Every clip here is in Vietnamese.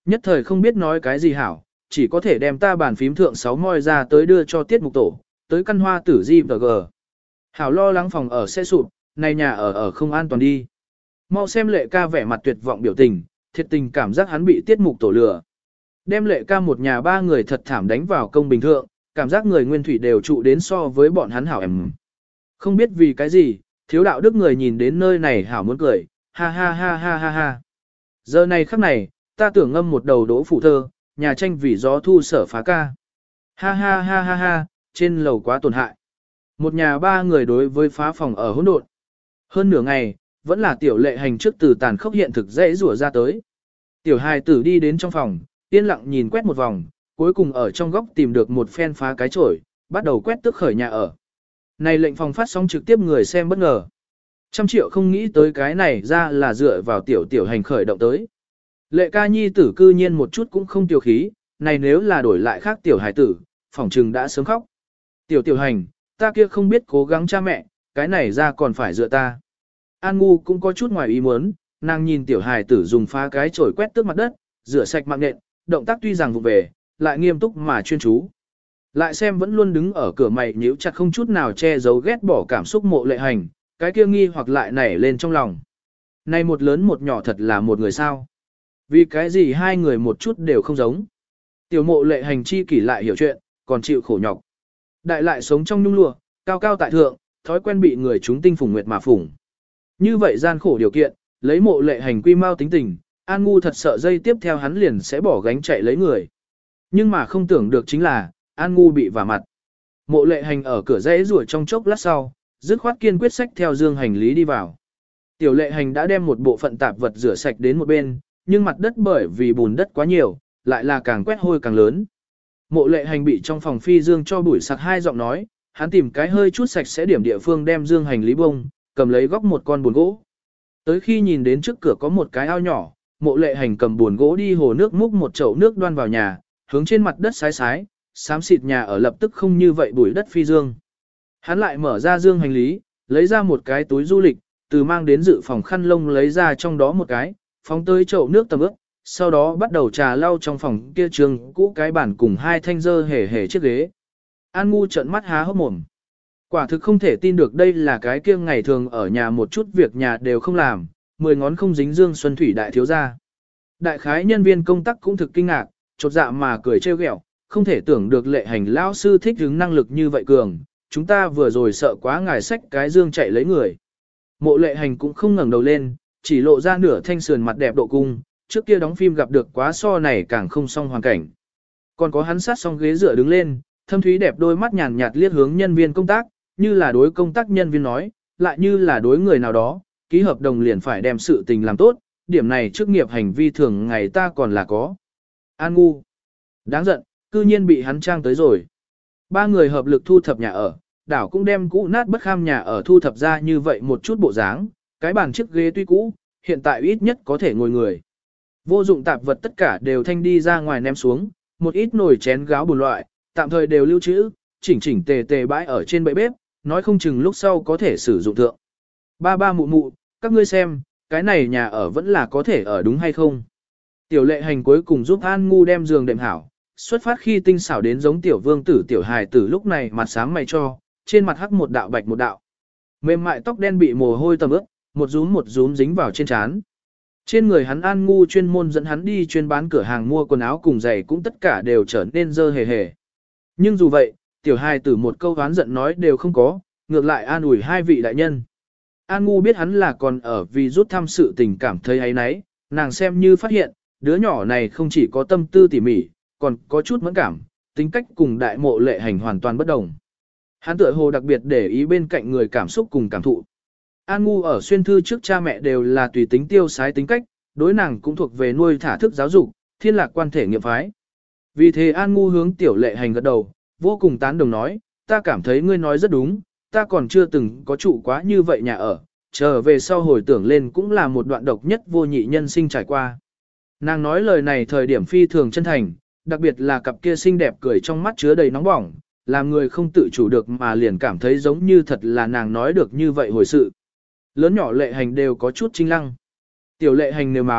Nhất thời không biết nói cái gì hảo, chỉ có thể đem ta bàn phím thượng 6 moi ra tới đưa cho tiết mục tổ, tới căn hoa tử di và g. Hảo lo lắng phòng ở sẽ sụp, này nhà ở không an toàn đi. Mau xem Lệ ca vẻ mặt tuyệt vọng biểu tình, thiệt tình cảm giác hắn bị tiết mục tổ lừa. Đem Lệ ca một nhà ba người thật thảm đánh vào công bình thượng, cảm giác người nguyên thủy đều trụ đến so với bọn hắn hảo em. Không biết vì cái gì, thiếu đạo đức người nhìn đến nơi này hảo muốn cười, ha ha ha ha ha ha. Giờ này khắc này, ta tưởng ngâm một đầu đỗ phủ thơ, nhà tranh vì gió thu sở phá ca. Ha ha ha ha ha, trên lầu quá tổn hại. Một nhà ba người đối với phá phòng ở hỗn độn. Hơn nửa ngày, vẫn là tiểu lệ hành trước từ tàn khốc hiện thực dễ rủa ra tới. Tiểu hài tử đi đến trong phòng, yên lặng nhìn quét một vòng, cuối cùng ở trong góc tìm được một phen phá cái chổi, bắt đầu quét tước khởi nhà ở. Này lệnh phòng phát sóng trực tiếp người xem bất ngờ. 100 triệu không nghĩ tới cái này ra là dựa vào tiểu hành khởi động tới. Lệ ca nhi tử cư nhiên một chút cũng không tiêu khí, này nếu là đổi lại khác tiểu hài tử, phỏng trừng đã sớm khóc. Tiểu hành, ta kia không biết cố gắng cha mẹ, cái này ra còn phải dựa ta. An Ngu cũng có chút ngoài ý muốn, nàng nhìn tiểu hài tử dùng phá cái chổi quét tước mặt đất, rửa sạch mạng nện, động tác tuy rằng vụ về, lại nghiêm túc mà chuyên chú. Lại xem vẫn luôn đứng ở cửa mày nhíu chặt không chút nào che giấu ghét bỏ cảm xúc Mộ Lệ Hành, cái kia nghi hoặc lại nảy lên trong lòng. Này một lớn một nhỏ thật là một người sao? Vì cái gì hai người một chút đều không giống? Tiểu Mộ Lệ Hành chi kỷ lại hiểu chuyện, còn chịu khổ nhọc. Đại lại sống trong nhung lụa, cao cao tại thượng, thói quen bị người chúng tinh phùng nguyệt mà phủng. Như vậy gian khổ điều kiện, lấy Mộ Lệ Hành quy mau tính tình, An Ngu thật sợ dây tiếp theo hắn liền sẽ bỏ gánh chạy lấy người. Nhưng mà không tưởng được chính là, An Ngu bị vả mặt. Mộ Lệ Hành ở cửa rẽ rủa trong chốc lát sau, dứt khoát kiên quyết xách theo dương hành lý đi vào. Tiểu Lệ Hành đã đem một bộ phận tạp vật rửa sạch đến một bên, nhưng mặt đất bởi vì bùn đất quá nhiều, lại là càng quét hôi càng lớn. Mộ Lệ Hành bị trong phòng phi dương cho bụi sặc hai giọng nói, hắn tìm cái hơi chút sạch sẽ điểm địa phương đem dương hành lý bông, cầm lấy góc một con buồn gỗ. Tới khi nhìn đến trước cửa có một cái ao nhỏ, Mộ Lệ Hành cầm buồn gỗ đi hồ nước múc một chậu nước đoan vào nhà, hướng trên mặt đất sái, xám xịt nhà ở lập tức không như vậy bụi đất phi dương. Hắn lại mở ra dương hành lý, lấy ra một cái túi du lịch, từ mang đến dự phòng khăn lông lấy ra trong đó một cái, phóng tới chậu nước tầm ướp, sau đó bắt đầu trà lau trong phòng kia trường cũ cái bàn cùng hai thanh dơ hề chiếc ghế. An Ngu trợn mắt há hốc mồm. Quả thực không thể tin được đây là cái kia ngày thường ở nhà một chút việc nhà đều không làm, 10 ngón không dính dương xuân thủy đại thiếu gia. Đại khái nhân viên công tác cũng thực kinh ngạc, chột dạ mà cười trêu ghẹo, không thể tưởng được Lệ Hành lão sư thích hứng năng lực như vậy cường, chúng ta vừa rồi sợ quá ngài xách cái dương chạy lấy người. Mộ Lệ Hành cũng không ngẩng đầu lên, chỉ lộ ra nửa thanh sườn mặt đẹp độ cung, trước kia đóng phim gặp được quá so này càng không xong hoàn cảnh. Còn có hắn sát xong ghế dựa đứng lên, thâm thúy đẹp đôi mắt nhàn nhạt liếc hướng nhân viên công tác, như là đối công tác nhân viên nói, lại như là đối người nào đó, ký hợp đồng liền phải đem sự tình làm tốt, điểm này chức nghiệp hành vi thường ngày ta còn là có. An Ngu. Đáng giận, cư nhiên bị hắn trang tới rồi. Ba người hợp lực thu thập nhà ở, đảo cũng đem cũ nát bất kham nhà ở thu thập ra như vậy một chút bộ dáng, cái bàn chiếc ghế tuy cũ, hiện tại ít nhất có thể ngồi người. Vô dụng tạp vật tất cả đều thanh đi ra ngoài ném xuống, một ít nồi chén gáo bùn loại, tạm thời đều lưu trữ, chỉnh tề bãi ở trên bệ bếp, nói không chừng lúc sau có thể sử dụng thượng. Ba mụ mụ, các ngươi xem, cái này nhà ở vẫn là có thể ở đúng hay không? Tiểu Lệ Hành cuối cùng giúp An Ngu đem giường đệm hảo, xuất phát khi tinh xảo đến giống tiểu vương tử tiểu hài tử lúc này mặt sáng mày cho, trên mặt hắc một đạo bạch một đạo. Mềm mại tóc đen bị mồ hôi tầm ướt, một rúm dính vào trên trán. Trên người hắn An Ngu chuyên môn dẫn hắn đi chuyên bán cửa hàng mua quần áo cùng giày cũng tất cả đều trở nên dơ hề. Nhưng dù vậy, tiểu hài tử một câu oán giận nói đều không có, ngược lại an ủi hai vị đại nhân. An Ngu biết hắn là còn ở vì rút thăm sự tình cảm thấy ấy nấy, nàng xem như phát hiện, đứa nhỏ này không chỉ có tâm tư tỉ mỉ, còn có chút mẫn cảm, tính cách cùng đại Mộ Lệ Hành hoàn toàn bất đồng. Hắn tựa hồ đặc biệt để ý bên cạnh người cảm xúc cùng cảm thụ. An Ngu ở xuyên thư trước cha mẹ đều là tùy tính tiêu sái tính cách, đối nàng cũng thuộc về nuôi thả thức giáo dục, thiên lạc quan thể nghiệm phái. Vì thế An Ngu hướng Tiểu Lệ Hành gật đầu, vô cùng tán đồng nói, ta cảm thấy ngươi nói rất đúng, ta còn chưa từng có trụ quá như vậy nhà ở, trở về sau hồi tưởng lên cũng là một đoạn độc nhất vô nhị nhân sinh trải qua. Nàng nói lời này thời điểm phi thường chân thành, đặc biệt là cặp kia xinh đẹp cười trong mắt chứa đầy nóng bỏng, làm người không tự chủ được mà liền cảm thấy giống như thật là nàng nói được như vậy hồi sự. Lớn nhỏ Lệ Hành đều có chút chinh lăng. Tiểu Lệ Hành nêu máu,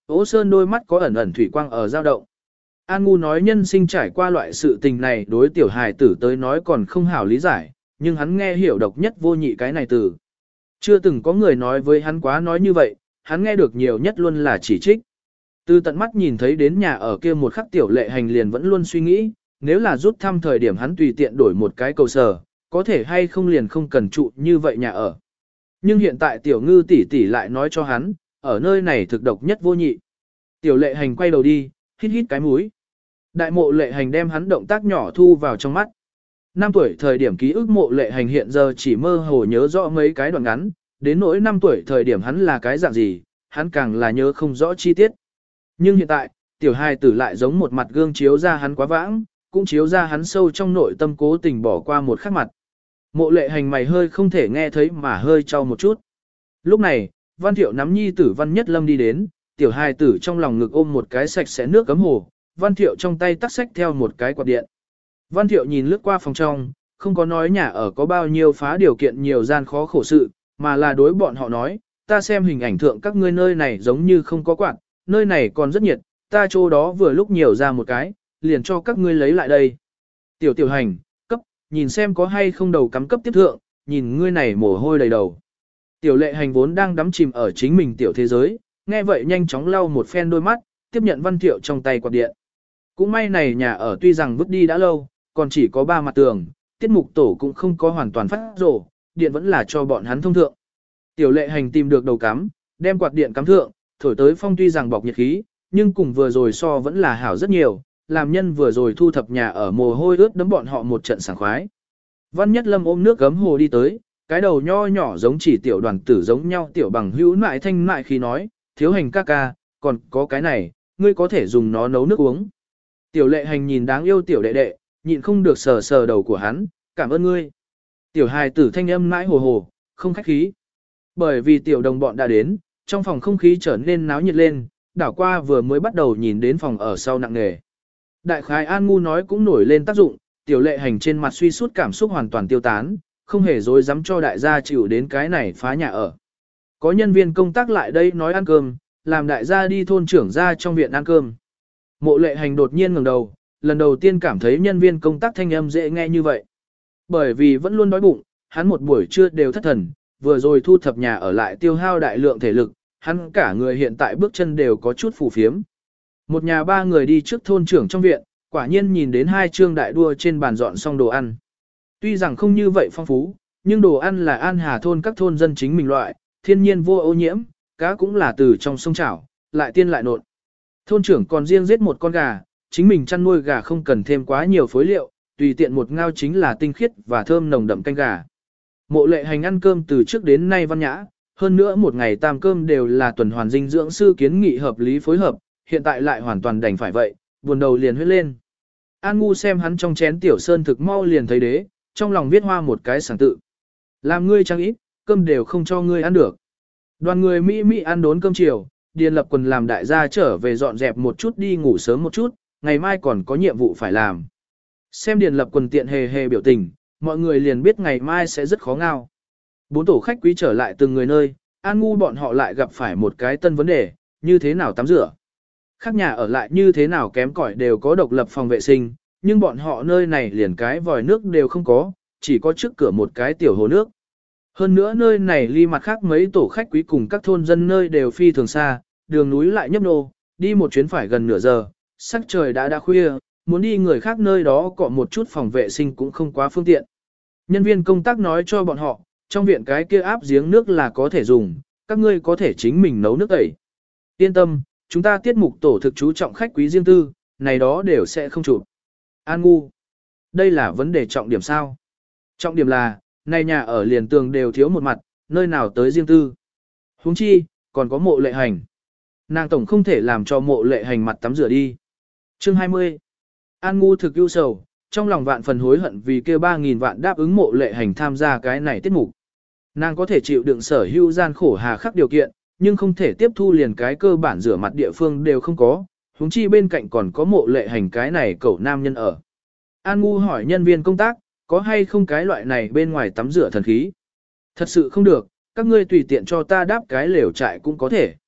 Ô Sơn đôi mắt có ẩn ẩn thủy quang ở dao động. An Ngu nói nhân sinh trải qua loại sự tình này đối tiểu hài tử tới nói còn không hảo lý giải, nhưng hắn nghe hiểu độc nhất vô nhị cái này từ. Chưa từng có người nói với hắn quá nói như vậy, hắn nghe được nhiều nhất luôn là chỉ trích. Từ tận mắt nhìn thấy đến nhà ở kia một khắc tiểu lệ hành liền vẫn luôn suy nghĩ, nếu là rút thăm thời điểm hắn tùy tiện đổi một cái cầu sở, có thể hay không liền không cần trụ như vậy nhà ở. Nhưng hiện tại tiểu ngư tỷ tỷ lại nói cho hắn, ở nơi này thực độc nhất vô nhị. Tiểu lệ hành quay đầu đi, hít hít cái mũi. Đại mộ lệ hành đem hắn động tác nhỏ thu vào trong mắt. 5 tuổi thời điểm ký ức mộ lệ hành hiện giờ chỉ mơ hồ nhớ rõ mấy cái đoạn ngắn, đến nỗi 5 tuổi thời điểm hắn là cái dạng gì, hắn càng là nhớ không rõ chi tiết. Nhưng hiện tại, tiểu hài tử lại giống một mặt gương chiếu ra hắn quá vãng, cũng chiếu ra hắn sâu trong nội tâm cố tình bỏ qua một khắc mặt. Mộ lệ hành mày hơi không thể nghe thấy mà hơi trao một chút. Lúc này, Văn Thiệu nắm nhi tử Văn Nhất Lâm đi đến, tiểu hài tử trong lòng ngực ôm một cái sạch sẽ nước cấm hồ, Văn Thiệu trong tay tắt xách theo một cái quạt điện. Văn Thiệu nhìn lướt qua phòng trong, không có nói nhà ở có bao nhiêu phá điều kiện nhiều gian khó khổ sự, mà là đối bọn họ nói, ta xem hình ảnh thượng các ngươi nơi này giống như không có quạt, nơi này còn rất nhiệt, ta chỗ đó vừa lúc nhiều ra một cái, liền cho các ngươi lấy lại đây. Tiểu hành, cấp, nhìn xem có hay không đầu cắm cấp tiếp thượng, nhìn ngươi này mồ hôi đầy đầu. Tiểu lệ hành vốn đang đắm chìm ở chính mình tiểu thế giới, nghe vậy nhanh chóng lau một phen đôi mắt, tiếp nhận Văn Thiệu trong tay quạt điện. Cũng may này nhà ở tuy rằng vứt đi đã lâu, còn chỉ có 3 mặt tường, tiết mục tổ cũng không có hoàn toàn phát rổ, điện vẫn là cho bọn hắn thông thượng. Tiểu lệ hành tìm được đầu cắm, đem quạt điện cắm thượng, thổi tới phong tuy rằng bọc nhiệt khí, nhưng cùng vừa rồi so vẫn là hảo rất nhiều, làm nhân vừa rồi thu thập nhà ở mồ hôi ướt đấm bọn họ một trận sảng khoái. Văn Nhất Lâm ôm nước gấm hồ đi tới, cái đầu nho nhỏ giống chỉ tiểu đoàn tử giống nhau tiểu bằng hữu mại thanh mại khi nói, thiếu hành ca ca, còn có cái này, ngươi có thể dùng nó nấu nước uống. Tiểu lệ hành nhìn đáng yêu tiểu đệ đệ, nhịn không được sờ sờ đầu của hắn, cảm ơn ngươi. Tiểu hài tử thanh âm mãi hồ hồ, không khách khí. Bởi vì tiểu đồng bọn đã đến, trong phòng không khí trở nên náo nhiệt lên, đảo qua vừa mới bắt đầu nhìn đến phòng ở sau nặng nghề. Đại khái An Ngu nói cũng nổi lên tác dụng, tiểu lệ hành trên mặt suy sút cảm xúc hoàn toàn tiêu tán, không hề dối dám cho đại gia chịu đến cái này phá nhà ở. Có nhân viên công tác lại đây nói ăn cơm, làm đại gia đi thôn trưởng ra trong viện ăn cơm. Mộ lệ hành đột nhiên ngẩng đầu, lần đầu tiên cảm thấy nhân viên công tác thanh âm dễ nghe như vậy. Bởi vì vẫn luôn đói bụng, hắn một buổi trưa đều thất thần, vừa rồi thu thập nhà ở lại tiêu hao đại lượng thể lực, hắn cả người hiện tại bước chân đều có chút phù phiếm. Một nhà 3 người đi trước thôn trưởng trong viện, quả nhiên nhìn đến 2 trương đại đua trên bàn dọn xong đồ ăn. Tuy rằng không như vậy phong phú, nhưng đồ ăn là An Hà thôn các thôn dân chính mình loại, thiên nhiên vô ô nhiễm, cá cũng là từ trong sông chảo, lại tiên lại nộn. Thôn trưởng còn riêng giết một con gà, chính mình chăn nuôi gà không cần thêm quá nhiều phối liệu, tùy tiện một ngao chính là tinh khiết và thơm nồng đậm canh gà. Mộ lệ hành ăn cơm từ trước đến nay văn nhã, hơn nữa một ngày tam cơm đều là tuần hoàn dinh dưỡng sư kiến nghị hợp lý phối hợp, hiện tại lại hoàn toàn đành phải vậy, buồn đầu liền huyết lên. An Ngu xem hắn trong chén tiểu sơn thực mau liền thấy đế, trong lòng viết hoa một cái sảng tự. Làm ngươi trang ít, cơm đều không cho ngươi ăn được. Đoàn người Mỹ ăn đốn cơm chiều, Điền Lập Quần làm đại gia trở về dọn dẹp một chút đi ngủ sớm một chút, ngày mai còn có nhiệm vụ phải làm. Xem Điền Lập Quần tiện hề biểu tình, mọi người liền biết ngày mai sẽ rất khó ngao. 4 tổ khách quý trở lại từng người nơi, An Ngu bọn họ lại gặp phải một cái tân vấn đề, như thế nào tắm rửa. Khác nhà ở lại như thế nào kém cỏi đều có độc lập phòng vệ sinh, nhưng bọn họ nơi này liền cái vòi nước đều không có, chỉ có trước cửa một cái tiểu hồ nước. Hơn nữa nơi này ly mặt khác mấy tổ khách quý cùng các thôn dân nơi đều phi thường xa, đường núi lại nhấp nô, đi một chuyến phải gần nửa giờ, sắc trời đã khuya, muốn đi người khác nơi đó cọ một chút phòng vệ sinh cũng không quá phương tiện. Nhân viên công tác nói cho bọn họ, trong viện cái kia áp giếng nước là có thể dùng, các ngươi có thể chính mình nấu nước tẩy. Yên tâm, chúng ta tiết mục tổ thực chú trọng khách quý riêng tư, này đó đều sẽ không chụp. An Ngu, đây là vấn đề trọng điểm sao? Trọng điểm là, này nhà ở liền tường đều thiếu một mặt, nơi nào tới riêng tư. Huống chi, còn có mộ lệ hành. Nàng tổng không thể làm cho mộ lệ hành mặt tắm rửa đi. Chương 20. An Ngu thực ưu sầu, trong lòng vạn phần hối hận vì kêu 3.000 vạn đáp ứng mộ lệ hành tham gia cái này tiết mục. Nàng có thể chịu đựng sở hữu gian khổ hà khắc điều kiện, nhưng không thể tiếp thu liền cái cơ bản rửa mặt địa phương đều không có, huống chi bên cạnh còn có mộ lệ hành cái này cậu nam nhân ở. An Ngu hỏi nhân viên công tác, có hay không cái loại này bên ngoài tắm rửa thần khí? Thật sự không được, các ngươi tùy tiện cho ta đáp cái lều trại cũng có thể.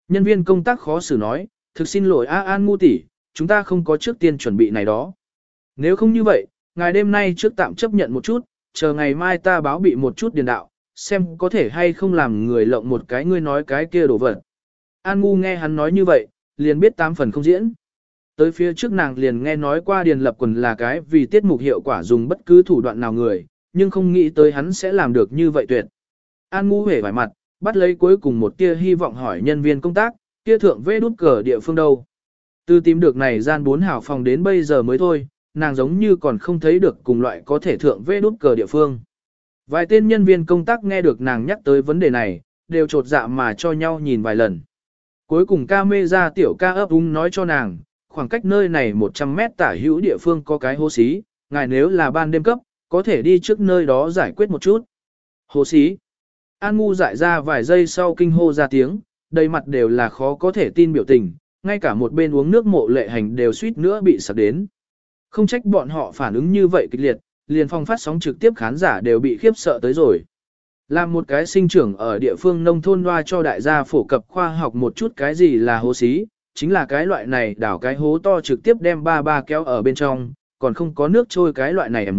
Nhân viên công tác khó xử nói, thực xin lỗi An ngu tỷ, chúng ta không có trước tiên chuẩn bị này đó. Nếu không như vậy, ngài đêm nay trước tạm chấp nhận một chút, chờ ngày mai ta báo bị một chút điền đạo, xem có thể hay không làm người lộng một cái ngươi nói cái kia đổ vật. An ngu nghe hắn nói như vậy, liền biết 8 phần không diễn. Tới phía trước nàng liền nghe nói qua Điền Lập Quần là cái vì tiết mục hiệu quả dùng bất cứ thủ đoạn nào người, nhưng không nghĩ tới hắn sẽ làm được như vậy tuyệt. An ngu hề vải mặt, bắt lấy cuối cùng một tia hy vọng hỏi nhân viên công tác, kia thượng vê đút cờ địa phương đâu. Từ tìm được này gian 4 hảo phòng đến bây giờ mới thôi, nàng giống như còn không thấy được cùng loại có thể thượng vê đút cờ địa phương. Vài tên nhân viên công tác nghe được nàng nhắc tới vấn đề này, đều trột dạ mà cho nhau nhìn vài lần. Cuối cùng ca mê ra tiểu ca ấp úng nói cho nàng, khoảng cách nơi này 100 mét tả hữu địa phương có cái hố xí, ngài nếu là ban đêm cấp, có thể đi trước nơi đó giải quyết một chút. Hố xí. An ngu dại ra vài giây sau kinh hô ra tiếng, đầy mặt đều là khó có thể tin biểu tình, ngay cả một bên uống nước Mộ Lệ Hành đều suýt nữa bị sặc đến. Không trách bọn họ phản ứng như vậy kịch liệt, liền phòng phát sóng trực tiếp khán giả đều bị khiếp sợ tới rồi. Làm một cái sinh trưởng ở địa phương nông thôn loa cho đại gia phổ cập khoa học một chút cái gì là hố xí, chính là cái loại này đảo cái hố to trực tiếp đem ba kéo ở bên trong, còn không có nước trôi cái loại này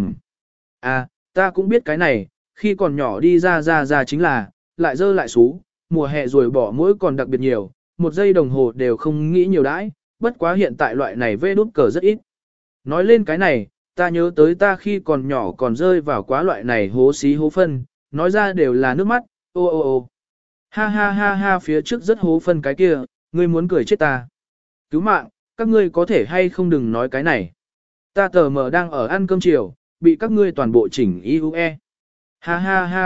ta cũng biết cái này, khi còn nhỏ đi ra chính là, lại dơ lại xú, mùa hè rồi bỏ mỗi còn đặc biệt nhiều, 1 giây đồng hồ đều không nghĩ nhiều đãi, bất quá hiện tại loại này vê đút cờ rất ít. Nói lên cái này, ta nhớ tới ta khi còn nhỏ còn rơi vào quá loại này hố xí hố phân, nói ra đều là nước mắt, ô. Ha ha phía trước rất hố phân cái kia, ngươi muốn cười chết ta. Cứu mạng, các ngươi có thể hay không đừng nói cái này. Ta tờ mờ đang ở ăn cơm chiều, bị các ngươi toàn bộ chỉnh IUE. Ha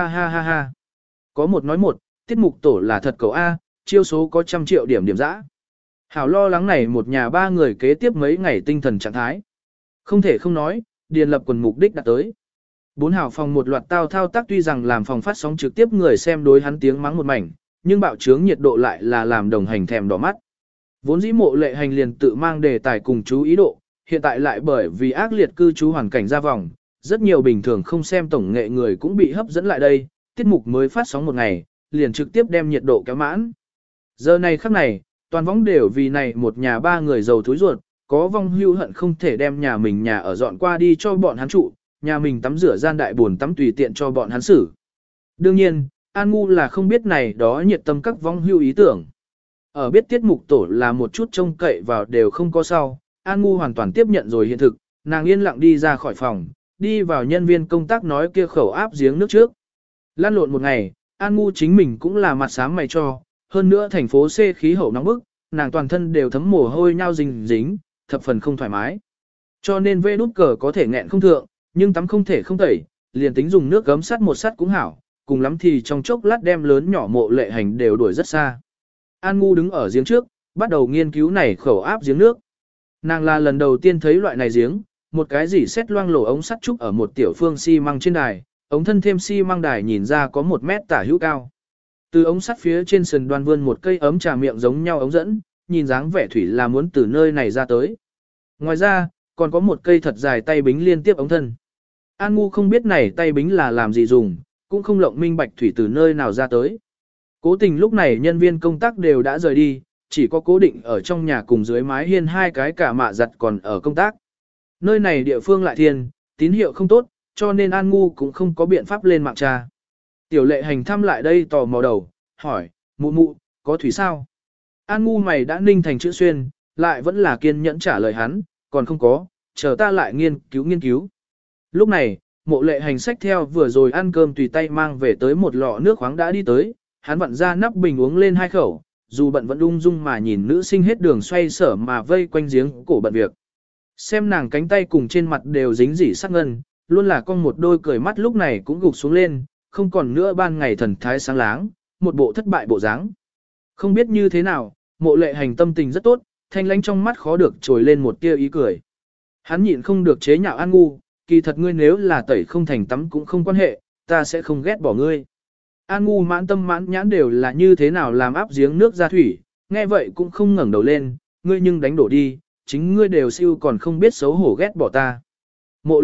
ha. Có một nói một, tiết mục tổ là thật cầu A, chiêu số có 100 triệu điểm dã. Hảo lo lắng này một nhà 3 người kế tiếp mấy ngày tinh thần trạng thái. Không thể không nói, Điền Lập Quần mục đích đã tới. 4 hảo phòng một loạt thao tác tuy rằng làm phòng phát sóng trực tiếp người xem đối hắn tiếng mắng một mảnh, nhưng bạo trướng nhiệt độ lại là làm đồng hành thèm đỏ mắt. Vốn dĩ Mộ Lệ Hành liền tự mang đề tài cùng chú ý độ, hiện tại lại bởi vì ác liệt cư trú hoàn cảnh ra vòng, rất nhiều bình thường không xem tổng nghệ người cũng bị hấp dẫn lại đây, tiết mục mới phát sóng một ngày, liền trực tiếp đem nhiệt độ kéo mãn. Giờ này khắc này, toàn võng đều vì này một nhà 3 người giàu thúi ruột, có vong hưu hận không thể đem nhà mình nhà ở dọn qua đi cho bọn hắn trụ, nhà mình tắm rửa gian đại buồn tắm tùy tiện cho bọn hắn xử. Đương nhiên, An ngu là không biết này đó nhiệt tâm các vong hưu ý tưởng. Ở biết tiết mục tổ là một chút trông cậy vào đều không có sau, An ngu hoàn toàn tiếp nhận rồi hiện thực, nàng yên lặng đi ra khỏi phòng, đi vào nhân viên công tác nói kia khẩu áp giếng nước trước. Lan lộn một ngày, An ngu chính mình cũng là mặt sáng mày cho, hơn nữa thành phố C khí hậu nóng bức, nàng toàn thân đều thấm mồ hôi nhau dính, thập phần không thoải mái. Cho nên vê đút cờ có thể nghẹn không thượng, nhưng tắm không thể không tẩy, liền tính dùng nước gấm sắt một sắt cũng hảo, cùng lắm thì trong chốc lát đem lớn nhỏ Mộ Lệ Hành đều đuổi rất xa. An ngu đứng ở giếng trước, bắt đầu nghiên cứu này khẩu áp giếng nước. Nàng là lần đầu tiên thấy loại này giếng, một cái gì xét loang lổ ống sắt trúc ở một tiểu phương xi măng trên đài, ống thân thêm xi măng đài nhìn ra có 1 mét tả hữu cao. Từ ống sắt phía trên sườn đoan vươn một cây ấm trà miệng giống nhau ống dẫn, nhìn dáng vẻ thủy là muốn từ nơi này ra tới. Ngoài ra, còn có một cây thật dài tay bính liên tiếp ống thân. An ngu không biết này tay bính là làm gì dùng, cũng không lộng minh bạch thủy từ nơi nào ra tới. Cố tình lúc này nhân viên công tác đều đã rời đi, chỉ có cố định ở trong nhà cùng dưới mái hiên 2 cái cả mạ giặt còn ở công tác. Nơi này địa phương lại thiên, tín hiệu không tốt, cho nên An ngu cũng không có biện pháp lên mạng tra. Tiểu Lệ Hành thăm lại đây tò mò đầu, hỏi, mụ, có thủy sao? An ngu mày đã ninh thành chữ xuyên, lại vẫn là kiên nhẫn trả lời hắn, còn không có, chờ ta lại nghiên cứu. Lúc này, Mộ Lệ Hành xách theo vừa rồi ăn cơm tùy tay mang về tới một lọ nước khoáng đã đi tới, hắn vặn ra nắp bình uống lên 2 khẩu, dù bận vẫn ung dung mà nhìn nữ sinh hết đường xoay sở mà vây quanh giếng cổ bận việc. Xem nàng cánh tay cùng trên mặt đều dính dỉ sắc ngân, luôn là con một đôi cười mắt lúc này cũng gục xuống lên, không còn nữa ban ngày thần thái sáng láng, một bộ thất bại bộ dáng. Không biết như thế nào, Mộ Lệ Hành tâm tình rất tốt, thanh lãnh trong mắt khó được trồi lên một tia ý cười. Hắn nhịn không được chế nhạo An ngu, kỳ thật ngươi nếu là tẩy không thành tắm cũng không quan hệ, ta sẽ không ghét bỏ ngươi. An ngu mãn tâm mãn nhãn đều là như thế nào làm áp giếng nước ra thủy, nghe vậy cũng không ngẩng đầu lên, ngươi nhưng đánh đổ đi, chính ngươi đều siêu còn không biết xấu hổ ghét bỏ ta. Mộ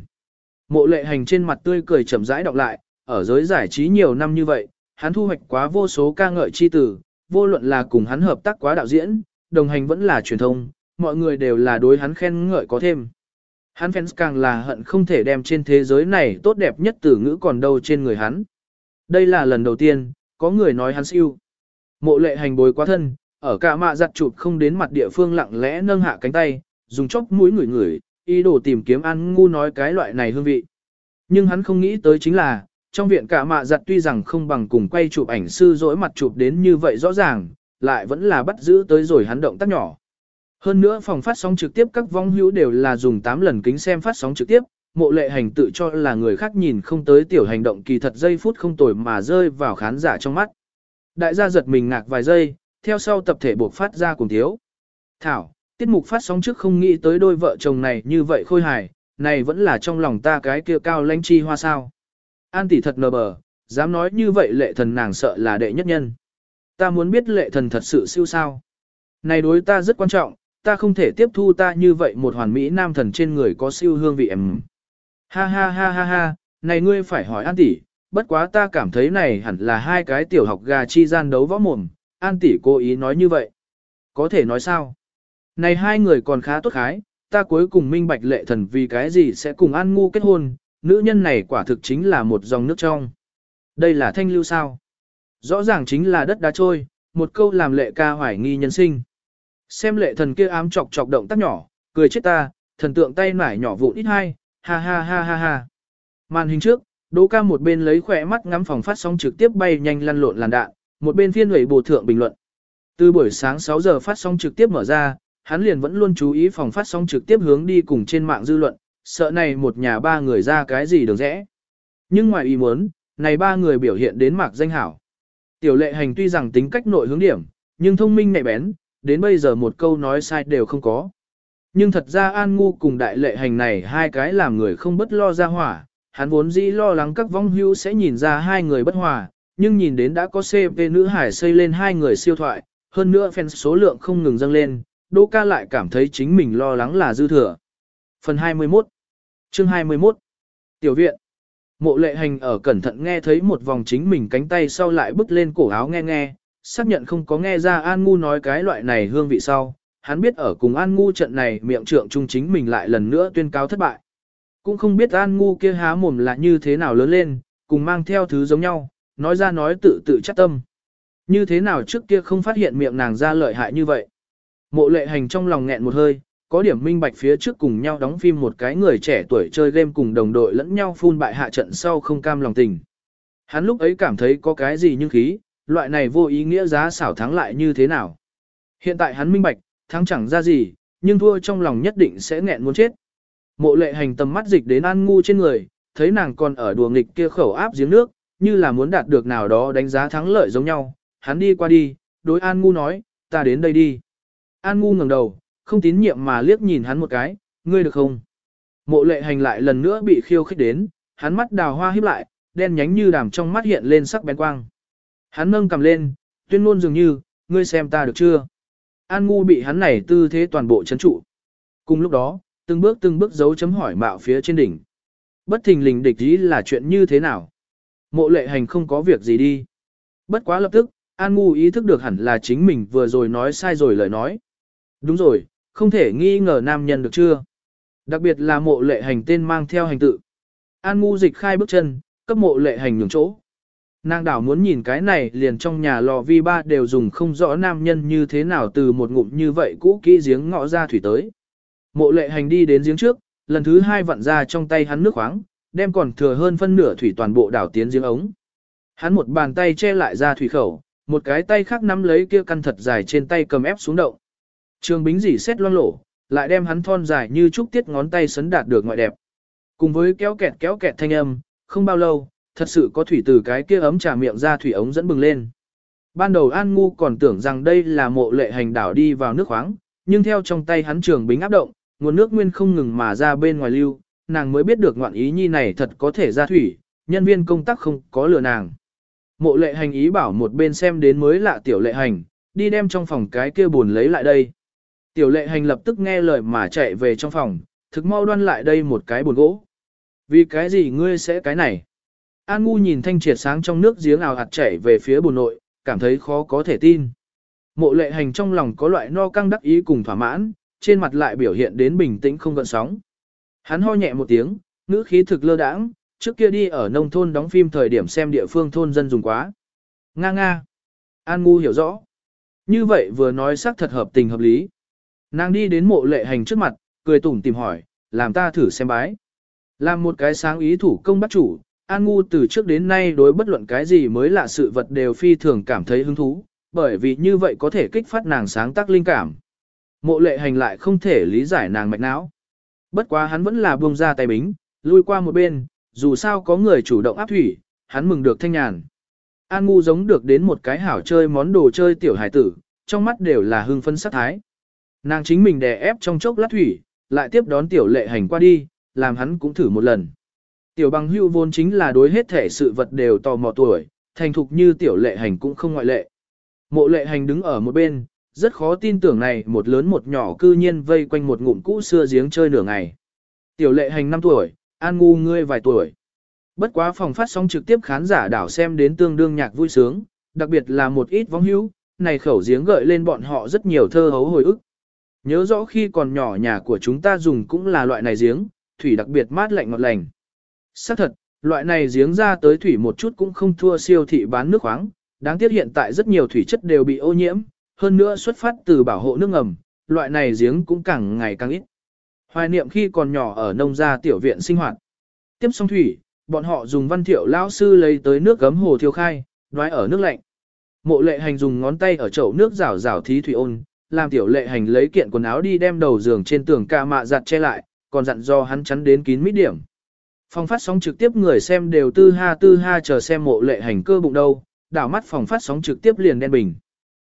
Lệ Hành trên mặt tươi cười chậm rãi đọc lại, ở giới giải trí nhiều năm như vậy, hắn thu hoạch quá vô số ca ngợi chi tử, vô luận là cùng hắn hợp tác quá đạo diễn, đồng hành vẫn là truyền thông, mọi người đều là đối hắn khen ngợi có thêm. Hắn fans càng là hận không thể đem trên thế giới này tốt đẹp nhất từ ngữ còn đâu trên người hắn. Đây là lần đầu tiên, có người nói hắn siêu. Mộ Lệ Hành bồi quá thân, ở cả mạ giặt chụp không đến mặt địa phương lặng lẽ nâng hạ cánh tay, dùng chóp mũi ngửi ngửi, ý đồ tìm kiếm An Ngu nói cái loại này hương vị. Nhưng hắn không nghĩ tới chính là, trong viện cả mạ giặt tuy rằng không bằng cùng quay chụp ảnh sư dỗi mặt chụp đến như vậy rõ ràng, lại vẫn là bắt giữ tới rồi hắn động tác nhỏ. Hơn nữa phòng phát sóng trực tiếp các vong hữu đều là dùng 8 lần kính xem phát sóng trực tiếp, Mộ Lệ Hành tự cho là người khác nhìn không tới tiểu hành động kỳ thật giây phút không tồi mà rơi vào khán giả trong mắt. Đại gia giật mình ngạc vài giây, theo sau tập thể buộc phát ra cùng thiếu. Thảo, tiết mục phát sóng trước không nghĩ tới đôi vợ chồng này như vậy khôi hài, này vẫn là trong lòng ta cái kia cao lãnh chi hoa sao. An tỷ thật nờ bờ, dám nói như vậy Lệ Thần nàng sợ là đệ nhất nhân. Ta muốn biết Lệ Thần thật sự siêu sao. Này đối ta rất quan trọng, ta không thể tiếp thu ta như vậy một hoàn mỹ nam thần trên người có siêu hương vị em. Ha ha ha ha ha, này ngươi phải hỏi An tỷ, bất quá ta cảm thấy này hẳn là hai cái tiểu học gà chi gian đấu võ mồm, An tỷ cố ý nói như vậy. Có thể nói sao? Này hai người còn khá tốt khái, ta cuối cùng minh bạch Lệ Thần vì cái gì sẽ cùng An Ngu kết hôn, nữ nhân này quả thực chính là một dòng nước trong. Đây là thanh lưu sao? Rõ ràng chính là đất đá trôi, một câu làm Lệ ca hoài nghi nhân sinh. Xem Lệ Thần kia ám chọc chọc động tác nhỏ, cười chết ta, thần tượng tay nải nhỏ vụn ít hai, ha ha ha ha ha. Màn hình trước, Đỗ Ca một bên lấy khỏe mắt ngắm phòng phát sóng trực tiếp bay nhanh lăn lộn làn đạn, một bên phiên hủy bổ thượng bình luận. Từ buổi sáng 6 giờ phát sóng trực tiếp mở ra, hắn liền vẫn luôn chú ý phòng phát sóng trực tiếp hướng đi cùng trên mạng dư luận, sợ này một nhà ba người ra cái gì đường rẽ. Nhưng ngoài ý muốn, này ba người biểu hiện đến mạc danh hảo. Tiểu Lệ Hành tuy rằng tính cách nội hướng điểm, nhưng thông minh nhạy bén, đến bây giờ một câu nói sai đều không có. Nhưng thật ra An Ngu cùng Đại Lệ Hành này hai cái làm người không bất lo ra hỏa, hắn vốn dĩ lo lắng các vong hữu sẽ nhìn ra hai người bất hòa, nhưng nhìn đến đã có CP nữ hải xây lên hai người siêu thoại, hơn nữa fan số lượng không ngừng dâng lên, Đỗ Ca lại cảm thấy chính mình lo lắng là dư thừa. Phần 21 Chương 21 Tiểu viện Mộ Lệ Hành ở cẩn thận nghe thấy một vòng chính mình cánh tay sau lại bước lên cổ áo nghe, xác nhận không có nghe ra An Ngu nói cái loại này hương vị sau, hắn biết ở cùng An Ngu trận này miệng trượng chung chính mình lại lần nữa tuyên cáo thất bại. Cũng không biết An Ngu kia há mồm là như thế nào lớn lên, cùng mang theo thứ giống nhau, nói ra nói tự chắc tâm. Như thế nào trước kia không phát hiện miệng nàng ra lợi hại như vậy. Mộ Lệ Hành trong lòng nghẹn một hơi, có điểm minh bạch phía trước cùng nhau đóng phim một cái người trẻ tuổi chơi game cùng đồng đội lẫn nhau phun bại hạ trận sau không cam lòng tình. Hắn lúc ấy cảm thấy có cái gì nhưng khí, loại này vô ý nghĩa giá xảo thắng lại như thế nào. Hiện tại hắn minh bạch, thắng chẳng ra gì, nhưng thua trong lòng nhất định sẽ nghẹn muốn chết. Mộ Lệ Hành tầm mắt dịch đến An Ngu trên người, thấy nàng còn ở đùa nghịch kia khẩu áp giếng nước, như là muốn đạt được nào đó đánh giá thắng lợi giống nhau. Hắn đi qua đi, đối An Ngu nói, ta đến đây đi. An Ngu ngẩng đầu, không tín nhiệm mà liếc nhìn hắn một cái, ngươi được không? Mộ Lệ Hành lại lần nữa bị khiêu khích đến, hắn mắt đào hoa híp lại, đen nhánh như đàm trong mắt hiện lên sắc bén quang. Hắn nâng cầm lên, tuyên ngôn dường như, ngươi xem ta được chưa? An Ngu bị hắn này tư thế toàn bộ chấn trụ. Cùng lúc đó, từng bước dấu chấm hỏi mạo phía trên đỉnh. Bất thình lình địch ý là chuyện như thế nào? Mộ Lệ Hành không có việc gì đi. Bất quá lập tức, An Ngu ý thức được hẳn là chính mình vừa rồi nói sai rồi lời nói. Đúng rồi, không thể nghi ngờ nam nhân được chưa? Đặc biệt là Mộ Lệ Hành tên mang theo hành tự. An Ngu dịch khai bước chân, cấp Mộ Lệ Hành nhường chỗ. Nàng đảo muốn nhìn cái này liền trong nhà lò vi ba đều dùng không rõ nam nhân như thế nào từ một ngụm như vậy cũ kỹ giếng ngõ ra thủy tới. Mộ Lệ Hành đi đến giếng trước, lần thứ hai vặn ra trong tay hắn nước khoáng, đem còn thừa hơn phân nửa thủy toàn bộ đảo tiến giếng ống. Hắn một bàn tay che lại ra thủy khẩu, một cái tay khác nắm lấy kia căn thật dài trên tay cầm ép xuống động. Trường Bính dỉ xét loang lổ, lại đem hắn thon dài như trúc tiết ngón tay sấn đạt được ngoại đẹp. Cùng với kéo kẹt thanh âm, không bao lâu, thật sự có thủy từ cái kia ấm trà miệng ra thủy ống dẫn bừng lên. Ban đầu An Ngu còn tưởng rằng đây là Mộ Lệ Hành đảo đi vào nước khoáng, nhưng theo trong tay hắn Trường Bính áp động, nguồn nước nguyên không ngừng mà ra bên ngoài lưu, nàng mới biết được ngoạn ý nhi này thật có thể ra thủy, nhân viên công tác không có lừa nàng. Mộ Lệ Hành ý bảo một bên xem đến mới lạ Tiểu Lệ Hành, đi đem trong phòng cái kia buồn lấy lại đây. Tiểu Lệ Hành lập tức nghe lời mà chạy về trong phòng, thực mau đoan lại đây một cái buồn gỗ. Vì cái gì ngươi sẽ cái này? An Ngu nhìn thanh triệt sáng trong nước giếng ào hạt chảy về phía buồn nội, cảm thấy khó có thể tin. Mộ Lệ Hành trong lòng có loại no căng đắc ý cùng thỏa mãn, trên mặt lại biểu hiện đến bình tĩnh không gợn sóng. Hắn ho nhẹ một tiếng, ngữ khí thực lơ đãng, trước kia đi ở nông thôn đóng phim thời điểm xem địa phương thôn dân dùng quá. Nga nga. An Ngu hiểu rõ. Như vậy vừa nói xác thật hợp tình hợp lý. Nàng đi đến Mộ Lệ Hành trước mặt, cười tủm tìm hỏi, làm ta thử xem bái. Làm một cái sáng ý thủ công bắt chủ, An Ngu từ trước đến nay đối bất luận cái gì mới lạ sự vật đều phi thường cảm thấy hứng thú, bởi vì như vậy có thể kích phát nàng sáng tác linh cảm. Mộ Lệ Hành lại không thể lý giải nàng mạch não. Bất quá hắn vẫn là buông ra tay bính, lui qua một bên, dù sao có người chủ động áp thủy, hắn mừng được thanh nhàn. An Ngu giống được đến một cái hảo chơi món đồ chơi tiểu hải tử, trong mắt đều là hưng phấn sắc thái. Nàng chính mình đè ép trong chốc lát thủy, lại tiếp đón Tiểu Lệ Hành qua đi, làm hắn cũng thử một lần. Tiểu Bằng Hữu vốn chính là đối hết thể sự vật đều tò mò tuổi, thành thục như Tiểu Lệ Hành cũng không ngoại lệ. Mộ Lệ Hành đứng ở một bên, rất khó tin tưởng này một lớn một nhỏ cư nhiên vây quanh một ngụm cũ xưa giếng chơi nửa ngày. Tiểu Lệ Hành 5 tuổi, An Ngu ngươi vài tuổi. Bất quá phòng phát sóng trực tiếp khán giả đảo xem đến tương đương nhạc vui sướng, đặc biệt là một ít vong hữu, này khẩu giếng gợi lên bọn họ rất nhiều thơ hấu hồi ức. Nhớ rõ khi còn nhỏ nhà của chúng ta dùng cũng là loại này giếng, thủy đặc biệt mát lạnh ngọt lành. Xác thật, loại này giếng ra tới thủy một chút cũng không thua siêu thị bán nước khoáng, đáng tiếc hiện tại rất nhiều thủy chất đều bị ô nhiễm, hơn nữa xuất phát từ bảo hộ nước ngầm, loại này giếng cũng càng ngày càng ít. Hoài niệm khi còn nhỏ ở nông gia tiểu viện sinh hoạt. Tiếp xong thủy, bọn họ dùng Văn Thiệu lão sư lấy tới nước gấm hồ thiêu khai, đoái ở nước lạnh. Mộ Lệ Hành dùng ngón tay ở chậu nước rảo rảo thí thủy ôn, làm Tiểu Lệ Hành lấy kiện quần áo đi đem đầu giường trên tường ca mạ giặt che lại, còn dặn do hắn chắn đến kín mít điểm. Phòng phát sóng trực tiếp người xem đều tư ha chờ xem Mộ Lệ Hành cơ bụng đâu, đảo mắt phòng phát sóng trực tiếp liền đen bình.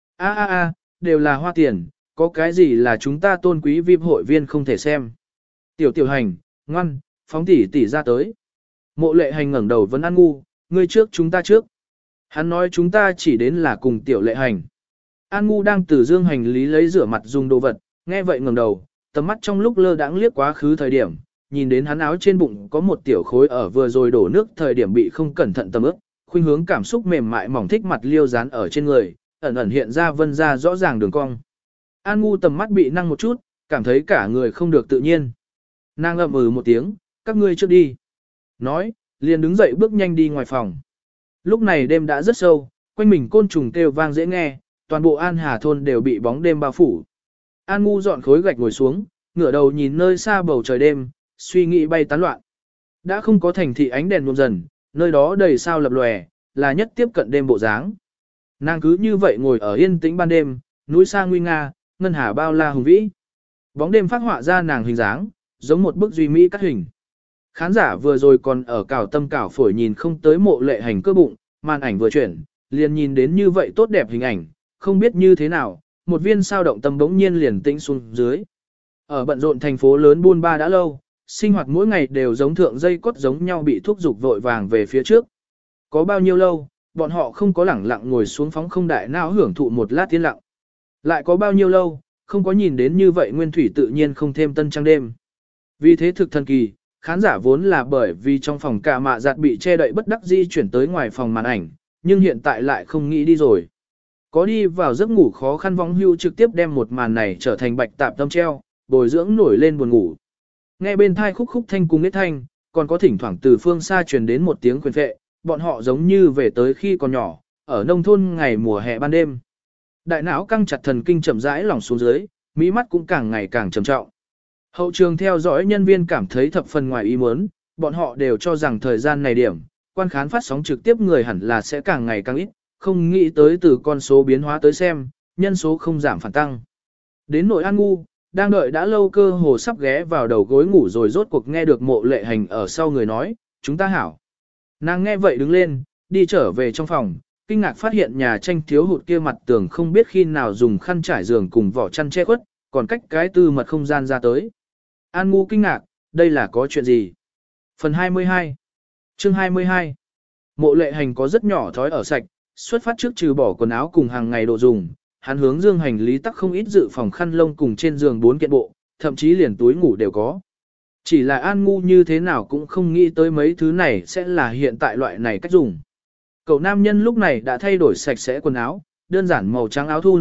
A, đều là hoa tiền, có cái gì là chúng ta tôn quý VIP hội viên không thể xem. Tiểu Hành, ngoan, phóng tỷ ra tới. Mộ Lệ Hành ngẩng đầu vấn An Ngu, ngươi trước chúng ta trước. Hắn nói chúng ta chỉ đến là cùng Tiểu Lệ Hành. An Ngu đang từ dương hành lý lấy rửa mặt dùng đồ vật, nghe vậy ngẩng đầu, tầm mắt trong lúc lơ đãng liếc quá khứ thời điểm, nhìn đến hắn áo trên bụng có một tiểu khối ở vừa rồi đổ nước thời điểm bị không cẩn thận tầm ướt, khuynh hướng cảm xúc mềm mại mỏng thích mặt liêu dán ở trên người, ẩn ẩn hiện ra vân ra rõ ràng đường cong. An Ngu tầm mắt bị năng một chút, cảm thấy cả người không được tự nhiên. Nàng ậm một tiếng, các ngươi trước đi. Nói, liền đứng dậy bước nhanh đi ngoài phòng. Lúc này đêm đã rất sâu, quanh mình côn trùng kêu vang dễ nghe, toàn bộ An Hà thôn đều bị bóng đêm bao phủ. An Ngu dọn khối gạch ngồi xuống, ngửa đầu nhìn nơi xa bầu trời đêm, suy nghĩ bay tán loạn. Đã không có thành thị ánh đèn nhuộm dần, nơi đó đầy sao lập lòe, là nhất tiếp cận đêm bộ dáng. Nàng cứ như vậy ngồi ở yên tĩnh ban đêm, núi xa nguy nga, ngân hà bao la hùng vĩ. Bóng đêm phát họa ra nàng hình dáng, giống một bức duy mỹ cắt hình. Khán giả vừa rồi còn ở cào tâm cào phổi nhìn không tới Mộ Lệ Hành cơ bụng, màn ảnh vừa chuyển, liền nhìn đến như vậy tốt đẹp hình ảnh, không biết như thế nào, một viên sao động tâm bỗng nhiên liền tĩnh xuống dưới. Ở bận rộn thành phố lớn buôn ba đã lâu, sinh hoạt mỗi ngày đều giống thượng dây cốt giống nhau bị thúc giục vội vàng về phía trước. Có bao nhiêu lâu, bọn họ không có lẳng lặng ngồi xuống phóng không đại não hưởng thụ một lát tiến lặng. Lại có bao nhiêu lâu, không có nhìn đến như vậy nguyên thủy tự nhiên không thêm tân trăng đêm. Vì thế thực thần kỳ, khán giả vốn là bởi vì trong phòng cả mạ giặt bị che đậy bất đắc dĩ chuyển tới ngoài phòng màn ảnh, nhưng hiện tại lại không nghĩ đi rồi. Có đi vào giấc ngủ khó khăn vong hưu trực tiếp đem một màn này trở thành bạch tạp tâm treo, bồi dưỡng nổi lên buồn ngủ. Nghe bên thai khúc khúc thanh cùng nết thanh, còn có thỉnh thoảng từ phương xa truyền đến một tiếng quyền phệ, bọn họ giống như về tới khi còn nhỏ, ở nông thôn ngày mùa hè ban đêm. Đại não căng chặt thần kinh chậm rãi lỏng xuống dưới, mỹ mắt cũng càng ngày càng trầm trọng. Hậu trường theo dõi nhân viên cảm thấy thập phần ngoài ý muốn, bọn họ đều cho rằng thời gian này điểm, quan khán phát sóng trực tiếp người hẳn là sẽ càng ngày càng ít, không nghĩ tới từ con số biến hóa tới xem, nhân số không giảm phản tăng. Đến nội An Ngu, đang đợi đã lâu cơ hồ sắp ghé vào đầu gối ngủ rồi rốt cuộc nghe được Mộ Lệ Hành ở sau người nói, chúng ta hảo. Nàng nghe vậy đứng lên, đi trở về trong phòng, kinh ngạc phát hiện nhà tranh thiếu hụt kia mặt tường không biết khi nào dùng khăn trải giường cùng vỏ chăn che khuất, còn cách cái tư mật không gian ra tới. An Ngu kinh ngạc, đây là có chuyện gì? Phần 22 Chương 22 Mộ Lệ Hành có rất nhỏ thói ở sạch, xuất phát trước trừ bỏ quần áo cùng hàng ngày đồ dùng, hắn hướng dương hành lý tắc không ít dự phòng khăn lông cùng trên giường 4 kiện bộ, thậm chí liền túi ngủ đều có. Chỉ là An Ngu như thế nào cũng không nghĩ tới mấy thứ này sẽ là hiện tại loại này cách dùng. Cậu nam nhân lúc này đã thay đổi sạch sẽ quần áo, đơn giản màu trắng áo thun,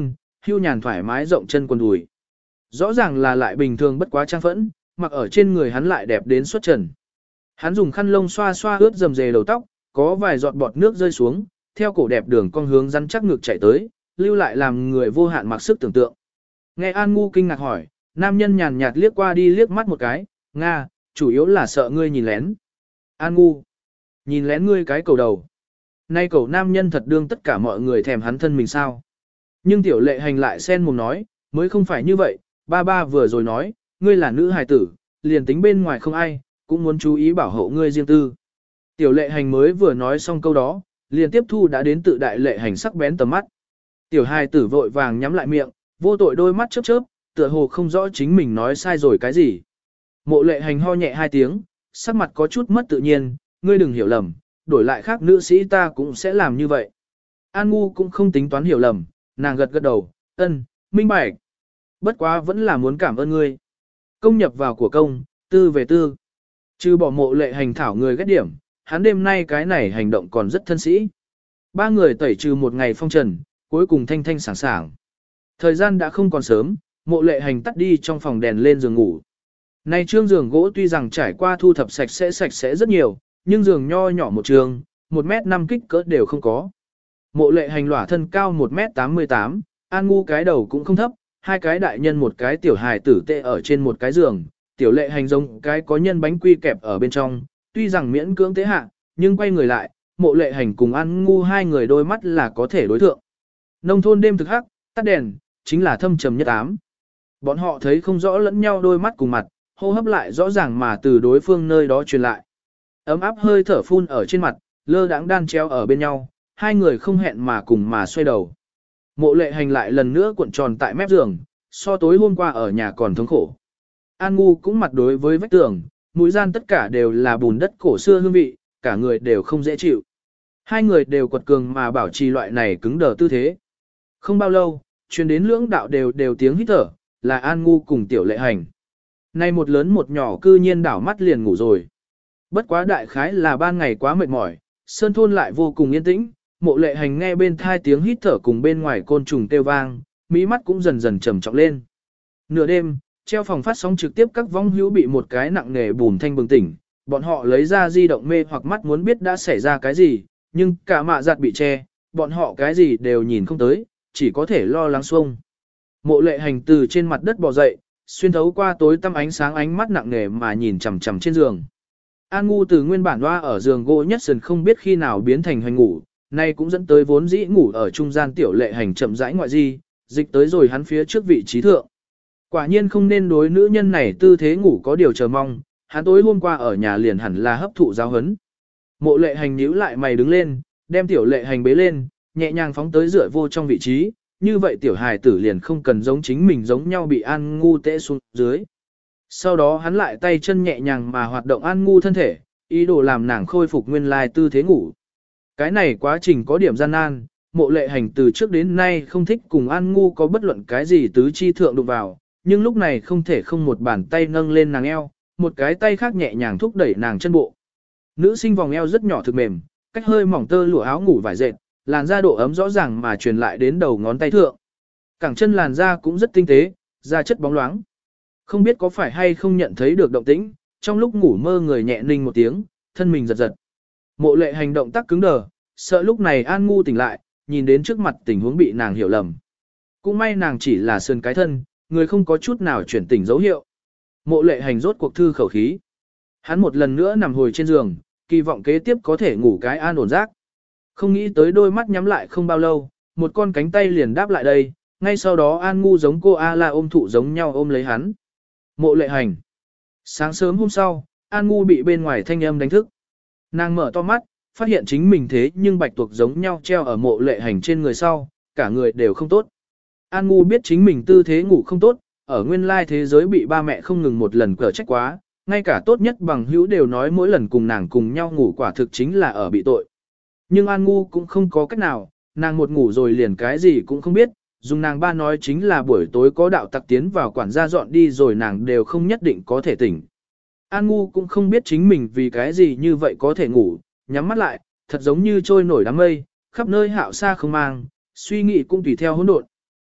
hưu nhàn thoải mái rộng chân quần đùi. Rõ ràng là lại bình thường bất quá trang phẫn, mặc ở trên người hắn lại đẹp đến xuất trần. Hắn dùng khăn lông xoa xoa ướt rầm rề đầu tóc, có vài giọt bọt nước rơi xuống, theo cổ đẹp đường con hướng rắn chắc ngực chạy tới, lưu lại làm người vô hạn mặc sức tưởng tượng. Nghe An Ngu kinh ngạc hỏi, nam nhân nhàn nhạt liếc qua đi liếc mắt một cái, Nga, chủ yếu là sợ ngươi nhìn lén. An Ngu, nhìn lén ngươi cái cầu đầu. Nay cầu nam nhân thật đương tất cả mọi người thèm hắn thân mình sao. Nhưng tiểu lệ hành lại sen mồm nói, mới không phải như vậy, ba ba vừa rồi nói, ngươi là nữ hài tử, liền tính bên ngoài không ai, cũng muốn chú ý bảo hộ ngươi riêng tư. Tiểu lệ hành mới vừa nói xong câu đó, liền tiếp thu đã đến tự đại lệ hành sắc bén tầm mắt. Tiểu hài tử vội vàng nhắm lại miệng, vô tội đôi mắt chớp chớp, tựa hồ không rõ chính mình nói sai rồi cái gì. Mộ lệ hành ho nhẹ hai tiếng, sắc mặt có chút mất tự nhiên, ngươi đừng hiểu lầm, đổi lại khác nữ sĩ ta cũng sẽ làm như vậy. An Ngu cũng không tính toán hiểu lầm, nàng gật gật đầu, ân, minh bạch. Bất quá vẫn là muốn cảm ơn ngươi. Công nhập vào của công, tư về tư. Trừ bỏ mộ lệ hành thảo người ghét điểm, hắn đêm nay cái này hành động còn rất thân sĩ. Ba người tẩy trừ một ngày phong trần, cuối cùng thanh thanh sảng sảng. Thời gian đã không còn sớm, mộ lệ hành tắt đi trong phòng đèn lên giường ngủ. Nay trương giường gỗ tuy rằng trải qua thu thập sạch sẽ rất nhiều, nhưng giường nho nhỏ một trường, 1m5 kích cỡ đều không có. Mộ lệ hành lỏa thân cao 1m88, An Ngu cái đầu cũng không thấp, hai cái đại nhân một cái tiểu hài tử tệ ở trên một cái giường, tiểu lệ hành giống cái có nhân bánh quy kẹp ở bên trong, tuy rằng miễn cưỡng tế hạ, nhưng quay người lại, mộ lệ hành cùng An Ngu hai người đôi mắt là có thể đối thượng. Nông thôn đêm thực hắc, tắt đèn, chính là thâm trầm nhất ám. Bọn họ thấy không rõ lẫn nhau đôi mắt cùng mặt, hô hấp lại rõ ràng mà từ đối phương nơi đó truyền lại. Ấm áp hơi thở phun ở trên mặt, lơ đãng đan treo ở bên nhau, hai người không hẹn mà cùng mà xoay đầu. Mộ lệ hành lại lần nữa cuộn tròn tại mép giường, so tối hôm qua ở nhà còn thống khổ. An Ngu cũng mặt đối với vách tường, mũi gian tất cả đều là bùn đất cổ xưa hương vị, cả người đều không dễ chịu. Hai người đều quật cường mà bảo trì loại này cứng đờ tư thế. Không bao lâu, truyền đến lưỡng đạo đều tiếng hít thở, là An Ngu cùng tiểu lệ hành. Nay một lớn một nhỏ cư nhiên đảo mắt liền ngủ rồi. Bất quá đại khái là ban ngày quá mệt mỏi, sơn thôn lại vô cùng yên tĩnh, mộ lệ hành nghe bên thai tiếng hít thở cùng bên ngoài côn trùng kêu vang, mí mắt cũng dần dần trầm trọng lên. Nửa đêm, treo phòng phát sóng trực tiếp các vong hữu bị một cái nặng nề bùn thanh bừng tỉnh, bọn họ lấy ra di động mê hoặc mắt muốn biết đã xảy ra cái gì, nhưng cả mạ giặt bị che, bọn họ cái gì đều nhìn không tới, chỉ có thể lo lắng xuông. Mộ lệ hành từ trên mặt đất bò dậy, xuyên thấu qua tối tăm ánh sáng ánh mắt nặng nề mà nhìn chằm chằm trên giường. An Ngu từ nguyên bản loa ở giường gỗ nhất sần không biết khi nào biến thành hoành ngủ, nay cũng dẫn tới vốn dĩ ngủ ở trung gian tiểu lệ hành chậm rãi ngoại di, dịch tới rồi hắn phía trước vị trí thượng. Quả nhiên không nên đối nữ nhân này tư thế ngủ có điều chờ mong, hắn tối hôm qua ở nhà liền hẳn là hấp thụ giáo hấn. Mộ lệ hành nhíu lại mày đứng lên, đem tiểu lệ hành bế lên, nhẹ nhàng phóng tới rửa vô trong vị trí, như vậy tiểu hài tử liền không cần giống chính mình giống nhau bị An Ngu tễ xuống dưới. Sau đó hắn lại tay chân nhẹ nhàng mà hoạt động An Ngu thân thể, ý đồ làm nàng khôi phục nguyên lai tư thế ngủ. Cái này quá trình có điểm gian nan, mộ lệ hành từ trước đến nay không thích cùng An Ngu có bất luận cái gì tứ chi thượng đụng vào, nhưng lúc này không thể không một bàn tay nâng lên nàng eo, một cái tay khác nhẹ nhàng thúc đẩy nàng chân bộ. Nữ sinh vòng eo rất nhỏ thực mềm, cách hơi mỏng tơ lụa áo ngủ vải dệt, làn da độ ấm rõ ràng mà truyền lại đến đầu ngón tay thượng. Cẳng chân làn da cũng rất tinh tế, da chất bóng loáng. Không biết có phải hay không nhận thấy được động tĩnh, trong lúc ngủ mơ người nhẹ ninh một tiếng, thân mình giật giật. Mộ lệ hành động tác cứng đờ, sợ lúc này An Ngu tỉnh lại, nhìn đến trước mặt tình huống bị nàng hiểu lầm. Cũng may nàng chỉ là sườn cái thân, người không có chút nào chuyển tỉnh dấu hiệu. Mộ lệ hành rốt cuộc thư khẩu khí. Hắn một lần nữa nằm hồi trên giường, kỳ vọng kế tiếp có thể ngủ cái an ổn giấc. Không nghĩ tới đôi mắt nhắm lại không bao lâu, một con cánh tay liền đáp lại đây, ngay sau đó An Ngu giống cô A-la ôm thụ giống nhau ôm lấy hắn. Mộ lệ hành. Sáng sớm hôm sau, An Ngu bị bên ngoài thanh âm đánh thức. Nàng mở to mắt, phát hiện chính mình thế nhưng bạch tuộc giống nhau treo ở mộ lệ hành trên người sau, cả người đều không tốt. An Ngu biết chính mình tư thế ngủ không tốt, ở nguyên lai thế giới bị ba mẹ không ngừng một lần cở trách quá, ngay cả tốt nhất bằng hữu đều nói mỗi lần cùng nàng cùng nhau ngủ quả thực chính là ở bị tội. Nhưng An Ngu cũng không có cách nào, nàng một ngủ rồi liền cái gì cũng không biết, dùng nàng ba nói chính là buổi tối có đạo tặc tiến vào quản gia dọn đi rồi nàng đều không nhất định có thể tỉnh. An Ngu cũng không biết chính mình vì cái gì như vậy có thể ngủ, nhắm mắt lại, thật giống như trôi nổi đám mây, khắp nơi hạo xa không mang, suy nghĩ cũng tùy theo hỗn độn.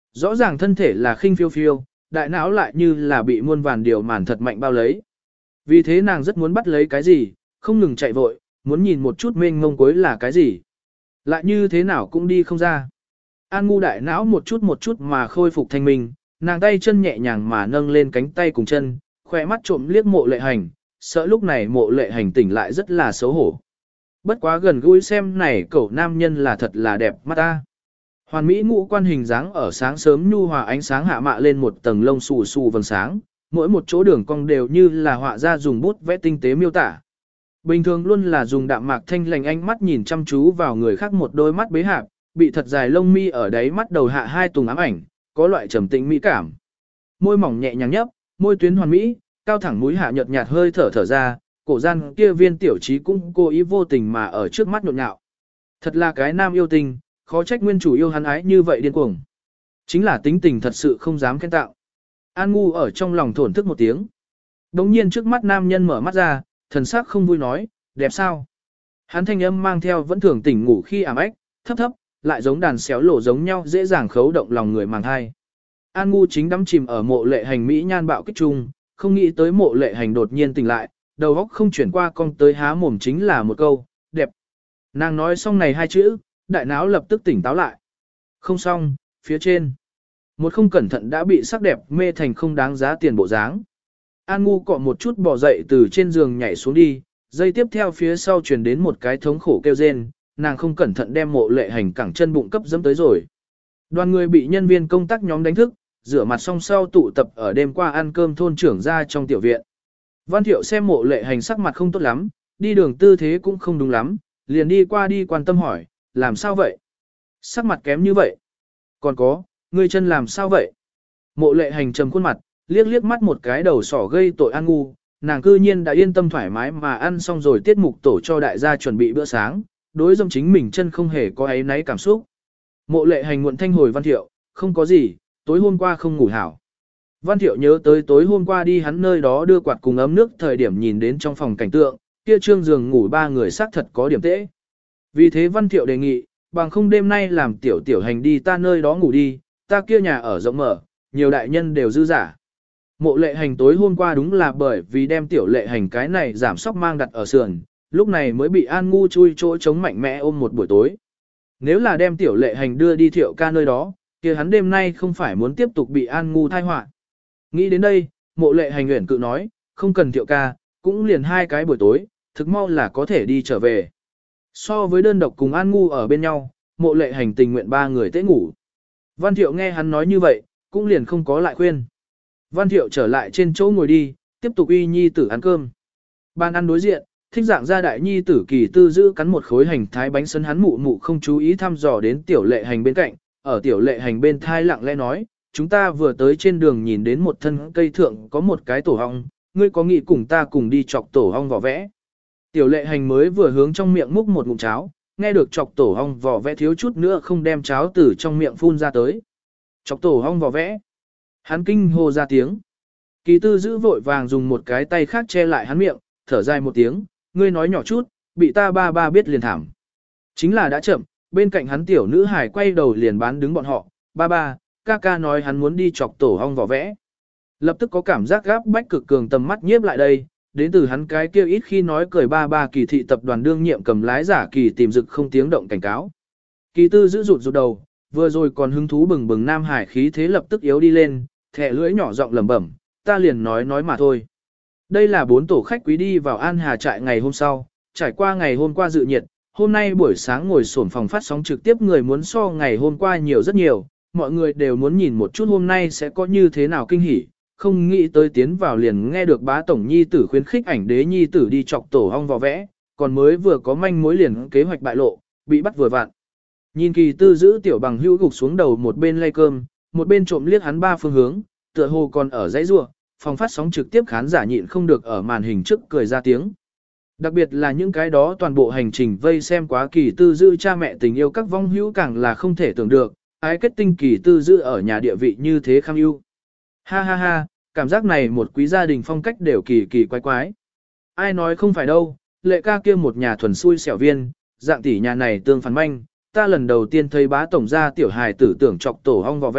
Rõ ràng thân thể là khinh phiêu phiêu, đại não lại như là bị muôn vàn điều màn thật mạnh bao lấy. Vì thế nàng rất muốn bắt lấy cái gì, không ngừng chạy vội, muốn nhìn một chút mênh mông cuối là cái gì. Lại như thế nào cũng đi không ra. An ngu đại não một chút mà khôi phục thanh minh, nàng tay chân nhẹ nhàng mà nâng lên cánh tay cùng chân, khỏe mắt trộm liếc Mộ Lệ Hành, sợ lúc này Mộ Lệ Hành tỉnh lại rất là xấu hổ. Bất quá gần gũi xem này cậu nam nhân là thật là đẹp mắt ta. Hoàn mỹ ngũ quan hình dáng ở sáng sớm nhu hòa ánh sáng hạ mạ lên một tầng lông xù xù vầng sáng, mỗi một chỗ đường cong đều như là họa ra dùng bút vẽ tinh tế miêu tả. Bình thường luôn là dùng đạm mạc thanh lành ánh mắt nhìn chăm chú vào người khác một đôi mắt bế hạp, bị thật dài lông mi ở đáy mắt đầu hạ hai tùng ám ảnh, có loại trầm tĩnh mỹ cảm. Môi mỏng nhẹ nhàng nhấp, môi tuyến hoàn mỹ, cao thẳng mũi hạ nhợt nhạt hơi thở thở ra, cổ gian kia viên tiểu trí cũng cố ý vô tình mà ở trước mắt nhộn nhạo. Thật là cái nam yêu tình, khó trách nguyên chủ yêu hắn ái như vậy điên cuồng. Chính là tính tình thật sự không dám khen tạo. An ngu ở trong lòng thổn thức một tiếng. Đống nhiên trước mắt nam nhân mở mắt ra, thần sắc không vui nói, đẹp sao? Hắn thanh âm mang theo vẫn thường tỉnh ngủ khi ảm ếch, thấp thấp, lại giống đàn xéo lổ giống nhau dễ dàng khấu động lòng người màng thai. An ngu chính đắm chìm ở Mộ Lệ Hành mỹ nhan bạo kích trung, không nghĩ tới Mộ Lệ Hành đột nhiên tỉnh lại, đầu óc không chuyển qua cong tới há mồm chính là một câu, đẹp. Nàng nói xong này hai chữ, đại não lập tức tỉnh táo lại. Không xong, phía trên. Một không cẩn thận đã bị sắc đẹp mê thành không đáng giá tiền bộ dáng. An ngu cọ một chút bò dậy từ trên giường nhảy xuống đi, dây tiếp theo phía sau truyền đến một cái thống khổ kêu rên, nàng không cẩn thận đem Mộ Lệ Hành cẳng chân bụng cấp dẫm tới rồi. Đoàn người bị nhân viên công tác nhóm đánh thức, rửa mặt xong sau tụ tập ở đêm qua ăn cơm thôn trưởng ra trong tiểu viện. Văn Thiệu xem Mộ Lệ Hành sắc mặt không tốt lắm, đi đường tư thế cũng không đúng lắm, liền đi qua đi quan tâm hỏi, làm sao vậy? Sắc mặt kém như vậy. Còn có, ngươi chân làm sao vậy? Mộ Lệ Hành trầm khuôn mặt, liếc liếc mắt một cái đầu sỏ gây tội An ngu, nàng cư nhiên đã yên tâm thoải mái mà ăn xong rồi tiết mục tổ cho đại gia chuẩn bị bữa sáng, đối dâm chính mình chân không hề có áy náy cảm xúc. Mộ Lệ Hành muộn thanh hồi Văn Thiệu, không có gì, tối hôm qua không ngủ hảo. Văn Thiệu nhớ tới tối hôm qua đi hắn nơi đó đưa quạt cùng ấm nước thời điểm nhìn đến trong phòng cảnh tượng, kia trương giường ngủ ba người xác thật có điểm tễ. Vì thế Văn Thiệu đề nghị, bằng không đêm nay làm tiểu hành đi ta nơi đó ngủ đi, ta kia nhà ở rộng mở, nhiều đại nhân đều dư giả. Mộ Lệ Hành tối hôm qua đúng là bởi vì đem tiểu Lệ Hành cái này giảm sóc mang đặt ở sườn, lúc này mới bị An ngu chui chỗ chống mạnh mẽ ôm một buổi tối. Nếu là đem tiểu Lệ Hành đưa đi Thiệu ca nơi đó, kia hắn đêm nay không phải muốn tiếp tục bị An ngu thai họa. Nghĩ đến đây, Mộ Lệ Hành uyển cự nói, không cần Thiệu ca, cũng liền hai cái buổi tối, thực mau là có thể đi trở về. So với đơn độc cùng An ngu ở bên nhau, Mộ Lệ Hành tình nguyện ba người tế ngủ. Văn Thiệu nghe hắn nói như vậy, cũng liền không có lại khuyên. Văn Thiệu trở lại trên chỗ ngồi đi, tiếp tục uy nhi tử ăn cơm. Ban ăn đối diện, thích dạng gia đại nhi tử Kỳ Tư giữ cắn một khối hành thái bánh sấn hắn mụ mụ không chú ý thăm dò đến tiểu Lệ Hành bên cạnh, ở tiểu Lệ Hành bên thai lặng lẽ nói, chúng ta vừa tới trên đường nhìn đến một thân cây thượng có một cái tổ ong, ngươi có nghĩ cùng ta cùng đi chọc tổ ong vỏ vẽ. Tiểu Lệ Hành mới vừa hướng trong miệng múc một ngụm cháo, nghe được chọc tổ ong vỏ vẽ thiếu chút nữa không đem cháo từ trong miệng phun ra tới. Chọc tổ ong vỏ vẽ. Hắn kinh hô ra tiếng. Kỳ Tư giữ vội vàng dùng một cái tay khác che lại hắn miệng, thở dài một tiếng, ngươi nói nhỏ chút, bị ta ba biết liền thảm. Chính là đã chậm, bên cạnh hắn tiểu nữ hải quay đầu liền bán đứng bọn họ, ba, ca nói hắn muốn đi chọc tổ ong vỏ vẽ. Lập tức có cảm giác gáp bách cực cường tầm mắt nhiếp lại đây, đến từ hắn cái kia ít khi nói cười ba Kỳ thị tập đoàn đương nhiệm cầm lái giả Kỳ tìm dực không tiếng động cảnh cáo. Kỳ Tư giữ rụt đầu, vừa rồi còn hứng thú bừng bừng nam hải khí thế lập tức yếu đi lên, thẻ lưỡi nhỏ giọng lẩm bẩm, ta liền nói mà thôi. Đây là 4 tổ khách quý đi vào An Hà trại ngày hôm sau, trải qua ngày hôm qua dự nhiệt, hôm nay buổi sáng ngồi sổn phòng phát sóng trực tiếp người muốn so ngày hôm qua nhiều rất nhiều, mọi người đều muốn nhìn một chút hôm nay sẽ có như thế nào kinh hỉ, không nghĩ tới tiến vào liền nghe được bá tổng nhi tử khuyến khích ảnh đế nhi tử đi chọc tổ ong vò vẽ, còn mới vừa có manh mối liền kế hoạch bại lộ, bị bắt vừa vặn. Nhìn Kỳ Tư giữ tiểu bằng hữu gục xuống đầu một bên lay cơm, một bên trộm liếc hắn ba phương hướng, tựa hồ còn ở dãy rua, phòng phát sóng trực tiếp khán giả nhịn không được ở màn hình trước cười ra tiếng. Đặc biệt là những cái đó toàn bộ hành trình vây xem quá Kỳ Tư giữ cha mẹ tình yêu các vong hữu càng là không thể tưởng được, ái kết tinh Kỳ Tư giữ ở nhà địa vị như thế kham ưu. Ha ha ha, cảm giác này một quý gia đình phong cách đều kỳ kỳ quái quái. Ai nói không phải đâu, Lệ ca kia một nhà thuần xui xẻo viên, dạng tỷ nhà này tương phản manh, ta lần đầu tiên thấy bá tổng gia tiểu hài tử tưởng chọc tổ ong vò vẽ,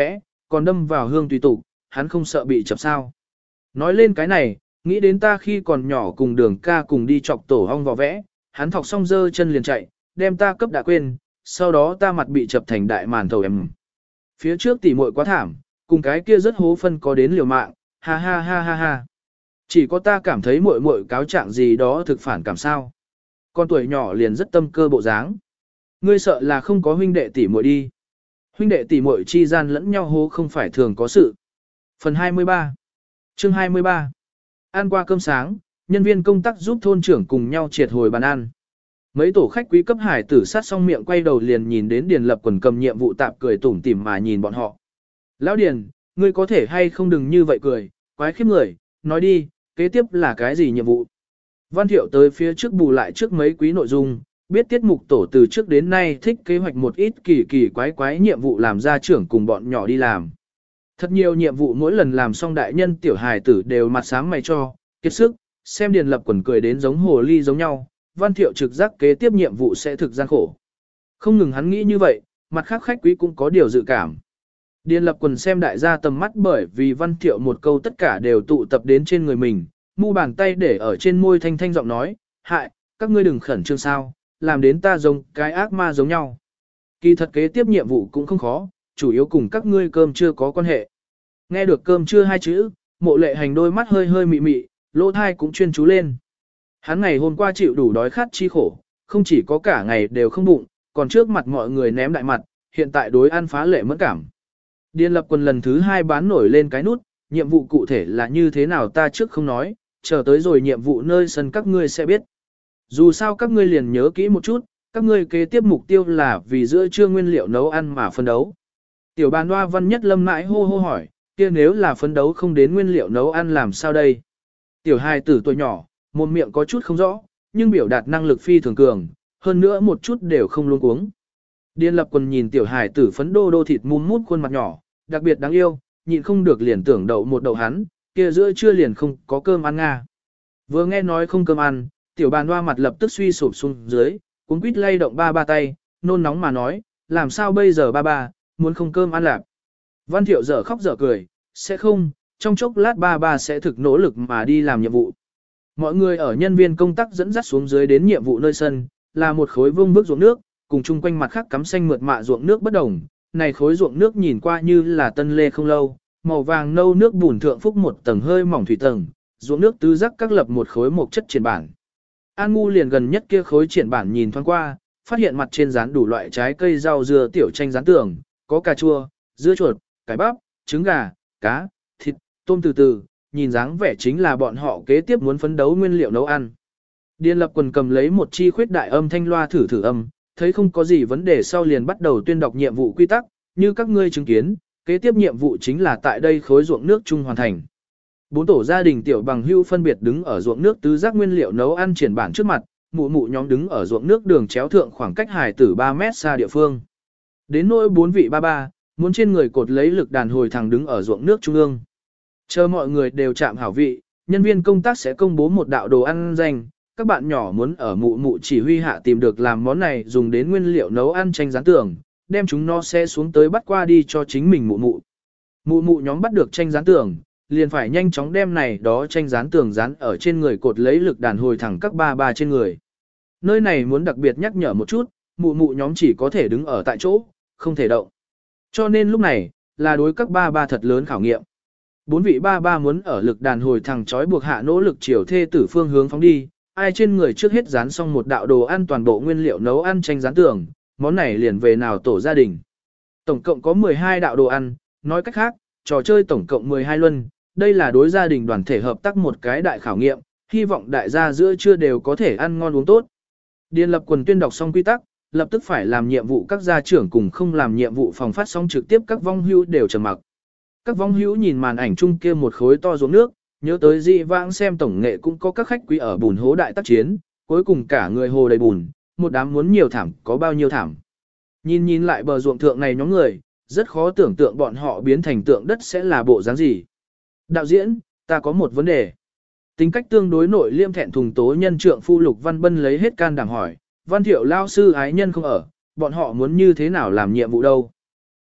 còn đâm vào hương tùy tục, hắn không sợ bị chập sao. Nói lên cái này, nghĩ đến ta khi còn nhỏ cùng Đường ca cùng đi chọc tổ hong vò vẽ, hắn thọc xong giơ chân liền chạy, đem ta cấp đã quên, sau đó ta mặt bị chập thành đại màn thầu em. Phía trước tỉ muội quá thảm, cùng cái kia rất hố phân có đến liều mạng, ha ha ha ha ha. Chỉ có ta cảm thấy muội muội cáo trạng gì đó thực phản cảm sao. Con tuổi nhỏ liền rất tâm cơ bộ dáng. Ngươi sợ là không có huynh đệ tỷ muội đi. Huynh đệ tỷ muội chi gian lẫn nhau hố không phải thường có sự. Phần 23 Chương 23 Ăn qua cơm sáng, nhân viên công tác giúp thôn trưởng cùng nhau triệt hồi bàn ăn. Mấy tổ khách quý cấp hải tử sát xong miệng quay đầu liền nhìn đến Điền Lập Quần cầm nhiệm vụ tạp cười tủm tỉm mà nhìn bọn họ. Lão Điền, ngươi có thể hay không đừng như vậy cười, quái khiếp người, nói đi, kế tiếp là cái gì nhiệm vụ? Văn Thiệu tới phía trước bù lại trước mấy quý nội dung, biết tiết mục tổ từ trước đến nay thích kế hoạch một ít kỳ kỳ quái quái nhiệm vụ làm gia trưởng cùng bọn nhỏ đi làm. Thật nhiều nhiệm vụ mỗi lần làm xong đại nhân tiểu hài tử đều mặt sáng mày cho, kiệt sức, xem Điền Lập Quần cười đến giống hồ ly giống nhau, Văn Thiệu trực giác kế tiếp nhiệm vụ sẽ thực gian khổ. Không ngừng hắn nghĩ như vậy, mặt khác khách quý cũng có điều dự cảm. Điền Lập Quần xem đại gia tầm mắt bởi vì Văn Thiệu một câu tất cả đều tụ tập đến trên người mình, mu bàn tay để ở trên môi thanh thanh giọng nói, hại, các ngươi đừng khẩn trương sao, làm đến ta giống cái ác ma giống nhau. Kỳ thật kế tiếp nhiệm vụ cũng không khó, chủ yếu cùng các ngươi cơm chưa có quan hệ. Nghe được cơm chưa hai chữ, Mộ Lệ Hành đôi mắt hơi hơi mị mị, lỗ thai cũng chuyên chú lên. Hắn ngày hôm qua chịu đủ đói khát chi khổ, không chỉ có cả ngày đều không bụng, còn trước mặt mọi người ném đại mặt, hiện tại đối ăn phá lệ mẫn cảm. Điền Lập Quần lần thứ 2 bán nổi lên cái nút, nhiệm vụ cụ thể là như thế nào ta trước không nói, chờ tới rồi nhiệm vụ nơi sân các ngươi sẽ biết. Dù sao các ngươi liền nhớ kỹ một chút, các ngươi kế tiếp mục tiêu là vì giữa trưa nguyên liệu nấu ăn mà phân đấu. Tiểu bàn hoa Văn Nhất Lâm mãi hô hô hỏi, kia nếu là phấn đấu không đến nguyên liệu nấu ăn làm sao đây? Tiểu hài tử tuổi nhỏ, mồm miệng có chút không rõ, nhưng biểu đạt năng lực phi thường cường, hơn nữa một chút đều không luống cuống. Điền Lập Quần nhìn tiểu hài tử phấn đô đô thịt mum mút khuôn mặt nhỏ, đặc biệt đáng yêu, nhịn không được liền tưởng đậu một đậu hắn, kia giữa trưa liền không có cơm ăn nga. Vừa nghe nói không cơm ăn, tiểu bàn hoa mặt lập tức suy sụp xuống dưới, cuống quýt lay động ba tay, nôn nóng mà nói, làm sao bây giờ ba, muốn không cơm ăn lạp. Văn Thiệu dở khóc dở cười, sẽ không, trong chốc lát ba sẽ thực nỗ lực mà đi làm nhiệm vụ. Mọi người ở nhân viên công tác dẫn dắt xuống dưới đến nhiệm vụ nơi sân, là một khối vương vức ruộng nước, cùng chung quanh mặt khác cắm xanh mượt mạ ruộng nước bất đồng. Này khối ruộng nước nhìn qua như là tân lê không lâu, màu vàng nâu nước bùn thượng phúc một tầng hơi mỏng thủy tầng, ruộng nước tứ giác các lập một khối mộc chất triển bản. An Ngu liền gần nhất kia khối triển bản nhìn thoáng qua, phát hiện mặt trên dán đủ loại trái cây rau dưa tiểu tranh dán tường, có cà chua, dưa chuột, cải bắp, trứng gà, cá, thịt, tôm từ từ, nhìn dáng vẻ chính là bọn họ kế tiếp muốn phấn đấu nguyên liệu nấu ăn. Điền Lập Quần cầm lấy một chi khuyết đại âm thanh loa thử âm, thấy không có gì vấn đề sau liền bắt đầu tuyên đọc nhiệm vụ quy tắc, như các ngươi chứng kiến, kế tiếp nhiệm vụ chính là tại đây khối ruộng nước chung hoàn thành. 4 tổ gia đình tiểu bằng hưu phân biệt đứng ở ruộng nước tứ giác nguyên liệu nấu ăn triển bản trước mặt, mụ mụ nhóm đứng ở ruộng nước đường chéo thượng khoảng cách hài tử 3 mét xa địa phương. Đến nỗi 4 vị ba, muốn trên người cột lấy lực đàn hồi thẳng đứng ở ruộng nước trung ương. Chờ mọi người đều chạm hảo vị, nhân viên công tác sẽ công bố một đạo đồ ăn danh, các bạn nhỏ muốn ở mụ mụ chỉ huy hạ tìm được làm món này dùng đến nguyên liệu nấu ăn tranh dán tường, đem chúng nó sẽ xuống tới bắt qua đi cho chính mình mụ mụ. Mụ mụ nhóm bắt được tranh dán tường, liền phải nhanh chóng đem này đó tranh dán tường dán ở trên người cột lấy lực đàn hồi thẳng các ba trên người. Nơi này muốn đặc biệt nhắc nhở một chút, mụ mụ nhóm chỉ có thể đứng ở tại chỗ, không thể động. Cho nên lúc này, là đối các ba thật lớn khảo nghiệm. 4 vị ba muốn ở lực đàn hồi thẳng trói buộc hạ nỗ lực chiều thê tử phương hướng phóng đi, ai trên người trước hết dán xong một đạo đồ ăn toàn bộ nguyên liệu nấu ăn tranh dán tường, món này liền về nào tổ gia đình. Tổng cộng có 12 đạo đồ ăn, nói cách khác, trò chơi tổng cộng 12 luân, đây là đối gia đình đoàn thể hợp tác một cái đại khảo nghiệm, hy vọng đại gia giữa trưa đều có thể ăn ngon uống tốt. Điền Lập Quần tuyên đọc xong quy tắc, lập tức phải làm nhiệm vụ các gia trưởng cùng không làm nhiệm vụ phòng phát sóng trực tiếp các vong hữu đều trầm mặc. Các vong hữu nhìn màn ảnh chung kia một khối to ruộng nước, nhớ tới dị vãng xem tổng nghệ cũng có các khách quý ở bùn hố đại tác chiến, cuối cùng cả người hồ đầy bùn, một đám muốn nhiều thảm có bao nhiêu thảm. Nhìn lại bờ ruộng thượng này nhóm người, rất khó tưởng tượng bọn họ biến thành tượng đất sẽ là bộ dáng gì. Đạo diễn, ta có một vấn đề. Tính cách tương đối nội liêm thẹn thùng tố nhân trượng phu Lục Văn Bân lấy hết can đảm hỏi, Văn Thiệu lao sư ái nhân không ở, bọn họ muốn như thế nào làm nhiệm vụ đâu.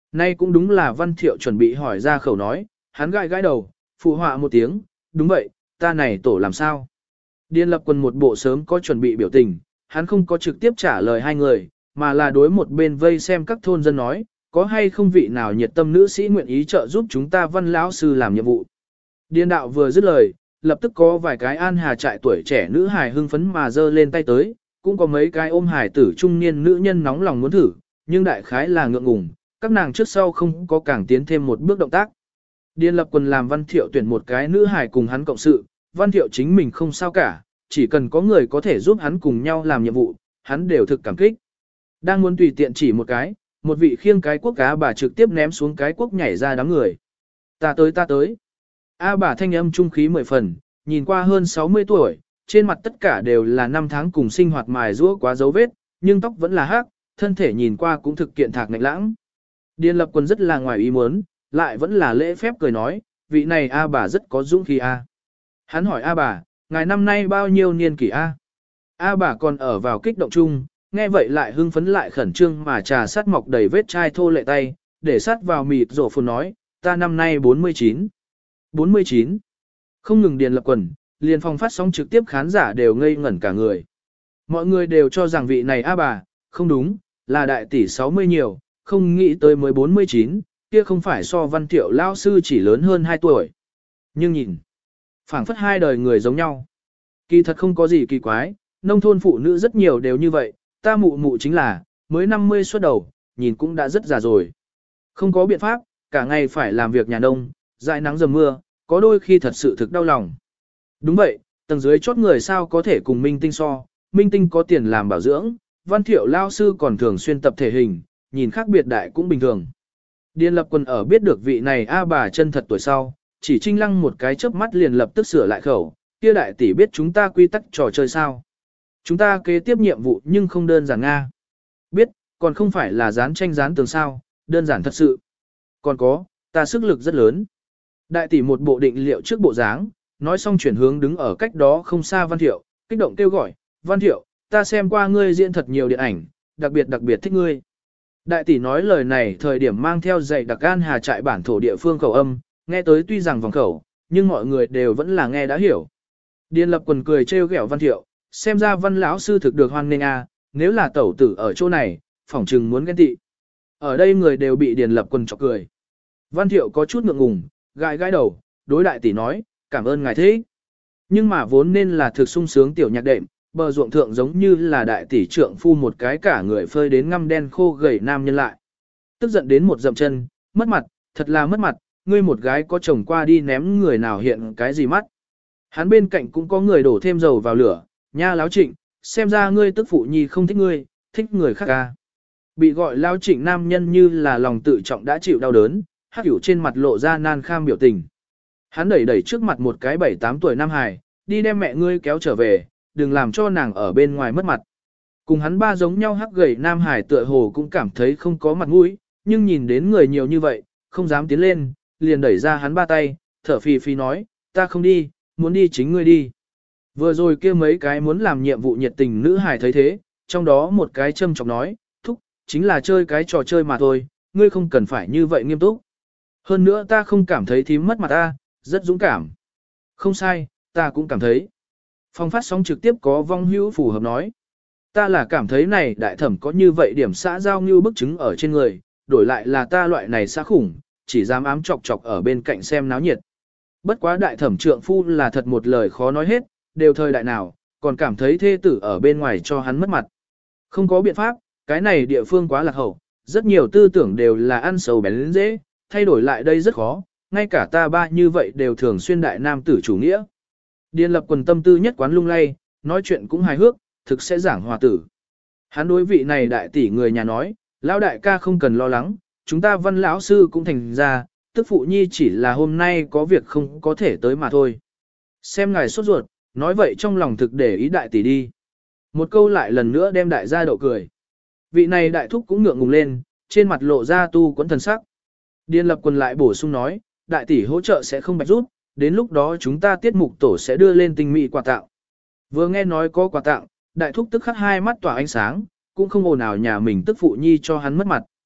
Nay cũng đúng là Văn Thiệu chuẩn bị hỏi ra khẩu nói, hắn gãi gãi đầu, phụ họa một tiếng, đúng vậy, ta này tổ làm sao? Điền Lập Quân một bộ sớm có chuẩn bị biểu tình, hắn không có trực tiếp trả lời hai người, mà là đối một bên vây xem các thôn dân nói, có hay không vị nào nhiệt tâm nữ sĩ nguyện ý trợ giúp chúng ta Văn lão sư làm nhiệm vụ. Điền đạo vừa dứt lời, lập tức có vài cái An Hà trại tuổi trẻ nữ hài hưng phấn mà giơ lên tay tới, cũng có mấy cái ôm hài tử trung niên nữ nhân nóng lòng muốn thử, nhưng đại khái là ngượng ngùng, các nàng trước sau không có càng tiến thêm một bước động tác. Điền Lập Quân làm Văn Thiệu tuyển một cái nữ hài cùng hắn cộng sự, Văn Thiệu chính mình không sao cả, chỉ cần có người có thể giúp hắn cùng nhau làm nhiệm vụ, hắn đều thực cảm kích. Đang muốn tùy tiện chỉ một cái, một vị khiêng cái cuốc cá bà trực tiếp ném xuống cái cuốc nhảy ra đám người. Ta tới. A bà thanh âm trung khí 10 phần, nhìn qua hơn 60 tuổi, trên mặt tất cả đều là năm tháng cùng sinh hoạt mài giũa quá dấu vết, nhưng tóc vẫn là hắc, thân thể nhìn qua cũng thực kiện thạc ngạnh lãng. Điền Lập Quân rất là ngoài ý muốn, lại vẫn là lễ phép cười nói, vị này A bà rất có dũng khí A. Hắn hỏi A bà, ngài năm nay bao nhiêu niên kỷ A? A bà còn ở vào kích động chung, nghe vậy lại hưng phấn lại khẩn trương mà trà sát mọc đầy vết chai thô lệ tay, để sát vào mịt rổ phồn nói, ta năm nay 49. 49. Không ngừng Điền Lập Quân, liền phòng phát sóng trực tiếp khán giả đều ngây ngẩn cả người. Mọi người đều cho rằng vị này A bà, không đúng, là đại tỷ 60 nhiều, không nghĩ tới mới 49, kia không phải so Văn Thiệu lao sư chỉ lớn hơn 2 tuổi. Nhưng nhìn, phảng phất hai đời người giống nhau. Kỳ thật không có gì kỳ quái, nông thôn phụ nữ rất nhiều đều như vậy, ta mụ mụ chính là, mới 50 xuất đầu, nhìn cũng đã rất già rồi. Không có biện pháp, cả ngày phải làm việc nhà nông, dãi nắng dầm mưa, có đôi khi thật sự thực đau lòng. Đúng vậy, tầng dưới chốt người sao có thể cùng Minh Tinh so, Minh Tinh có tiền làm bảo dưỡng, Văn Thiệu lao sư còn thường xuyên tập thể hình, nhìn khác biệt đại cũng bình thường. Điền Lập Quân ở biết được vị này A bà chân thật tuổi sau, chỉ trinh lăng một cái chớp mắt liền lập tức sửa lại khẩu, kia đại tỷ biết chúng ta quy tắc trò chơi sao. Chúng ta kế tiếp nhiệm vụ nhưng không đơn giản Nga. Biết, còn không phải là dán tranh dán tường sao, đơn giản thật sự. Còn có, ta sức lực rất lớn. Đại tỷ một bộ định liệu trước bộ dáng, nói xong chuyển hướng đứng ở cách đó không xa Văn Thiệu, kích động kêu gọi, Văn Thiệu, ta xem qua ngươi diễn thật nhiều điện ảnh, đặc biệt thích ngươi. Đại tỷ nói lời này thời điểm mang theo dạy đặc An Hà trại bản thổ địa phương khẩu âm, nghe tới tuy rằng vòng khẩu, nhưng mọi người đều vẫn là nghe đã hiểu. Điền Lập Quân cười trêu ghẹo Văn Thiệu, xem ra Văn lão sư thực được hoan nghênh a, nếu là tẩu tử ở chỗ này, phỏng chừng muốn ghen tị. Ở đây người đều bị Điền Lập Quân chọc cười. Văn Thiệu có chút ngượng ngùng, gãi đầu, đối đại tỷ nói, cảm ơn ngài thế. Nhưng mà vốn nên là thực sung sướng tiểu nhạc đệm, bờ ruộng thượng giống như là đại tỷ trượng phu một cái cả người phơi đến ngăm đen khô gầy nam nhân lại. Tức giận đến một dậm chân, mất mặt, thật là mất mặt, ngươi một gái có chồng qua đi ném người nào hiện cái gì mắt. Hắn bên cạnh cũng có người đổ thêm dầu vào lửa, nha Láo Trịnh, xem ra ngươi tức phụ nhi không thích ngươi, thích người khác ca. Bị gọi Láo Trịnh nam nhân như là lòng tự trọng đã chịu đau đớn, hắc hữu trên mặt lộ ra nan kham biểu tình. Hắn đẩy trước mặt một cái 7-8 tuổi nam hài, đi đem mẹ ngươi kéo trở về, đừng làm cho nàng ở bên ngoài mất mặt. Cùng hắn ba giống nhau hắc gầy nam hải tựa hồ cũng cảm thấy không có mặt mũi, nhưng nhìn đến người nhiều như vậy, không dám tiến lên, liền đẩy ra hắn ba tay, thở phì phì nói, ta không đi, muốn đi chính ngươi đi. Vừa rồi kia mấy cái muốn làm nhiệm vụ nhiệt tình nữ hải thấy thế, trong đó một cái châm chọc nói, thúc, chính là chơi cái trò chơi mà thôi, ngươi không cần phải như vậy nghiêm túc. Hơn nữa ta không cảm thấy thím mất mặt ta, rất dũng cảm. Không sai, ta cũng cảm thấy. Phong phát sóng trực tiếp có vong hữu phù hợp nói. Ta là cảm thấy này đại thẩm có như vậy điểm xã giao như bức chứng ở trên người, đổi lại là ta loại này xã khủng, chỉ dám ám chọc ở bên cạnh xem náo nhiệt. Bất quá đại thẩm trượng phu là thật một lời khó nói hết, đều thời đại nào, còn cảm thấy thê tử ở bên ngoài cho hắn mất mặt. Không có biện pháp, cái này địa phương quá lạc hậu, rất nhiều tư tưởng đều là ăn sầu bén dễ, thay đổi lại đây rất khó, ngay cả ta ba như vậy đều thường xuyên đại nam tử chủ nghĩa. Điền Lập Quân tâm tư nhất quán lung lay, nói chuyện cũng hài hước, thực sẽ giảng hòa tử. Hắn đối vị này đại tỷ người nhà nói, lão đại ca không cần lo lắng, chúng ta Văn lão sư cũng thành ra, tức phụ nhi chỉ là hôm nay có việc không có thể tới mà thôi. Xem ngài sốt ruột, nói vậy trong lòng thực để ý đại tỷ đi. Một câu lại lần nữa đem đại gia đậu cười. Vị này đại thúc cũng ngượng ngùng lên, trên mặt lộ ra tu quẫn thần sắc. Điền Lập Quân lại bổ sung nói, đại tỷ hỗ trợ sẽ không bạch rút, đến lúc đó chúng ta tiết mục tổ sẽ đưa lên tinh mỹ quà tặng. Vừa nghe nói có quà tặng, đại thúc tức khắc hai mắt tỏa ánh sáng, cũng không ồn ào nhà mình tức phụ nhi cho hắn mất mặt.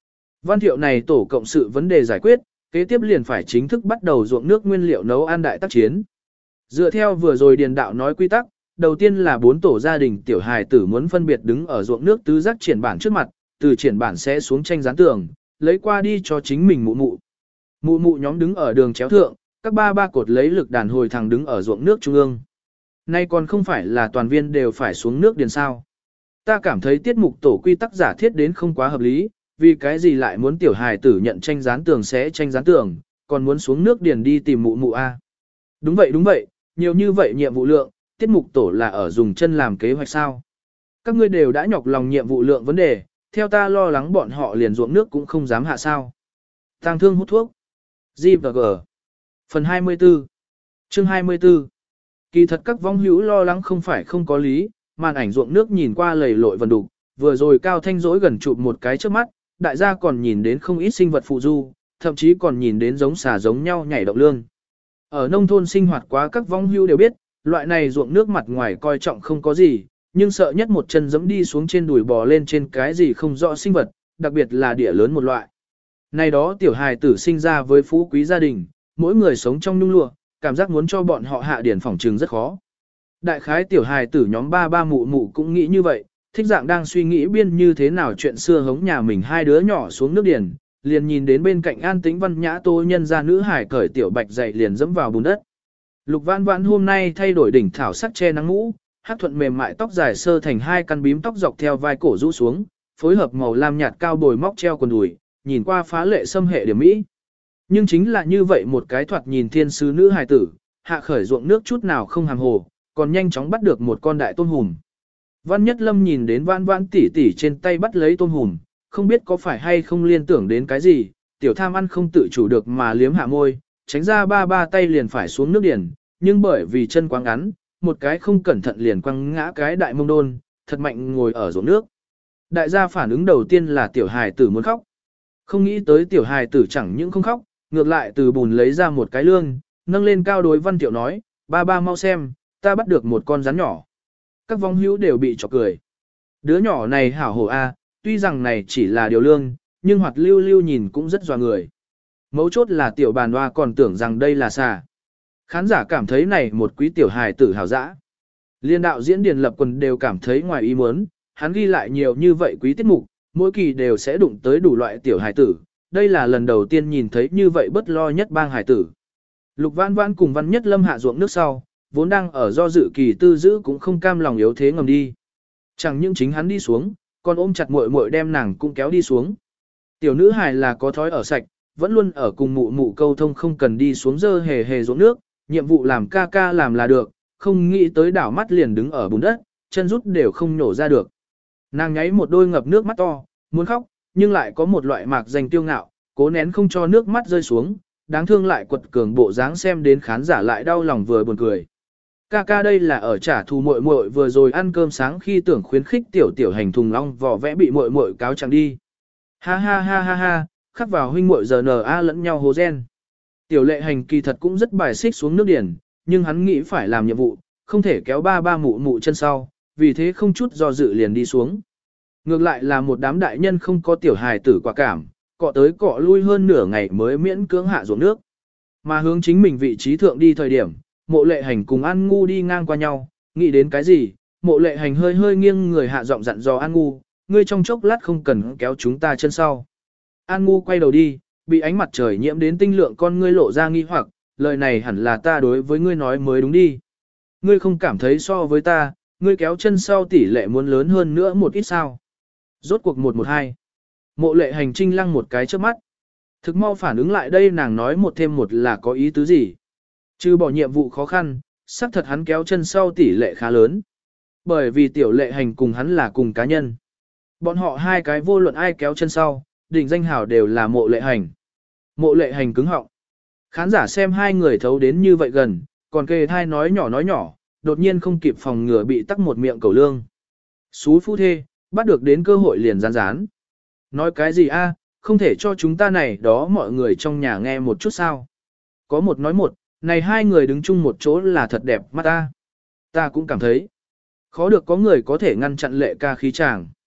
Văn Thiệu này tổ cộng sự vấn đề giải quyết, kế tiếp liền phải chính thức bắt đầu ruộng nước nguyên liệu nấu ăn đại tác chiến. Dựa theo vừa rồi điền đạo nói quy tắc, đầu tiên là 4 tổ gia đình tiểu hài tử muốn phân biệt đứng ở ruộng nước tứ giác triển bản trước mặt, từ triển bản sẽ xuống tranh dán tường, lấy qua đi cho chính mình mụ mụ. Mụ mụ nhóm đứng ở đường chéo thượng, các ba cột lấy lực đàn hồi thẳng đứng ở ruộng nước trung ương. Nay còn không phải là toàn viên đều phải xuống nước điền sao. Ta cảm thấy tiết mục tổ quy tắc giả thiết đến không quá hợp lý, vì cái gì lại muốn tiểu hài tử nhận tranh dán tường sẽ tranh dán tường, còn muốn xuống nước điền đi tìm mụ mụ a. Đúng vậy, nhiều như vậy nhiệm vụ lượng, tiết mục tổ là ở dùng chân làm kế hoạch sao. Các ngươi đều đã nhọc lòng nhiệm vụ lượng vấn đề, theo ta lo lắng bọn họ liền ruộng nước cũng không dám hạ sao. Tang thương hút thuốc. G&G. Phần 24. Chương 24. Kỳ thật các vong hữu lo lắng không phải không có lý, màn ảnh ruộng nước nhìn qua lầy lội vần đục, vừa rồi Cao Thanh dỗi gần chụp một cái trước mắt, đại gia còn nhìn đến không ít sinh vật phụ du, thậm chí còn nhìn đến giống xà giống nhau nhảy động lương. Ở nông thôn sinh hoạt quá các vong hữu đều biết, loại này ruộng nước mặt ngoài coi trọng không có gì, nhưng sợ nhất một chân giẫm đi xuống trên đùi bò lên trên cái gì không rõ sinh vật, đặc biệt là địa lớn một loại. Này đó tiểu hài tử sinh ra với phú quý gia đình, mỗi người sống trong nhung lụa, cảm giác muốn cho bọn họ hạ điển phòng trường rất khó. Đại khái tiểu hài tử nhóm ba mụ mụ cũng nghĩ như vậy, thích dạng đang suy nghĩ biên như thế nào chuyện xưa hống nhà mình hai đứa nhỏ xuống nước điển, liền nhìn đến bên cạnh an tĩnh văn nhã tô nhân ra nữ hải cởi tiểu bạch dậy liền dẫm vào bùn đất. Lục Vãn Vãn hôm nay thay đổi đỉnh thảo sắc che nắng mũ, hắc thuận mềm mại tóc dài sơ thành hai căn bím tóc dọc theo vai cổ rũ xuống, phối hợp màu lam nhạt cao bồi móc treo quần đùi, nhìn qua phá lệ xâm hệ điểm mỹ. Nhưng chính là như vậy một cái thoạt nhìn thiên sứ nữ hài tử, hạ khởi ruộng nước chút nào không hàm hồ, còn nhanh chóng bắt được một con đại tôm hùm. Văn Nhất Lâm nhìn đến Vãn Vãn tỉ tỉ trên tay bắt lấy tôm hùm, không biết có phải hay không liên tưởng đến cái gì, tiểu tham ăn không tự chủ được mà liếm hạ môi, tránh ra ba tay liền phải xuống nước điển, nhưng bởi vì chân quá ngắn, một cái không cẩn thận liền quăng ngã cái đại mông đôn, thật mạnh ngồi ở ruộng nước. Đại gia phản ứng đầu tiên là tiểu hài tử muốn khóc. Không nghĩ tới tiểu hài tử chẳng những không khóc, ngược lại từ bùn lấy ra một cái lương, nâng lên cao đối Văn Thiệu nói, ba mau xem, ta bắt được một con rắn nhỏ. Các vong hữu đều bị chọc cười. Đứa nhỏ này hảo hổ a, tuy rằng này chỉ là điều lương, nhưng hoạt lưu lưu nhìn cũng rất dọa người. Mấu chốt là tiểu bàn hoa còn tưởng rằng đây là xà. Khán giả cảm thấy này một quý tiểu hài tử hào dã. Liên đạo diễn Điền Lập Quần đều cảm thấy ngoài ý muốn, hắn ghi lại nhiều như vậy quý tiết mục, mỗi kỳ đều sẽ đụng tới đủ loại tiểu hài tử. Đây là lần đầu tiên nhìn thấy như vậy bất lo nhất bang hài tử. Lục Vãn Vãn cùng Văn Nhất Lâm hạ ruộng nước sau, vốn đang ở do dự kỳ tư giữ cũng không cam lòng yếu thế ngầm đi. Chẳng những chính hắn đi xuống, còn ôm chặt muội muội đem nàng cũng kéo đi xuống. Tiểu nữ hài là có thói ở sạch, vẫn luôn ở cùng mụ mụ câu thông không cần đi xuống dơ hề ruộng nước, nhiệm vụ làm ca ca làm là được, không nghĩ tới đảo mắt liền đứng ở bùn đất, chân rút đều không nhổ ra được. Nàng nháy một đôi ngập nước mắt to, muốn khóc, nhưng lại có một loại mạc danh tiêu ngạo, cố nén không cho nước mắt rơi xuống, đáng thương lại quật cường bộ dáng xem đến khán giả lại đau lòng vừa buồn cười. Ca ca đây là ở trả thù muội muội vừa rồi ăn cơm sáng khi tưởng khuyến khích tiểu hành thùng long vỏ vẽ bị muội muội cáo chẳng đi. Ha, khắc vào huynh muội giờ NA lẫn nhau hố gen. Tiểu lệ hành kỳ thật cũng rất bài xích xuống nước điển, nhưng hắn nghĩ phải làm nhiệm vụ, không thể kéo ba mụ mụ chân sau, vì thế không chút do dự liền đi xuống. Ngược lại là một đám đại nhân không có tiểu hài tử quả cảm, cọ tới cọ lui hơn nửa ngày mới miễn cưỡng hạ ruộng nước. Mà hướng chính mình vị trí thượng đi thời điểm, Mộ Lệ Hành cùng An Ngu đi ngang qua nhau, nghĩ đến cái gì, Mộ Lệ Hành hơi nghiêng người hạ giọng dặn dò An Ngu, ngươi trong chốc lát không cần kéo chúng ta chân sau. An Ngu quay đầu đi, bị ánh mặt trời nhiễm đến tinh lượng con ngươi lộ ra nghi hoặc, lời này hẳn là ta đối với ngươi nói mới đúng đi. Ngươi không cảm thấy so với ta, ngươi kéo chân sau tỷ lệ muốn lớn hơn nữa một ít sao. Rốt cuộc 1-1-2. Mộ Lệ Hành trinh lăng một cái trước mắt. Thực mau phản ứng lại đây nàng nói một thêm một là có ý tứ gì. Trừ bỏ nhiệm vụ khó khăn, xác thật hắn kéo chân sau tỷ lệ khá lớn. Bởi vì tiểu lệ hành cùng hắn là cùng cá nhân. Bọn họ hai cái vô luận ai kéo chân sau, đỉnh danh hảo đều là Mộ Lệ Hành. Mộ Lệ Hành cứng họng. Khán giả xem hai người thấu đến như vậy gần, còn kề thai nói nhỏ, đột nhiên không kịp phòng ngừa bị tắc một miệng cầu lương. Xú phu thê, bắt được đến cơ hội liền rán. Nói cái gì a? Không thể cho chúng ta này đó mọi người trong nhà nghe một chút sao. Có một nói một, này hai người đứng chung một chỗ là thật đẹp mắt ta. Ta cũng cảm thấy. Khó được có người có thể ngăn chặn lệ ca khí chàng.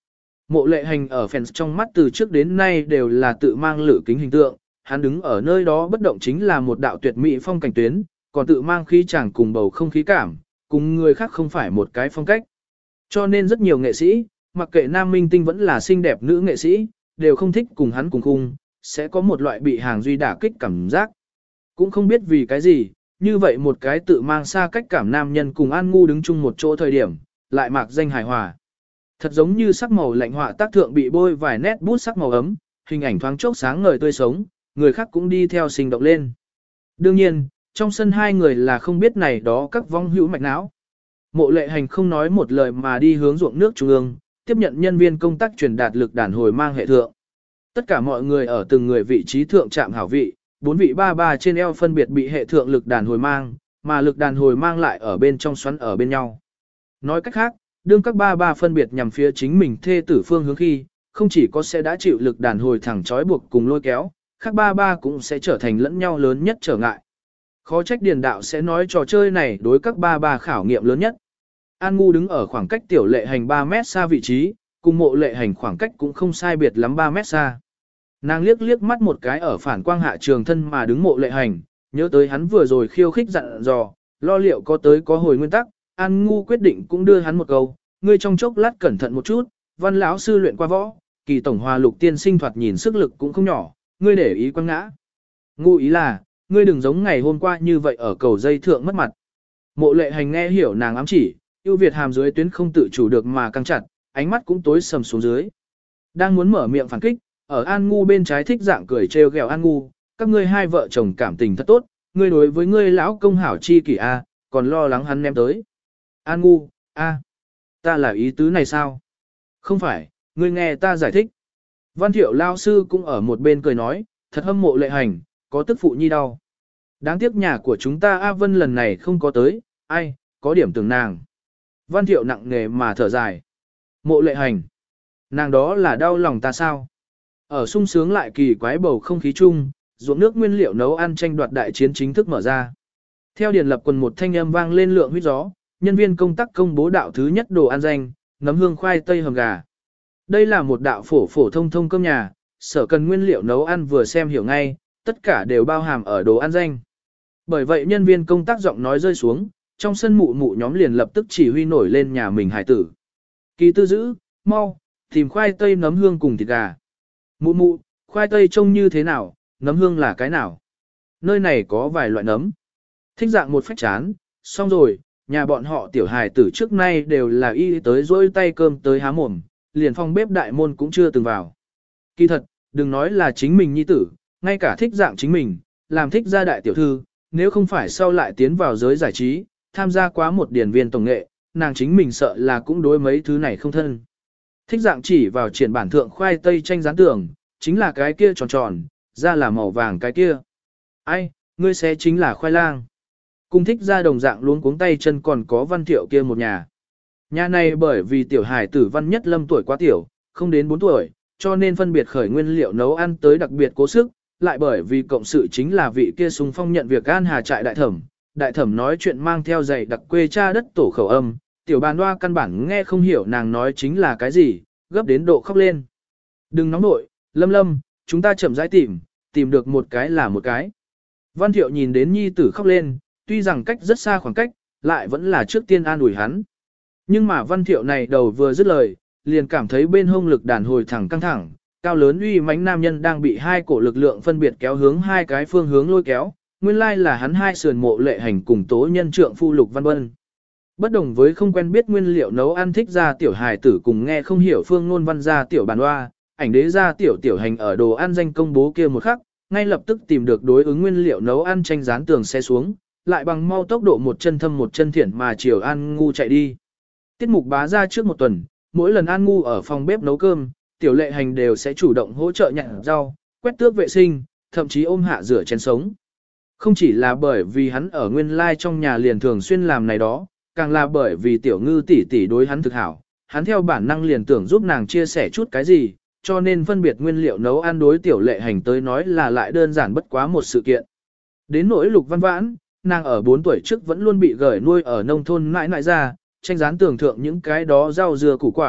Mộ Lệ Hành ở fans trong mắt từ trước đến nay đều là tự mang lử kính hình tượng, hắn đứng ở nơi đó bất động chính là một đạo tuyệt mỹ phong cảnh tuyến, còn tự mang khí chàng cùng bầu không khí cảm, cùng người khác không phải một cái phong cách. Cho nên rất nhiều nghệ sĩ, mặc kệ nam minh tinh vẫn là xinh đẹp nữ nghệ sĩ, đều không thích cùng hắn cùng khung, sẽ có một loại bị hàng duy đả kích cảm giác. Cũng không biết vì cái gì, như vậy một cái tự mang xa cách cảm nam nhân cùng An Ngu đứng chung một chỗ thời điểm, lại mạc danh hài hòa. Thật giống như sắc màu lạnh họa tác thượng bị bôi vài nét bút sắc màu ấm, hình ảnh thoáng chốc sáng ngời tươi sống, người khác cũng đi theo sinh động lên. Đương nhiên, trong sân hai người là không biết này đó các vong hữu mạch não. Mộ Lệ Hành không nói một lời mà đi hướng ruộng nước trung ương, tiếp nhận nhân viên công tác truyền đạt lực đàn hồi mang hệ thượng. Tất cả mọi người ở từng người vị trí thượng chạm hảo vị, 4 vị ba ba trên eo phân biệt bị hệ thượng lực đàn hồi mang, mà lực đàn hồi mang lại ở bên trong xoắn ở bên nhau. Nói cách khác, đương các ba ba phân biệt nhằm phía chính mình thê tử phương hướng khi, không chỉ có sẽ đã chịu lực đàn hồi thẳng trói buộc cùng lôi kéo, các ba ba cũng sẽ trở thành lẫn nhau lớn nhất trở ngại. Khó trách điền đạo sẽ nói trò chơi này đối các ba ba khảo nghiệm lớn nhất. An Ngu đứng ở khoảng cách Tiểu Lệ Hành 3 mét xa vị trí, cùng Mộ Lệ Hành khoảng cách cũng không sai biệt lắm 3 mét xa. Nàng liếc mắt một cái ở phản quang hạ trường thân mà đứng Mộ Lệ Hành, nhớ tới hắn vừa rồi khiêu khích dặn dò, lo liệu có tới có hồi nguyên tắc, An Ngu quyết định cũng đưa hắn một câu, ngươi trong chốc lát cẩn thận một chút, Văn lão sư luyện qua võ, Kỳ tổng hòa lục tiên sinh thoạt nhìn sức lực cũng không nhỏ, ngươi để ý quăng ngã. Ngu ý là, ngươi đừng giống ngày hôm qua như vậy ở cầu dây thượng mất mặt. Mộ Lệ Hành nghe hiểu nàng ám chỉ, ưu việt hàm dưới tuyến không tự chủ được mà căng chặt, ánh mắt cũng tối sầm xuống dưới. Đang muốn mở miệng phản kích, ở An Ngu bên trái thích dạng cười trêu ghẹo An Ngu, các ngươi hai vợ chồng cảm tình thật tốt, ngươi đối với ngươi lão công hảo chi kỷ a, còn lo lắng hắn ném tới. An Ngu, a, ta là ý tứ này sao? Không phải, ngươi nghe ta giải thích. Văn Thiệu lao sư cũng ở một bên cười nói, thật hâm mộ Lệ Hành, có tức phụ nhi đau. Đáng tiếc nhà của chúng ta A Vân lần này không có tới, ai, có điểm tưởng nàng. Văn Thiệu nặng nề mà thở dài. Mộ Lệ Hành, nàng đó là đau lòng ta sao? Ở sung sướng lại kỳ quái bầu không khí chung, ruộng nước nguyên liệu nấu ăn tranh đoạt đại chiến chính thức mở ra. Theo điền lập quần một thanh âm vang lên lượng huyết gió, nhân viên công tác công bố đạo thứ nhất đồ ăn danh, nấm hương khoai tây hầm gà. Đây là một đạo phổ thông thông cơm nhà, sở cần nguyên liệu nấu ăn vừa xem hiểu ngay, tất cả đều bao hàm ở đồ ăn danh. Bởi vậy nhân viên công tác giọng nói rơi xuống, trong sân mụ mụ nhóm liền lập tức chỉ huy nổi lên nhà mình hải tử. Kỳ tư giữ, mau, tìm khoai tây nấm hương cùng thịt gà. Mụ mụ, khoai tây trông như thế nào, nấm hương là cái nào? Nơi này có vài loại nấm. Thích dạng một phách chán, xong rồi, nhà bọn họ tiểu hài tử trước nay đều là y tới dỗi tay cơm tới há mồm, liền phòng bếp đại môn cũng chưa từng vào. Kỳ thật, đừng nói là chính mình nhi tử, ngay cả thích dạng chính mình, làm thích gia đại tiểu thư, nếu không phải sau lại tiến vào giới giải trí, tham gia quá một điển viên tổng nghệ, nàng chính mình sợ là cũng đối mấy thứ này không thân. Thích dạng chỉ vào triển bản thượng khoai tây tranh dán tường, chính là cái kia tròn tròn, ra là màu vàng cái kia. Ai, ngươi sẽ chính là khoai lang. Cùng thích ra đồng dạng luống cuống tay chân còn có Văn Thiệu kia một nhà. Nhà này bởi vì tiểu hài tử Văn Nhất Lâm tuổi quá tiểu, không đến 4 tuổi, cho nên phân biệt khởi nguyên liệu nấu ăn tới đặc biệt cố sức, lại bởi vì cộng sự chính là vị kia sung phong nhận việc An Hà trại đại thẩm nói chuyện mang theo giày đặc quê cha đất tổ khẩu âm, tiểu bàn hoa căn bản nghe không hiểu nàng nói chính là cái gì, gấp đến độ khóc lên. Đừng nóng nội, Lâm, chúng ta chậm rãi tìm được một cái là một cái. Văn Thiệu nhìn đến nhi tử khóc lên, tuy rằng cách rất xa khoảng cách, lại vẫn là trước tiên an ủi hắn. Nhưng mà Văn Thiệu này đầu vừa dứt lời, liền cảm thấy bên hông lực đàn hồi thẳng căng thẳng, cao lớn uy mãnh nam nhân đang bị hai cổ lực lượng phân biệt kéo hướng hai cái phương hướng lôi kéo, nguyên lai là hắn hai sườn Mộ Lệ Hành cùng tố nhân trượng phu Lục Văn Bân. Bất đồng với không quen biết nguyên liệu nấu ăn thích ra tiểu hài tử cùng nghe không hiểu phương ngôn văn ra tiểu bàn hoa, ảnh đế ra tiểu hành ở đồ ăn danh công bố kia một khắc, ngay lập tức tìm được đối ứng nguyên liệu nấu ăn tranh dán tường xe xuống, lại bằng mau tốc độ một chân thâm một chân thiển mà chiều An Ngu chạy đi. Tiết mục bá ra trước một tuần, mỗi lần An Ngu ở phòng bếp nấu cơm, tiểu Lệ Hành đều sẽ chủ động hỗ trợ nhặt rau, quét tước vệ sinh, thậm chí ôm hạ rửa chén sống. Không chỉ là bởi vì hắn ở nguyên lai trong nhà liền thường xuyên làm này đó, càng là bởi vì tiểu ngư tỷ tỷ đối hắn thực hảo, hắn theo bản năng liền tưởng giúp nàng chia sẻ chút cái gì, cho nên phân biệt nguyên liệu nấu ăn đối tiểu Lệ Hành tới nói là lại đơn giản bất quá một sự kiện. Đến nỗi Lục Văn Vãn, nàng ở 4 tuổi trước vẫn luôn bị gởi nuôi ở nông thôn mãi mãi ra, tranh dán tường thượng những cái đó rau dưa củ quả,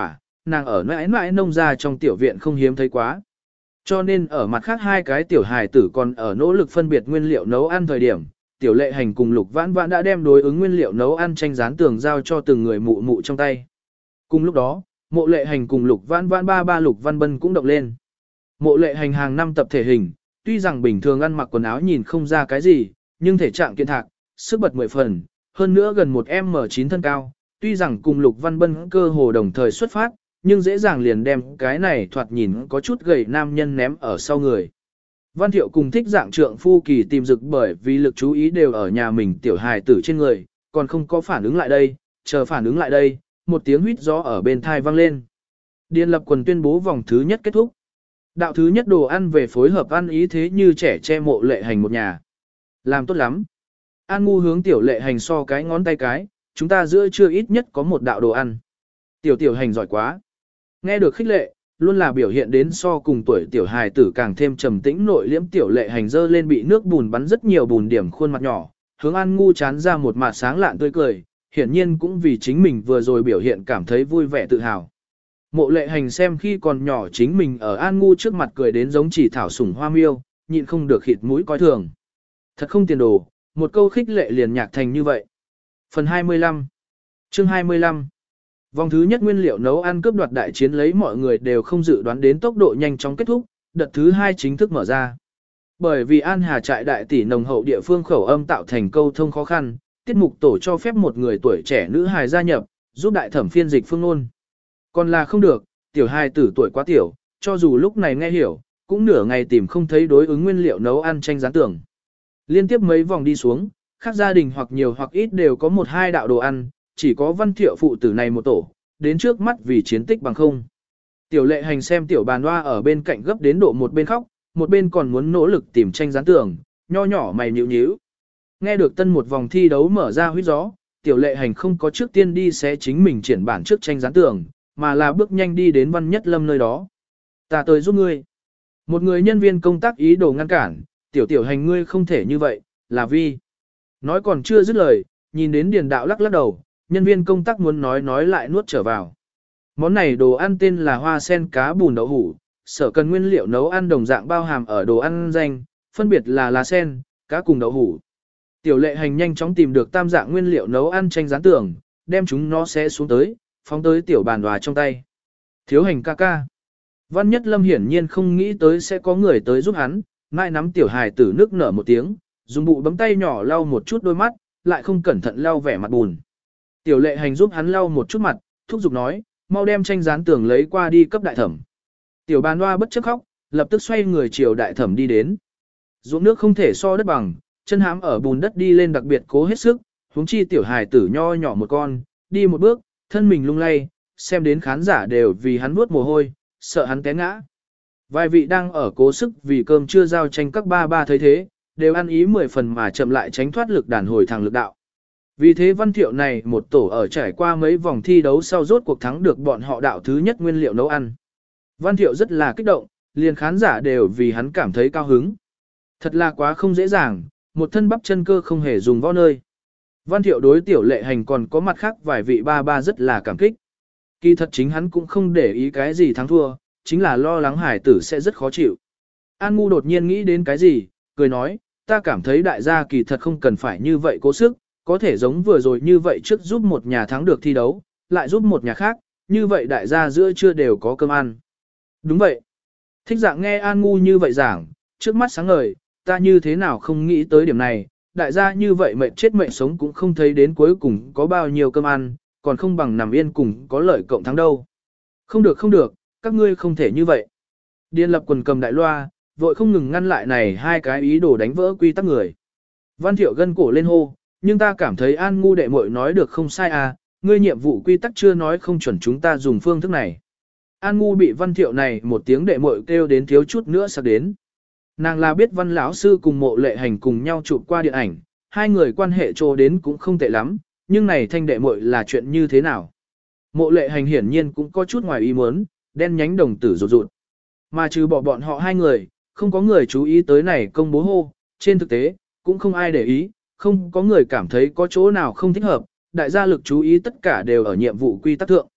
nàng ở mãi mãi nông gia trong tiểu viện không hiếm thấy quá. Cho nên ở mặt khác hai cái tiểu hài tử còn ở nỗ lực phân biệt nguyên liệu nấu ăn thời điểm, tiểu lệ hành cùng Lục Vãn Vãn đã đem đối ứng nguyên liệu nấu ăn tranh dán tường giao cho từng người mụ mụ trong tay. Cùng lúc đó, Mộ Lệ Hành cùng Lục Vãn Vãn ba Lục Văn Bân cũng động lên. Mộ Lệ Hành hàng năm tập thể hình, tuy rằng bình thường ăn mặc quần áo nhìn không ra cái gì, nhưng thể trạng kiện thạc, sức bật 10 phần, hơn nữa gần một M9 thân cao, tuy rằng cùng Lục Văn Bân cơ hồ đồng thời xuất phát, nhưng dễ dàng liền đem cái này thoạt nhìn có chút gầy nam nhân ném ở sau người. Văn Thiệu cùng thích dạng trượng phu kỳ tìm dực bởi vì lực chú ý đều ở nhà mình tiểu hài tử trên người, còn không có phản ứng lại đây, chờ phản ứng lại đây, một tiếng huýt gió ở bên thai vang lên. Điền Lập Quần tuyên bố vòng thứ nhất kết thúc. Đạo thứ nhất đồ ăn về phối hợp ăn ý thế như trẻ che Mộ Lệ Hành một nhà. Làm tốt lắm. An Ngu hướng tiểu Lệ Hành so cái ngón tay cái, chúng ta giữa chưa ít nhất có một đạo đồ ăn. Tiểu Hành giỏi quá. Nghe được khích lệ, luôn là biểu hiện đến so cùng tuổi tiểu hài tử càng thêm trầm tĩnh nội liễm tiểu Lệ Hành dơ lên bị nước bùn bắn rất nhiều bùn điểm khuôn mặt nhỏ, hướng An Ngu chán ra một mặt sáng lạn tươi cười, hiển nhiên cũng vì chính mình vừa rồi biểu hiện cảm thấy vui vẻ tự hào. Mộ Lệ Hành xem khi còn nhỏ chính mình ở An Ngu trước mặt cười đến giống chỉ thảo sủng hoa miêu, nhịn không được khịt mũi coi thường. Thật không tiền đồ, một câu khích lệ liền nhạc thành như vậy. Phần 25 Chương 25 Vòng thứ nhất nguyên liệu nấu ăn cướp đoạt đại chiến lấy mọi người đều không dự đoán đến tốc độ nhanh chóng kết thúc, đợt thứ hai chính thức mở ra. Bởi vì An Hà trại đại tỷ nồng hậu địa phương khẩu âm tạo thành câu thông khó khăn, tiết mục tổ cho phép một người tuổi trẻ nữ hài gia nhập, giúp đại thẩm phiên dịch phương ngôn. Còn là không được, tiểu hài tử tuổi quá tiểu, cho dù lúc này nghe hiểu, cũng nửa ngày tìm không thấy đối ứng nguyên liệu nấu ăn tranh gián tưởng. Liên tiếp mấy vòng đi xuống, các gia đình hoặc nhiều hoặc ít đều có một hai đạo đồ ăn, chỉ có Văn Thiệu phụ tử này một tổ, đến trước mắt vì chiến tích bằng không. Tiểu Lệ Hành xem tiểu bàn hoa ở bên cạnh gấp đến độ một bên khóc, một bên còn muốn nỗ lực tìm tranh gián tưởng, nho nhỏ mày nhíu nhíu. Nghe được tân một vòng thi đấu mở ra huýt gió, tiểu Lệ Hành không có trước tiên đi xé chính mình triển bản trước tranh gián tưởng, mà là bước nhanh đi đến Văn Nhất Lâm nơi đó. Ta tới giúp ngươi. Một người nhân viên công tác ý đồ ngăn cản, tiểu Hành ngươi không thể như vậy, là vi. Nói còn chưa dứt lời, nhìn đến Điền Đạo lắc lắc đầu, nhân viên công tác muốn nói lại nuốt trở vào. Món này đồ ăn tên là hoa sen cá bùn đậu hủ, sở cần nguyên liệu nấu ăn đồng dạng bao hàm ở đồ ăn danh, phân biệt là lá sen, cá cùng đậu hủ. Tiểu Lệ Hành nhanh chóng tìm được tam dạng nguyên liệu nấu ăn tranh dán tưởng, đem chúng nó xé xuống tới, phóng tới tiểu bàn đòa trong tay. Thiếu Hành ca ca. Văn Nhất Lâm hiển nhiên không nghĩ tới sẽ có người tới giúp hắn, mãi nắm tiểu hài tử nước nở một tiếng, dùng bụ bấm tay nhỏ lau một chút đôi mắt, lại không cẩn thận lau vẻ mặt buồn. Tiểu Lệ Hành giúp hắn lau một chút mặt, thúc giục nói, mau đem tranh dán tường lấy qua đi cấp đại thẩm. Tiểu bàn hoa bất chấp khóc, lập tức xoay người chiều đại thẩm đi đến. Ruộng nước không thể so đất bằng, chân hãm ở bùn đất đi lên đặc biệt cố hết sức, huống chi tiểu hài tử nho nhỏ một con, đi một bước, thân mình lung lay, xem đến khán giả đều vì hắn nuốt mồ hôi, sợ hắn té ngã. Vài vị đang ở cố sức vì cơm chưa giao tranh các ba thấy thế, đều ăn ý 10 phần mà chậm lại tránh thoát lực đàn hồi thẳng lực đạo. Vì thế Văn Thiệu này một tổ ở trải qua mấy vòng thi đấu sau rốt cuộc thắng được bọn họ đạo thứ nhất nguyên liệu nấu ăn. Văn Thiệu rất là kích động, liền khán giả đều vì hắn cảm thấy cao hứng. Thật là quá không dễ dàng, một thân bắp chân cơ không hề dùng võ nơi. Văn Thiệu đối tiểu Lệ Hành còn có mặt khác vài vị ba rất là cảm kích. Kỳ thật chính hắn cũng không để ý cái gì thắng thua, chính là lo lắng hải tử sẽ rất khó chịu. An Ngu đột nhiên nghĩ đến cái gì, cười nói, ta cảm thấy đại gia kỳ thật không cần phải như vậy cố sức, có thể giống vừa rồi như vậy trước giúp một nhà thắng được thi đấu, lại giúp một nhà khác, như vậy đại gia giữa trưa đều có cơm ăn. Đúng vậy. Thích dạng nghe An Ngu như vậy giảng, trước mắt sáng ngời, ta như thế nào không nghĩ tới điểm này, đại gia như vậy mệnh chết mệnh sống cũng không thấy đến cuối cùng có bao nhiêu cơm ăn, còn không bằng nằm yên cùng có lợi cộng thắng đâu. Không được, các ngươi không thể như vậy. Điền Lập Quần cầm đại loa, vội không ngừng ngăn lại này hai cái ý đồ đánh vỡ quy tắc người. Văn Thiệu gân cổ lên hô, nhưng ta cảm thấy An Ngu đệ muội nói được không sai à, ngươi nhiệm vụ quy tắc chưa nói không chuẩn chúng ta dùng phương thức này. An Ngu bị Văn Thiệu này một tiếng đệ muội kêu đến thiếu chút nữa sắp đến. Nàng là biết Văn lão sư cùng Mộ Lệ Hành cùng nhau chụp qua điện ảnh, hai người quan hệ trô đến cũng không tệ lắm, nhưng này thanh đệ muội là chuyện như thế nào? Mộ Lệ Hành hiển nhiên cũng có chút ngoài ý muốn, đen nhánh đồng tử rụt rụt. Mà trừ bỏ bọn họ hai người, không có người chú ý tới này công bố hô, trên thực tế, cũng không ai để ý, không có người cảm thấy có chỗ nào không thích hợp, đại gia lực chú ý tất cả đều ở nhiệm vụ quy tắc thượng.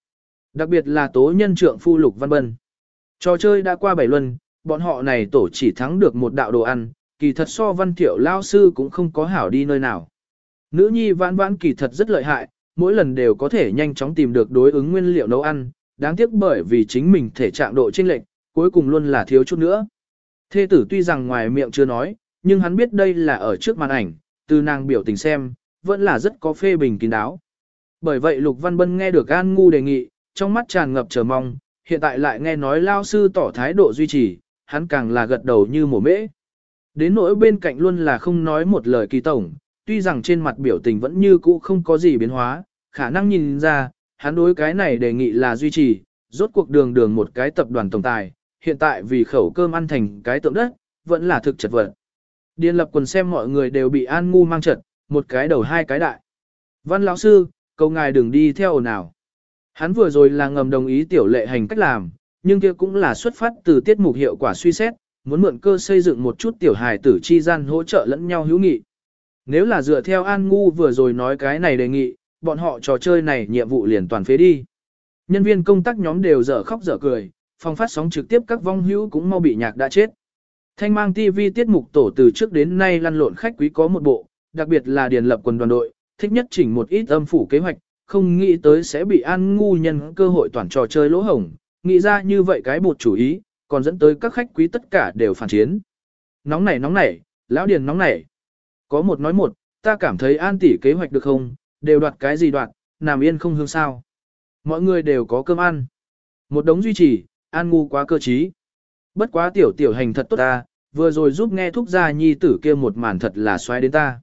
Đặc biệt là tố nhân trượng phu Lục Văn Bân. Trò chơi đã qua 7 luân, bọn họ này tổ chỉ thắng được một đạo đồ ăn, kỳ thật so Văn Thiệu lao sư cũng không có hảo đi nơi nào. Nữ nhi Vãn Vãn kỳ thật rất lợi hại, mỗi lần đều có thể nhanh chóng tìm được đối ứng nguyên liệu nấu ăn, đáng tiếc bởi vì chính mình thể trạng độ chênh lệch, cuối cùng luôn là thiếu chút nữa. Thê tử tuy rằng ngoài miệng chưa nói, nhưng hắn biết đây là ở trước màn ảnh, từ nàng biểu tình xem, vẫn là rất có phê bình kín đáo. Bởi vậy Lục Văn Bân nghe được An Ngu đề nghị, trong mắt tràn ngập chờ mong, hiện tại lại nghe nói lao sư tỏ thái độ duy trì, hắn càng là gật đầu như mổ mễ. Đến nỗi bên cạnh luôn là không nói một lời Kỳ tổng, tuy rằng trên mặt biểu tình vẫn như cũ không có gì biến hóa, khả năng nhìn ra, hắn đối cái này đề nghị là duy trì, rốt cuộc đường đường một cái tập đoàn tổng tài, hiện tại vì khẩu cơm ăn thành cái tượng đất, vẫn là thực chật vật. Điền Lập Quần xem mọi người đều bị An Ngu mang chật, một cái đầu hai cái đại. Văn lão sư, cầu ngài đừng đi theo ồn ào. Hắn vừa rồi là ngầm đồng ý Tiểu Lệ Hành cách làm, nhưng kia cũng là xuất phát từ tiết mục hiệu quả suy xét, muốn mượn cơ xây dựng một chút tiểu hài tử chi gian hỗ trợ lẫn nhau hữu nghị. Nếu là dựa theo An Ngu vừa rồi nói cái này đề nghị, bọn họ trò chơi này nhiệm vụ liền toàn phế đi. Nhân viên công tác nhóm đều dở khóc dở cười, phòng phát sóng trực tiếp các vong hữu cũng mau bị nhạc đã chết. Thanh Mang TV tiết mục tổ từ trước đến nay lăn lộn khách quý có một bộ, đặc biệt là Điền Lập Quần đoàn đội, thích nhất chỉnh một ít âm phủ kế hoạch, không nghĩ tới sẽ bị An Ngu nhân cơ hội toàn trò chơi lỗ hổng, nghĩ ra như vậy cái bột chủ ý, còn dẫn tới các khách quý tất cả đều phản chiến. Nóng nảy, lão Điền nóng nảy. Có một nói một, ta cảm thấy An tỷ kế hoạch được không, đều đoạt cái gì đoạt, nằm yên không hương sao. Mọi người đều có cơm ăn. Một đống duy trì, An Ngu quá cơ trí. Bất quá tiểu hành thật tốt ta, vừa rồi giúp nghe thúc gia nhi tử kia một màn thật là xoay đến ta.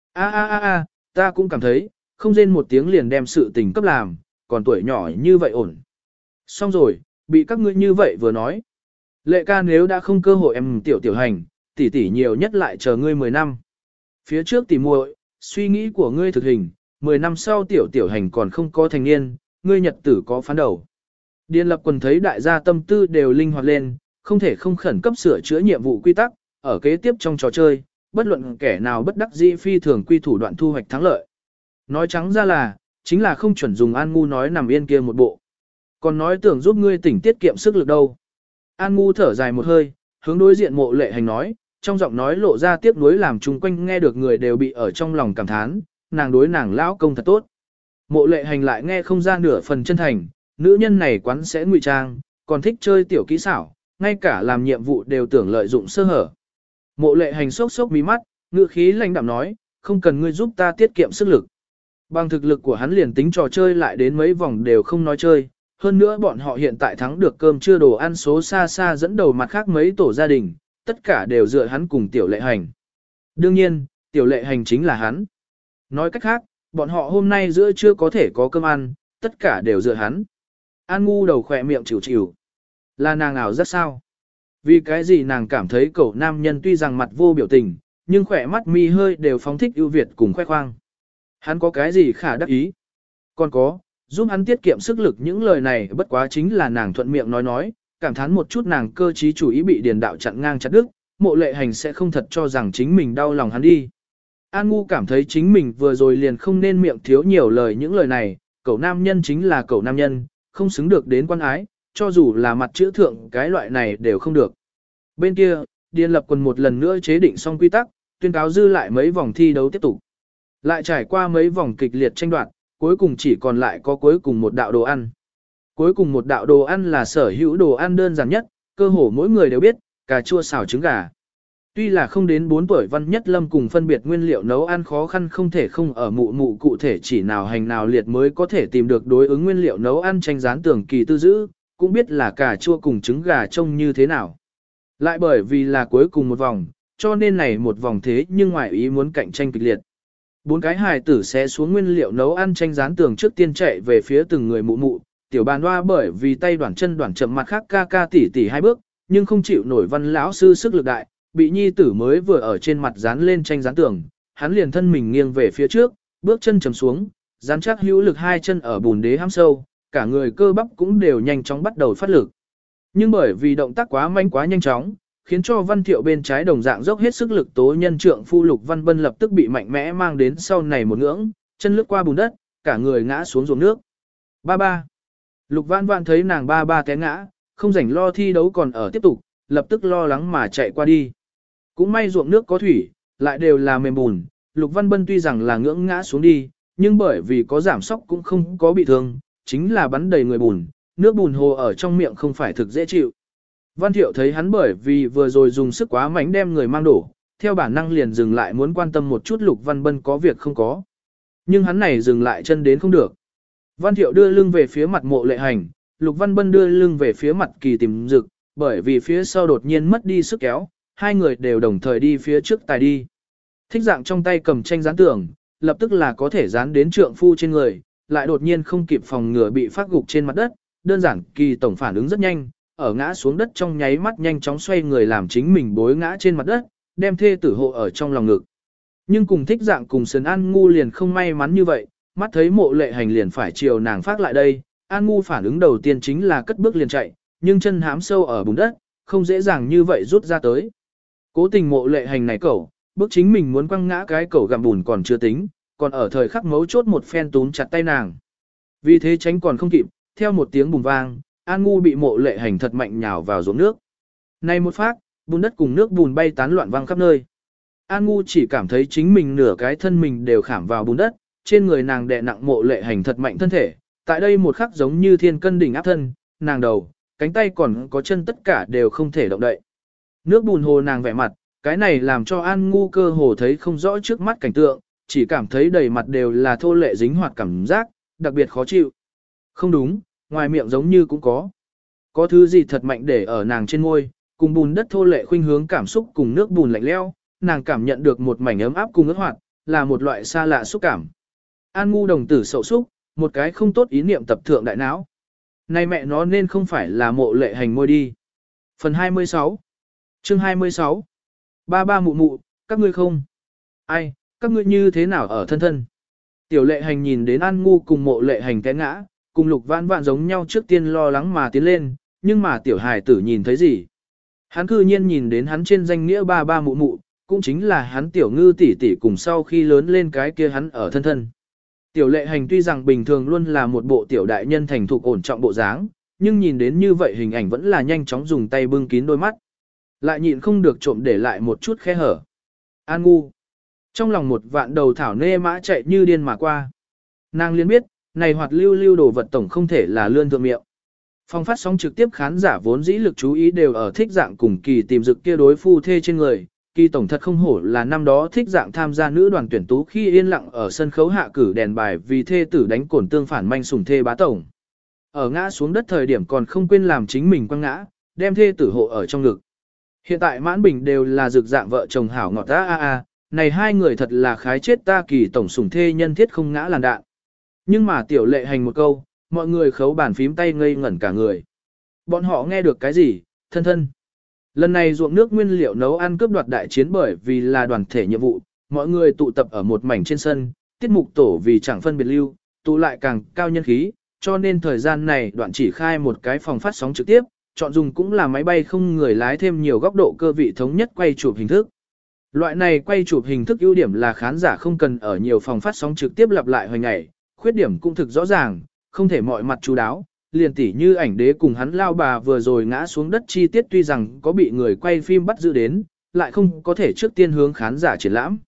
Ta cũng cảm thấy, không rên một tiếng liền đem sự tình cấp làm, còn tuổi nhỏ như vậy ổn. Xong rồi, bị các ngươi như vậy vừa nói. Lệ ca nếu đã không cơ hội em tiểu hành, tỷ nhiều nhất lại chờ ngươi 10 năm. Phía trước tỷ muội, suy nghĩ của ngươi thực hình, 10 năm sau tiểu hành còn không có thành niên, ngươi nhật tử có phán đầu. Điền Lập Quần thấy đại gia tâm tư đều linh hoạt lên, không thể không khẩn cấp sửa chữa nhiệm vụ quy tắc, ở kế tiếp trong trò chơi, bất luận kẻ nào bất đắc dĩ phi thường quy thủ đoạn thu hoạch thắng lợi. Nói trắng ra là, chính là không chuẩn dùng An Ngu nói nằm yên kia một bộ. Còn nói tưởng giúp ngươi tỉnh tiết kiệm sức lực đâu. An Ngu thở dài một hơi, hướng đối diện Mộ Lệ Hành nói, trong giọng nói lộ ra tiếc nuối làm chung quanh nghe được người đều bị ở trong lòng cảm thán, nàng đối nàng lão công thật tốt. Mộ Lệ Hành lại nghe không ra nửa phần chân thành, nữ nhân này quán sẽ ngụy trang, còn thích chơi tiểu kỹ xảo, ngay cả làm nhiệm vụ đều tưởng lợi dụng sơ hở. Mộ Lệ Hành sốc sốc mí mắt, ngữ khí lãnh đạm nói, không cần ngươi giúp ta tiết kiệm sức lực. Bằng thực lực của hắn liền tính trò chơi lại đến mấy vòng đều không nói chơi, hơn nữa bọn họ hiện tại thắng được cơm trưa đồ ăn số xa xa dẫn đầu mặt khác mấy tổ gia đình, tất cả đều dựa hắn cùng Tiểu Lệ Hành. Đương nhiên, Tiểu Lệ Hành chính là hắn. Nói cách khác, bọn họ hôm nay giữa trưa có thể có cơm ăn, tất cả đều dựa hắn. An Ngu đầu khỏe miệng chịu chịu. Là nàng ảo rất sao? Vì cái gì nàng cảm thấy cậu nam nhân tuy rằng mặt vô biểu tình, nhưng khỏe mắt mi hơi đều phóng thích ưu việt cùng khoe khoang. Hắn có cái gì khả đắc ý? Còn có, giúp hắn tiết kiệm sức lực những lời này bất quá chính là nàng thuận miệng nói, cảm thán một chút nàng cơ trí chủ ý bị Điền đạo chặn ngang chặt đứt, Mộ Lệ Hành sẽ không thật cho rằng chính mình đau lòng hắn đi. An Ngu cảm thấy chính mình vừa rồi liền không nên miệng thiếu nhiều lời những lời này, cậu nam nhân chính là cậu nam nhân, không xứng được đến quan ái, cho dù là mặt chữ thượng cái loại này đều không được. Bên kia, Điền Lập Quần một lần nữa chế định xong quy tắc, tuyên cáo dư lại mấy vòng thi đấu tiếp tục. Lại trải qua mấy vòng kịch liệt tranh đoạt, cuối cùng chỉ còn lại có cuối cùng một đạo đồ ăn. Cuối cùng một đạo đồ ăn là sở hữu đồ ăn đơn giản nhất, cơ hồ mỗi người đều biết, cà chua xào trứng gà. Tuy là không đến 4 tuổi Văn Nhất Lâm cùng phân biệt nguyên liệu nấu ăn khó khăn không thể không ở mụ cụ thể chỉ nào hành nào liệt mới có thể tìm được đối ứng nguyên liệu nấu ăn tranh gián tưởng kỳ tư giữ, cũng biết là cà chua cùng trứng gà trông như thế nào. Lại bởi vì là cuối cùng một vòng, cho nên này một vòng thế nhưng ngoài ý muốn cạnh tranh kịch liệt. 4 cái hài tử sẽ xuống nguyên liệu nấu ăn tranh gián tường trước tiên chạy về phía từng người mụ, tiểu bàn hoa bởi vì tay đoạn chân đoạn chậm mặt khác ca tỉ hai bước, nhưng không chịu nổi Văn lão sư sức lực đại, bị nhi tử mới vừa ở trên mặt dán lên tranh gián tường, hắn liền thân mình nghiêng về phía trước, bước chân chầm xuống, dán chắc hữu lực hai chân ở bùn đế hãm sâu, cả người cơ bắp cũng đều nhanh chóng bắt đầu phát lực. Nhưng bởi vì động tác quá nhanh quá nhanh chóng, khiến cho Văn Thiệu bên trái đồng dạng dốc hết sức lực tố nhân trượng phu Lục Văn Bân lập tức bị mạnh mẽ mang đến sau này một ngưỡng, chân lướt qua bùn đất, cả người ngã xuống ruộng nước. Ba. Lục Văn Văn thấy nàng ba ba té ngã, không rảnh lo thi đấu còn ở tiếp tục, lập tức lo lắng mà chạy qua đi. Cũng may ruộng nước có thủy, lại đều là mềm bùn, Lục Văn Bân tuy rằng là ngưỡng ngã xuống đi, nhưng bởi vì có giảm sóc cũng không có bị thương, chính là bắn đầy người bùn, nước bùn hồ ở trong miệng không phải thực dễ chịu. Văn Thiệu thấy hắn bởi vì vừa rồi dùng sức quá mạnh đem người mang đổ, theo bản năng liền dừng lại muốn quan tâm một chút Lục Văn Bân có việc không có. Nhưng hắn này dừng lại chân đến không được. Văn Thiệu đưa lưng về phía mặt Mộ Lệ Hành, Lục Văn Bân đưa lưng về phía mặt Kỳ Tìm Dực, bởi vì phía sau đột nhiên mất đi sức kéo, hai người đều đồng thời đi phía trước tài đi. Thích Dạng trong tay cầm tranh dán tường, lập tức là có thể dán đến trượng phu trên người, lại đột nhiên không kịp phòng ngừa bị phát gục trên mặt đất, đơn giản Kỳ tổng phản ứng rất nhanh, ở ngã xuống đất trong nháy mắt nhanh chóng xoay người làm chính mình bối ngã trên mặt đất, đem thê tử hộ ở trong lòng ngực. Nhưng cùng Thích Dạng cùng Sườn An Ngu liền không may mắn như vậy, mắt thấy Mộ Lệ Hành liền phải chiều nàng phát lại đây, An Ngu phản ứng đầu tiên chính là cất bước liền chạy, nhưng chân hãm sâu ở bùn đất, không dễ dàng như vậy rút ra tới. Cố tình Mộ Lệ Hành này cẩu, bước chính mình muốn quăng ngã cái cẩu gặm bùn còn chưa tính, còn ở thời khắc mấu chốt một phen túm chặt tay nàng. Vì thế tránh còn không kịp, theo một tiếng bùm vang, An Ngu bị Mộ Lệ Hành thật mạnh nhào vào ruộng nước. Này một phát, bùn đất cùng nước bùn bay tán loạn văng khắp nơi. An Ngu chỉ cảm thấy chính mình nửa cái thân mình đều khảm vào bùn đất, trên người nàng đè nặng Mộ Lệ Hành thật mạnh thân thể, tại đây một khắc giống như thiên cân đỉnh áp thân, nàng đầu, cánh tay còn có chân tất cả đều không thể động đậy. Nước bùn hồ nàng vẻ mặt, cái này làm cho An Ngu cơ hồ thấy không rõ trước mắt cảnh tượng, chỉ cảm thấy đầy mặt đều là thô lệ dính hoạt cảm giác, đặc biệt khó chịu. Không đúng, ngoài miệng giống như cũng có. Có thứ gì thật mạnh để ở nàng trên môi, cùng bùn đất thô lệ khuynh hướng cảm xúc cùng nước bùn lạnh lẽo, nàng cảm nhận được một mảnh ấm áp cùng ướt hoạt, là một loại xa lạ xúc cảm. An Ngu đồng tử sầu xúc, một cái không tốt ý niệm tập thượng đại não. Này mẹ nó nên không phải là Mộ Lệ Hành môi đi. Phần 26 chương 26 Ba ba mụ mụ, các ngươi không. Ai, các ngươi như thế nào ở thân thân. Tiểu Lệ Hành nhìn đến An Ngu cùng Mộ Lệ Hành té ngã, cùng Lục Vãn Vãn giống nhau trước tiên lo lắng mà tiến lên, nhưng mà tiểu hài tử nhìn thấy gì? Hắn cư nhiên nhìn đến hắn trên danh nghĩa ba ba mụ mụ, cũng chính là hắn tiểu ngư tỷ tỷ cùng sau khi lớn lên cái kia hắn ở thân thân. Tiểu Lệ Hành tuy rằng bình thường luôn là một bộ tiểu đại nhân thành thục ổn trọng bộ dáng, nhưng nhìn đến như vậy hình ảnh vẫn là nhanh chóng dùng tay bưng kín đôi mắt. Lại nhịn không được trộm để lại một chút khe hở. An Ngu. Trong lòng một vạn đầu thảo nê mã chạy như điên mà qua. Nàng liên biết, này hoạt lưu lưu đồ vật tổng không thể là lươn thượng miệng. Phòng phát sóng trực tiếp khán giả vốn dĩ lực chú ý đều ở Thích Dạng cùng Kỳ Tìm Dực kia đối phu thê trên người. Kỳ tổng thật không hổ là năm đó Thích Dạng tham gia nữ đoàn tuyển tú khi yên lặng ở sân khấu hạ cử đèn bài vì thê tử đánh cổn tương phản manh sủng thê bá tổng. Ở ngã xuống đất thời điểm còn không quên làm chính mình quăng ngã, đem thê tử hộ ở trong ngực. Hiện tại mãn bình đều là Dực Dạng vợ chồng hảo ngọt này hai người thật là khái chết ta Kỳ tổng sủng thê nhân thiết không ngã làn đạn. Nhưng mà Tiểu Lệ Hành một câu, mọi người khấu bàn phím tay ngây ngẩn cả người. Bọn họ nghe được cái gì, thân thân. Lần này ruộng nước nguyên liệu nấu ăn cướp đoạt đại chiến bởi vì là đoàn thể nhiệm vụ, mọi người tụ tập ở một mảnh trên sân, tiết mục tổ vì chẳng phân biệt lưu, tụ lại càng cao nhân khí, cho nên thời gian này đoạn chỉ khai một cái phòng phát sóng trực tiếp, chọn dùng cũng là máy bay không người lái thêm nhiều góc độ cơ vị thống nhất quay chụp hình thức. Loại này quay chụp hình thức ưu điểm là khán giả không cần ở nhiều phòng phát sóng trực tiếp lặp lại hồi ngày, khuyết điểm cũng thực rõ ràng, không thể mọi mặt chú đáo, liền tỉ như ảnh đế cùng hắn lao bà vừa rồi ngã xuống đất chi tiết tuy rằng có bị người quay phim bắt giữ đến, lại không có thể trước tiên hướng khán giả triển lãm.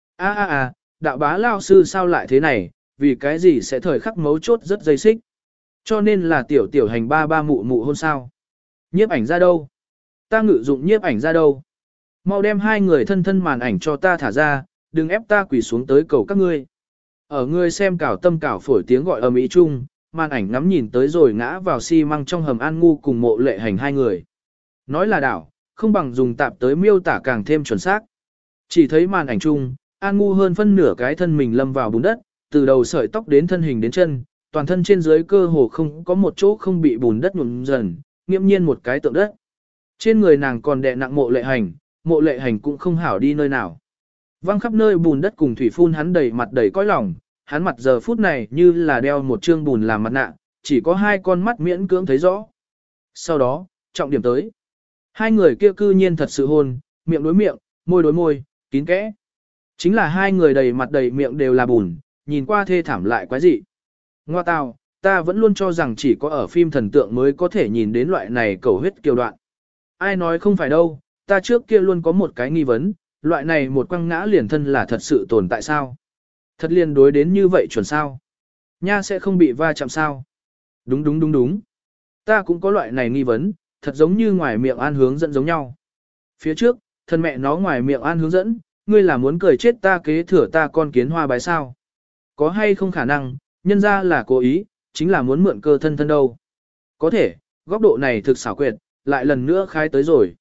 Đạo bá lao sư sao lại thế này, vì cái gì sẽ thời khắc mấu chốt rất dây xích. Cho nên là tiểu hành ba ba mụ mụ hôn sao. Nhiếp ảnh ra đâu? Ta ngự dụng nhiếp ảnh ra đâu? Mau đem hai người thân thân màn ảnh cho ta thả ra, đừng ép ta quỳ xuống tới cầu các ngươi. Ở ngươi xem cảo tâm cảo phổi tiếng gọi ầm ĩ chung, màn ảnh ngắm nhìn tới rồi ngã vào xi măng trong hầm An Ngu cùng Mộ Lệ Hành hai người. Nói là đảo, không bằng dùng tạp tới miêu tả càng thêm chuẩn xác. Chỉ thấy màn ảnh chung, An Ngu hơn phân nửa cái thân mình lâm vào bùn đất, từ đầu sợi tóc đến thân hình đến chân, toàn thân trên dưới cơ hồ không có một chỗ không bị bùn đất nhuộm dần, nghiễm nhiên một cái tượng đất. Trên người nàng còn đè nặng Mộ Lệ Hành cũng không hảo đi nơi nào. Văng khắp nơi bùn đất cùng thủy phun hắn đầy mặt đầy cõi lòng, hắn mặt giờ phút này như là đeo một trương bùn làm mặt nạ, chỉ có hai con mắt miễn cưỡng thấy rõ. Sau đó, trọng điểm tới. Hai người kia cư nhiên thật sự hôn, miệng đối miệng, môi đối môi, kín kẽ. Chính là hai người đầy mặt đầy miệng đều là bùn, nhìn qua thê thảm lại quái dị. Ngoa tào, ta vẫn luôn cho rằng chỉ có ở phim thần tượng mới có thể nhìn đến loại này cầu huyết kiều đoạn. Ai nói không phải đâu, ta trước kia luôn có một cái nghi vấn, loại này một quăng ngã liền thân là thật sự tồn tại sao? Thật liên đối đến như vậy chuẩn sao? Nha sẽ không bị va chạm sao? Đúng đúng đúng đúng. Ta cũng có loại này nghi vấn, thật giống như ngoài miệng an hướng dẫn giống nhau. Phía trước, thân mẹ nó ngoài miệng an hướng dẫn, ngươi là muốn cười chết ta kế thừa ta con kiến hoa bái sao? Có hay không khả năng, nhân ra là cố ý, chính là muốn mượn cơ thân thân đâu. Có thể, góc độ này thực xảo quyệt, lại lần nữa khai tới rồi.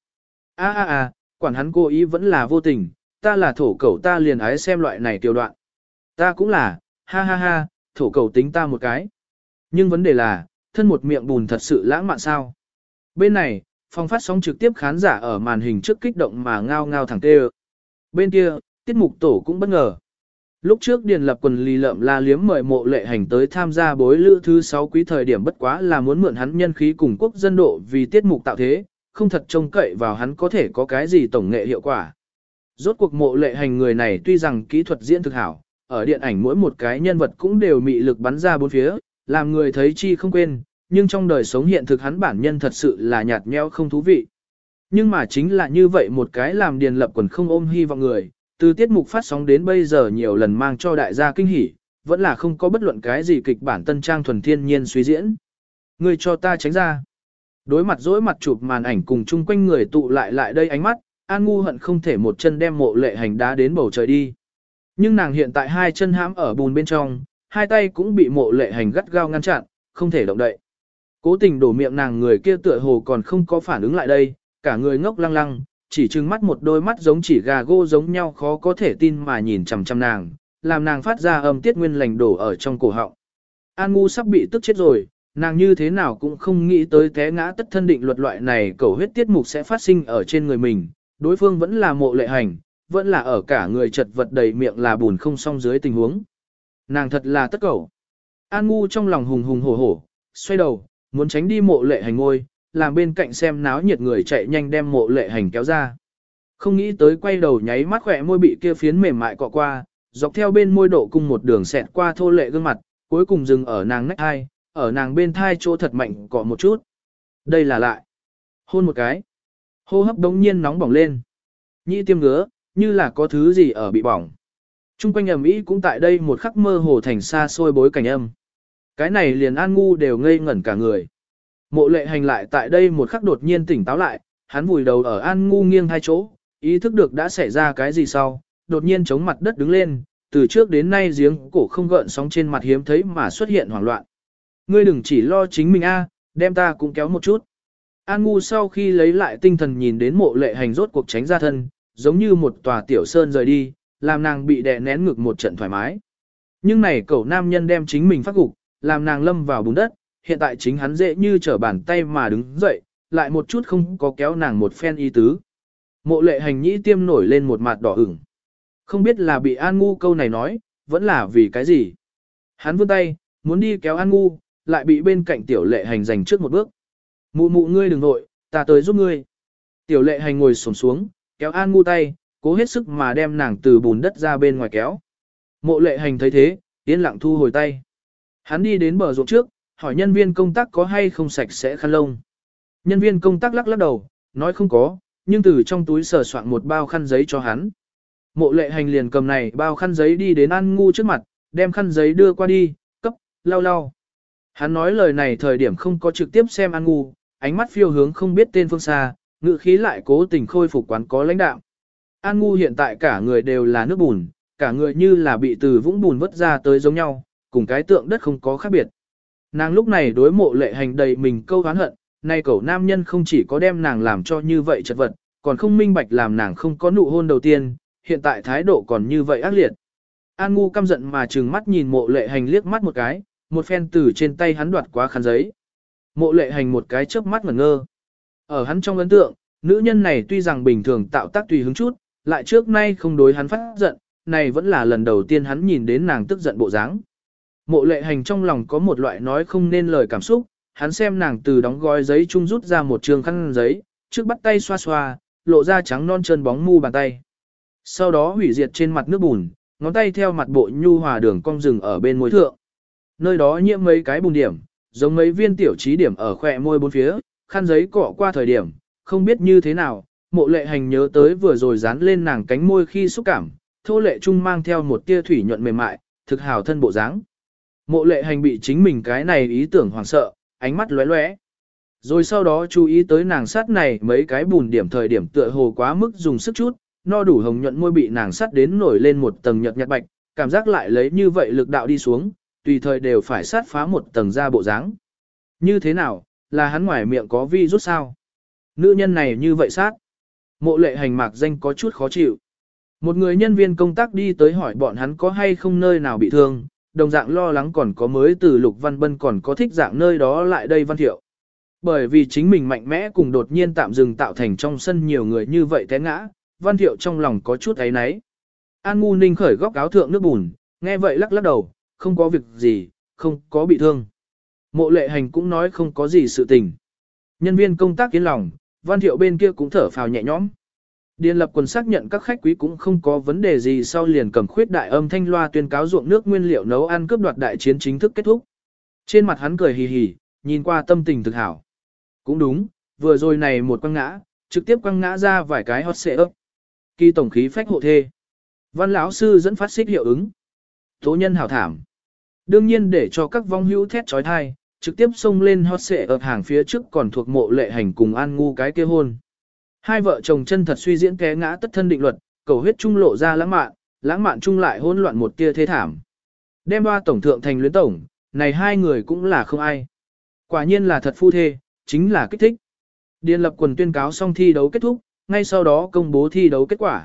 Quản hắn cố ý vẫn là vô tình, ta là thổ cẩu ta liền ái xem loại này tiểu đoạn. Ta cũng là, ha, thổ cẩu tính ta một cái. Nhưng vấn đề là, thân một miệng bùn thật sự lãng mạn sao. Bên này, phòng phát sóng trực tiếp khán giả ở màn hình trước kích động mà ngao ngao thẳng tê. Bên kia, tiết mục tổ cũng bất ngờ. Lúc trước Điền Lập Quần lì lợm la liếm mời Mộ Lệ Hành tới tham gia bối lữ thứ 6 quý thời điểm bất quá là muốn mượn hắn nhân khí cùng quốc dân độ vì tiết mục tạo thế, không thật trông cậy vào hắn có thể có cái gì tổng nghệ hiệu quả. Rốt cuộc Mộ Lệ Hành người này tuy rằng kỹ thuật diễn thực hảo, ở điện ảnh mỗi một cái nhân vật cũng đều mị lực bắn ra bốn phía, làm người thấy chi không quên, nhưng trong đời sống hiện thực hắn bản nhân thật sự là nhạt nhẽo không thú vị. Nhưng mà chính là như vậy một cái làm Điền Lập Quần không ôm hy vọng người, từ tiết mục phát sóng đến bây giờ nhiều lần mang cho đại gia kinh hỉ, vẫn là không có bất luận cái gì kịch bản tân trang thuần thiên nhiên suy diễn. Người cho ta tránh ra. Đối mặt dỗi mặt chụp màn ảnh cùng chung quanh người tụ lại đây ánh mắt, An Ngu hận không thể một chân đem Mộ Lệ Hành đá đến bầu trời đi. Nhưng nàng hiện tại hai chân hãm ở bùn bên trong, hai tay cũng bị Mộ Lệ Hành gắt gao ngăn chặn, không thể động đậy. Cố tình đổ miệng nàng người kia tựa hồ còn không có phản ứng lại đây, cả người ngốc lăng lăng, chỉ trừng mắt một đôi mắt giống chỉ gà gô giống nhau khó có thể tin mà nhìn chằm chằm nàng, làm nàng phát ra âm tiết nguyên lành đổ ở trong cổ họng. An Ngu sắp bị tức chết rồi, nàng như thế nào cũng không nghĩ tới té ngã tất thân định luật loại này cầu huyết tiết mục sẽ phát sinh ở trên người mình, đối phương vẫn là Mộ Lệ Hành, vẫn là ở cả người chật vật đầy miệng là bùn không xong dưới tình huống. Nàng thật là tất cẩu. An Ngu trong lòng hùng hùng hổ hổ, xoay đầu, muốn tránh đi Mộ Lệ Hành ngôi, làm bên cạnh xem náo nhiệt người chạy nhanh đem Mộ Lệ Hành kéo ra. Không nghĩ tới quay đầu nháy mắt khỏe môi bị kia phiến mềm mại cọ qua, dọc theo bên môi độ cung một đường xẹt qua thô lệ gương mặt, cuối cùng dừng ở nàng nách hai, ở nàng bên thai chỗ thật mạnh cọ một chút. Đây là lại. Hôn một cái. Hô hấp đống nhiên nóng bỏng lên. Nhĩ tiêm ngứa, như là có thứ gì ở bị bỏng. Trung quanh ầm ĩ cũng tại đây một khắc mơ hồ thành xa xôi bối cảnh âm. Cái này liền An Ngu đều ngây ngẩn cả người. Mộ Lệ Hành lại tại đây một khắc đột nhiên tỉnh táo lại, hắn vùi đầu ở An Ngu nghiêng hai chỗ, ý thức được đã xảy ra cái gì sau, đột nhiên chống mặt đất đứng lên, từ trước đến nay giếng cổ không gợn sóng trên mặt hiếm thấy mà xuất hiện hoảng loạn. Ngươi đừng chỉ lo chính mình a, đem ta cũng kéo một chút. An Ngu sau khi lấy lại tinh thần nhìn đến Mộ Lệ Hành rốt cuộc tránh ra thân, giống như một tòa tiểu sơn rời đi, làm nàng bị đè nén ngực một trận thoải mái. Nhưng này cậu nam nhân đem chính mình phát gục, làm nàng lâm vào bùn đất, hiện tại chính hắn dễ như trở bàn tay mà đứng dậy, lại một chút không có kéo nàng một phen ý tứ. Mộ Lệ Hành nhĩ tiêm nổi lên một mặt đỏ ửng. Không biết là bị An Ngu câu này nói, vẫn là vì cái gì. Hắn vươn tay, muốn đi kéo An Ngu, lại bị bên cạnh Tiểu Lệ Hành giành trước một bước. Mụ mụ ngươi đừng nội, ta tới giúp ngươi. Tiểu Lệ Hành ngồi xổm xuống, kéo An Ngu tay, cố hết sức mà đem nàng từ bùn đất ra bên ngoài kéo. Mộ Lệ Hành thấy thế, yên lặng thu hồi tay. Hắn đi đến bờ ruộng trước, hỏi nhân viên công tác có hay không sạch sẽ khăn lông. Nhân viên công tác lắc lắc đầu, nói không có, nhưng từ trong túi sờ soạn một bao khăn giấy cho hắn. Mộ Lệ Hành liền cầm này bao khăn giấy đi đến An Ngu trước mặt, đem khăn giấy đưa qua đi, cấp, lau lau. Hắn nói lời này thời điểm không có trực tiếp xem An Ngu, ánh mắt phiêu hướng không biết tên phương xa, ngữ khí lại cố tình khôi phục quán có lãnh đạo. An Ngu hiện tại cả người đều là nước bùn, cả người như là bị từ vũng bùn vớt ra tới giống nhau, cùng cái tượng đất không có khác biệt. Nàng lúc này đối Mộ Lệ Hành đầy mình câu oán hận, nay cậu nam nhân không chỉ có đem nàng làm cho như vậy chật vật, còn không minh bạch làm nàng không có nụ hôn đầu tiên, hiện tại thái độ còn như vậy ác liệt. An Ngu căm giận mà trừng mắt nhìn Mộ Lệ Hành liếc mắt một cái, một phen từ trên tay hắn đoạt qua khăn giấy. Mộ Lệ Hành một cái chớp mắt ngẩn ngơ. Ở hắn trong ấn tượng, nữ nhân này tuy rằng bình thường tạo tác tùy hứng chút, lại trước nay không đối hắn phát giận, này vẫn là lần đầu tiên hắn nhìn đến nàng tức giận bộ dáng. Mộ Lệ Hành trong lòng có một loại nói không nên lời cảm xúc, hắn xem nàng từ đóng gói giấy chung rút ra một trường khăn giấy, trước bắt tay xoa xoa, lộ ra trắng non trơn bóng mu bàn tay. Sau đó hủy diệt trên mặt nước bùn, ngón tay theo mặt bộ nhu hòa đường cong rừng ở bên môi thượng. nơi đó nhiễm mấy cái bùn điểm, giống mấy viên tiểu trí điểm ở khỏe môi bốn phía, khăn giấy cọ qua thời điểm, không biết như thế nào, mộ lệ hành nhớ tới vừa rồi dán lên nàng cánh môi khi xúc cảm, thô lệ trung mang theo một tia thủy nhuận mềm mại, thực hào thân bộ dáng. Mộ lệ hành bị chính mình cái này ý tưởng hoảng sợ, ánh mắt lóe lóe. Rồi sau đó chú ý tới nàng sát này mấy cái bùn điểm thời điểm tựa hồ quá mức dùng sức chút, no đủ hồng nhuận môi bị nàng sát đến nổi lên một tầng nhợt nhạt bạch, cảm giác lại lấy như vậy lực đạo đi xuống, tùy thời đều phải sát phá một tầng da bộ dáng. Như thế nào, là hắn ngoài miệng có vi rút sao? Nữ nhân này như vậy sát. Mộ lệ hành mạc danh có chút khó chịu. Một người nhân viên công tác đi tới hỏi bọn hắn có hay không nơi nào bị thương, đồng dạng lo lắng còn có mới từ Lục Văn Bân còn có thích dạng nơi đó lại đây Văn Thiệu. Bởi vì chính mình mạnh mẽ cùng đột nhiên tạm dừng tạo thành trong sân nhiều người như vậy té ngã, Văn Thiệu trong lòng có chút áy náy. An Ngu Ninh khởi góc áo thượng nước bùn, nghe vậy lắc lắc đầu, không có việc gì, không có bị thương. Mộ lệ hành cũng nói không có gì sự tình. Nhân viên công tác yên lòng, Văn Thiệu bên kia cũng thở phào nhẹ nhõm. Điền Lập Quần xác nhận các khách quý cũng không có vấn đề gì sau liền cầm khuyết đại âm thanh loa tuyên cáo ruộng nước nguyên liệu nấu ăn cướp đoạt đại chiến chính thức kết thúc. Trên mặt hắn cười hì hì, nhìn qua tâm tình thực hảo. Cũng đúng, vừa rồi này một quăng ngã, trực tiếp quăng ngã ra vài cái hot xệ ấp. Kỳ tổng khí phách hộ thê. Văn lão sư dẫn phát xích hiệu ứng. Tố nhân hảo thảm. Đương nhiên để cho các vong hữu thét trói thai, trực tiếp xông lên hot xệ ấp hàng phía trước còn thuộc mộ lệ hành cùng An Ngu cái kia hôn. Hai vợ chồng chân thật suy diễn té ngã tất thân định luật, cầu huyết trung lộ ra lãng mạn trung lại hỗn loạn một tia thế thảm. Đem ba tổng thượng thành luyến tổng, này hai người cũng là không ai. Quả nhiên là thật phu thê, chính là kích thích. Điền Lập Quần tuyên cáo xong thi đấu kết thúc, ngay sau đó công bố thi đấu kết quả.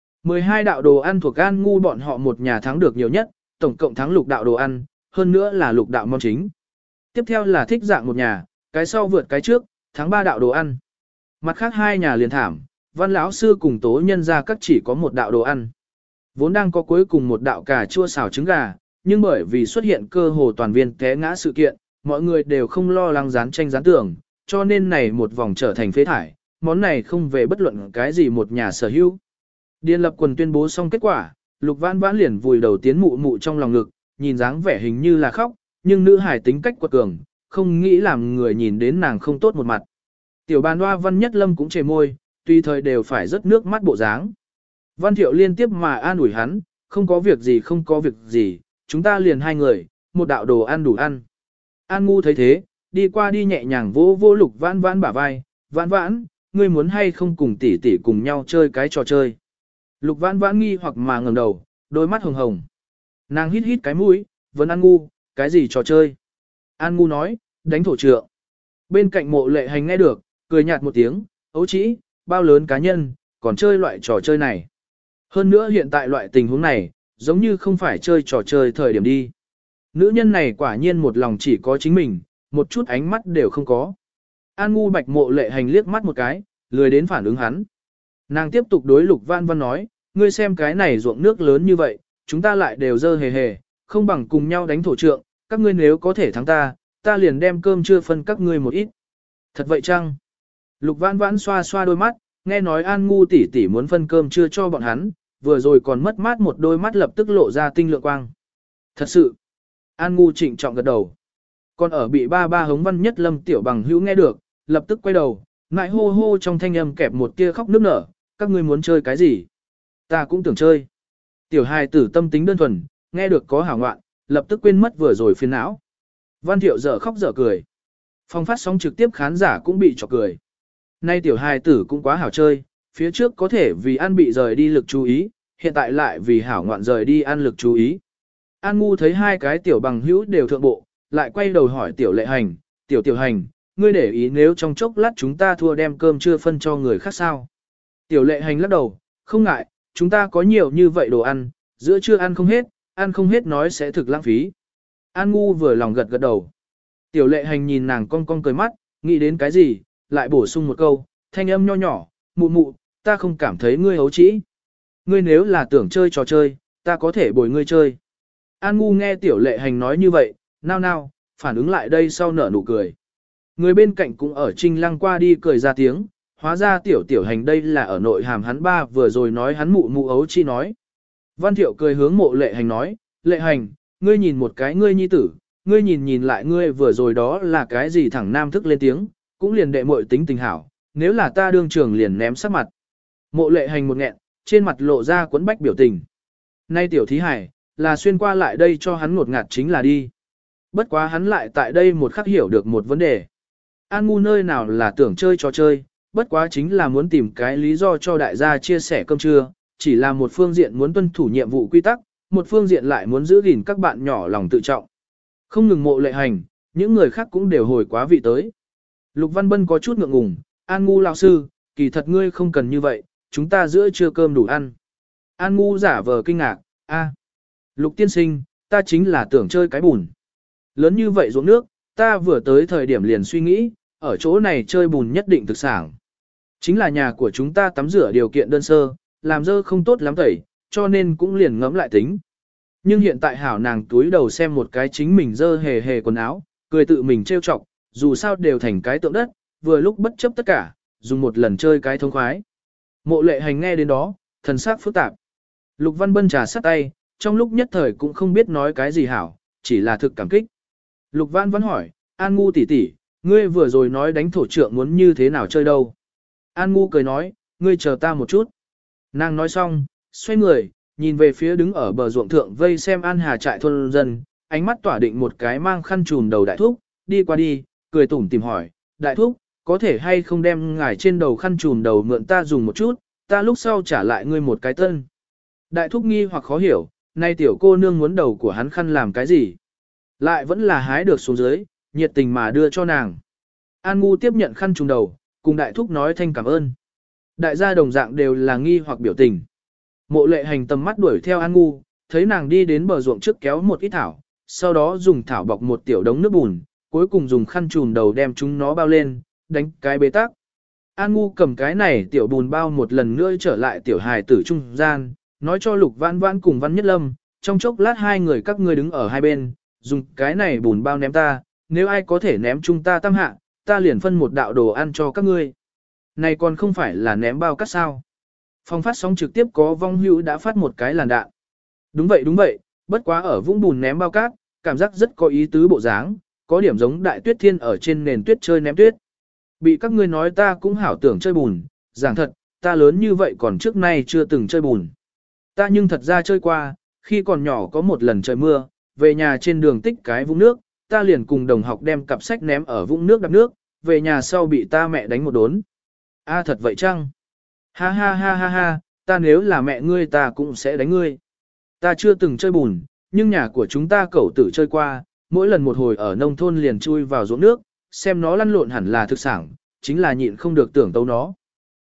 12 đạo đồ ăn thuộc An Ngu bọn họ một nhà thắng được nhiều nhất, tổng cộng thắng lục đạo đồ ăn, hơn nữa là lục đạo món chính. Tiếp theo là thích dạng một nhà, cái sau vượt cái trước, thắng 3 đạo đồ ăn. Mặt khác hai nhà liền thảm, Văn lão sư cùng Tố nhân ra các chỉ có một đạo đồ ăn. Vốn đang có cuối cùng một đạo cà chua xào trứng gà, nhưng bởi vì xuất hiện cơ hồ toàn viên té ngã sự kiện, mọi người đều không lo lắng dán tranh dán tưởng, cho nên này một vòng trở thành phế thải, món này không về bất luận cái gì một nhà sở hữu. Điền Lập Quần tuyên bố xong kết quả, Lục Vãn Vãn liền vùi đầu tiến mụ mụ trong lòng ngực, nhìn dáng vẻ hình như là khóc, nhưng nữ hài tính cách quật cường, không nghĩ làm người nhìn đến nàng không tốt một mặt. Tiểu bàn hoa Văn Nhất Lâm cũng chề môi, tùy thời đều phải rớt nước mắt bộ dáng. Văn Thiệu liên tiếp mà an ủi hắn, không có việc gì không có việc gì, chúng ta liền hai người, một đạo đồ ăn đủ ăn. An Ngu thấy thế, đi qua đi nhẹ nhàng vỗ vỗ Lục Vãn Vãn bả vai, Vãn Vãn, ngươi muốn hay không cùng tỷ tỷ cùng nhau chơi cái trò chơi. Lục Vãn Vãn nghi hoặc mà ngẩng đầu, đôi mắt hồng hồng. Nàng hít hít cái mũi, vấn An Ngu, cái gì trò chơi? An Ngu nói, đánh thổ trượng. Bên cạnh mộ lệ hành nghe được, cười nhạt một tiếng, ấu trĩ, bao lớn cá nhân, còn chơi loại trò chơi này. Hơn nữa hiện tại loại tình huống này, giống như không phải chơi trò chơi thời điểm đi. Nữ nhân này quả nhiên một lòng chỉ có chính mình, một chút ánh mắt đều không có. An Ngu bạch mộ lệ hành liếc mắt một cái, lười đến phản ứng hắn. Nàng tiếp tục đối Lục Vãn Vãn nói, ngươi xem cái này ruộng nước lớn như vậy, chúng ta lại đều dơ hề hề, không bằng cùng nhau đánh thổ trượng, các ngươi nếu có thể thắng ta liền đem cơm trưa phân các ngươi một ít. Thật vậy chăng? Lục Vãn Vãn xoa xoa đôi mắt, nghe nói An Ngu tỷ tỷ muốn phân cơm trưa cho bọn hắn, vừa rồi còn mất mát một đôi mắt lập tức lộ ra tinh lượng quang. Thật sự. An Ngu trịnh trọng gật đầu. Còn ở bị ba hống Văn Nhất Lâm tiểu bằng hữu nghe được, lập tức quay đầu, ngại hô hô trong thanh âm kẹp một tia khóc nức nở, các ngươi muốn chơi cái gì? Ta cũng tưởng chơi. Tiểu hài tử tâm tính đơn thuần, nghe được có hảo ngoạn, lập tức quên mất vừa rồi phiền não. Văn Thiệu dở khóc dở cười. Phòng phát sóng trực tiếp khán giả cũng bị chọc cười. Nay tiểu hài tử cũng quá hảo chơi, phía trước có thể vì ăn bị rời đi lực chú ý, hiện tại lại vì hảo ngoạn rời đi ăn lực chú ý. An Ngu thấy hai cái tiểu bằng hữu đều thượng bộ, lại quay đầu hỏi tiểu lệ hành, tiểu hành, ngươi để ý nếu trong chốc lát chúng ta thua đem cơm chưa phân cho người khác sao? Tiểu lệ hành lắc đầu, không ngại, chúng ta có nhiều như vậy đồ ăn, giữa trưa ăn không hết nói sẽ thực lãng phí. An Ngu vừa lòng gật gật đầu. Tiểu lệ hành nhìn nàng cong cong cười mắt, nghĩ đến cái gì, lại bổ sung một câu, thanh âm nho nhỏ, mụ mụ, ta không cảm thấy ngươi hấu trĩ. Ngươi nếu là tưởng chơi trò chơi, ta có thể bồi ngươi chơi. An Ngu nghe tiểu lệ hành nói như vậy, nao, phản ứng lại đây sau nở nụ cười. Người bên cạnh cũng ở Trinh Lăng qua đi cười ra tiếng, hóa ra tiểu hành đây là ở nội hàm hắn ba vừa rồi nói hắn mụ ấu chi nói. Văn Thiệu cười hướng mộ lệ hành nói, lệ hành, ngươi nhìn một cái ngươi nhi tử, ngươi nhìn nhìn lại ngươi vừa rồi đó là cái gì thẳng nam thức lên tiếng, cũng liền đệ muội tính tình hảo, nếu là ta đương trường liền ném sắc mặt. Mộ lệ hành một nghẹn, trên mặt lộ ra quấn bách biểu tình. Nay tiểu thí hải, là xuyên qua lại đây cho hắn ngột ngạt chính là đi. Bất quá hắn lại tại đây một khắc hiểu được một vấn đề. An ngu nơi nào là tưởng chơi trò chơi, bất quá chính là muốn tìm cái lý do cho đại gia chia sẻ cơm trưa, chỉ là một phương diện muốn tuân thủ nhiệm vụ quy tắc, một phương diện lại muốn giữ gìn các bạn nhỏ lòng tự trọng. Không ngừng mộ lệ hành, những người khác cũng đều hồi quá vị tới. Lục Văn Bân có chút ngượng ngùng, An ngu lão sư, kỳ thật ngươi không cần như vậy, chúng ta giữa trưa cơm đủ ăn. An ngu giả vờ kinh ngạc, Lục tiên sinh, ta chính là tưởng chơi cái bùn. Lớn như vậy ruộng nước, ta vừa tới thời điểm liền suy nghĩ, ở chỗ này chơi bùn nhất định thực sản. Chính là nhà của chúng ta tắm rửa điều kiện đơn sơ, làm dơ không tốt lắm tẩy, cho nên cũng liền ngẫm lại tính. Nhưng hiện tại hảo nàng túi đầu xem một cái chính mình dơ hề hề quần áo, cười tự mình trêu chọc, dù sao đều thành cái tượng đất, vừa lúc bất chấp tất cả, dùng một lần chơi cái thông khoái. Mộ lệ hành nghe đến đó, thần sắc phức tạp. Lục Văn Bân trà sắt tay, trong lúc nhất thời cũng không biết nói cái gì hảo, chỉ là thực cảm kích. Lục Văn vẫn hỏi, An ngu tỷ tỷ, ngươi vừa rồi nói đánh thổ trượng muốn như thế nào chơi đâu. An ngu cười nói, ngươi chờ ta một chút. Nàng nói xong, xoay người, nhìn về phía đứng ở bờ ruộng thượng vây xem An Hà trại thôn dân, ánh mắt tỏa định một cái mang khăn trùm đầu đại thúc, đi qua đi, cười tủm tìm hỏi, đại thúc, có thể hay không đem ngài trên đầu khăn trùm đầu mượn ta dùng một chút, ta lúc sau trả lại ngươi một cái tân. Đại thúc nghi hoặc khó hiểu, nay tiểu cô nương muốn đầu của hắn khăn làm cái gì? Lại vẫn là hái được xuống dưới, nhiệt tình mà đưa cho nàng. An ngu tiếp nhận khăn trùm đầu, cùng đại thúc nói thanh cảm ơn. Đại gia đồng dạng đều là nghi hoặc biểu tình. Mộ lệ hành tầm mắt đuổi theo An ngu, thấy nàng đi đến bờ ruộng trước kéo một ít thảo, sau đó dùng thảo bọc một tiểu đống nước bùn, cuối cùng dùng khăn trùm đầu đem chúng nó bao lên, đánh cái bế tắc. An ngu cầm cái này tiểu bùn bao một lần nữa trở lại tiểu hài tử trung gian, nói cho Lục Vãn Vãn cùng Văn Nhất Lâm, trong chốc lát hai người các ngươi đứng ở hai bên, dùng cái này bùn bao ném ta, nếu ai có thể ném chúng ta tam hạ, ta liền phân một đạo đồ ăn cho các ngươi. Này còn không phải là ném bao cắt sao. Phòng phát sóng trực tiếp có vong hữu đã phát một cái làn đạn. Đúng vậy, bất quá ở vũng bùn ném bao cát, cảm giác rất có ý tứ bộ dáng, có điểm giống Đại Tuyết Thiên ở trên nền tuyết chơi ném tuyết. Bị các ngươi nói ta cũng hảo tưởng chơi bùn, giảng thật, ta lớn như vậy còn trước nay chưa từng chơi bùn. Ta nhưng thật ra chơi qua, khi còn nhỏ có một lần trời mưa, về nhà trên đường tích cái vũng nước, ta liền cùng đồng học đem cặp sách ném ở vũng nước đập nước, về nhà sau bị ta mẹ đánh một đốn. Thật vậy chăng? Ha ha ha ha ha, ta nếu là mẹ ngươi ta cũng sẽ đánh ngươi. Ta chưa từng chơi bùn, nhưng nhà của chúng ta cẩu tử chơi qua, mỗi lần một hồi ở nông thôn liền chui vào ruộng nước, xem nó lăn lộn hẳn là thực sản, chính là nhịn không được tưởng tấu nó.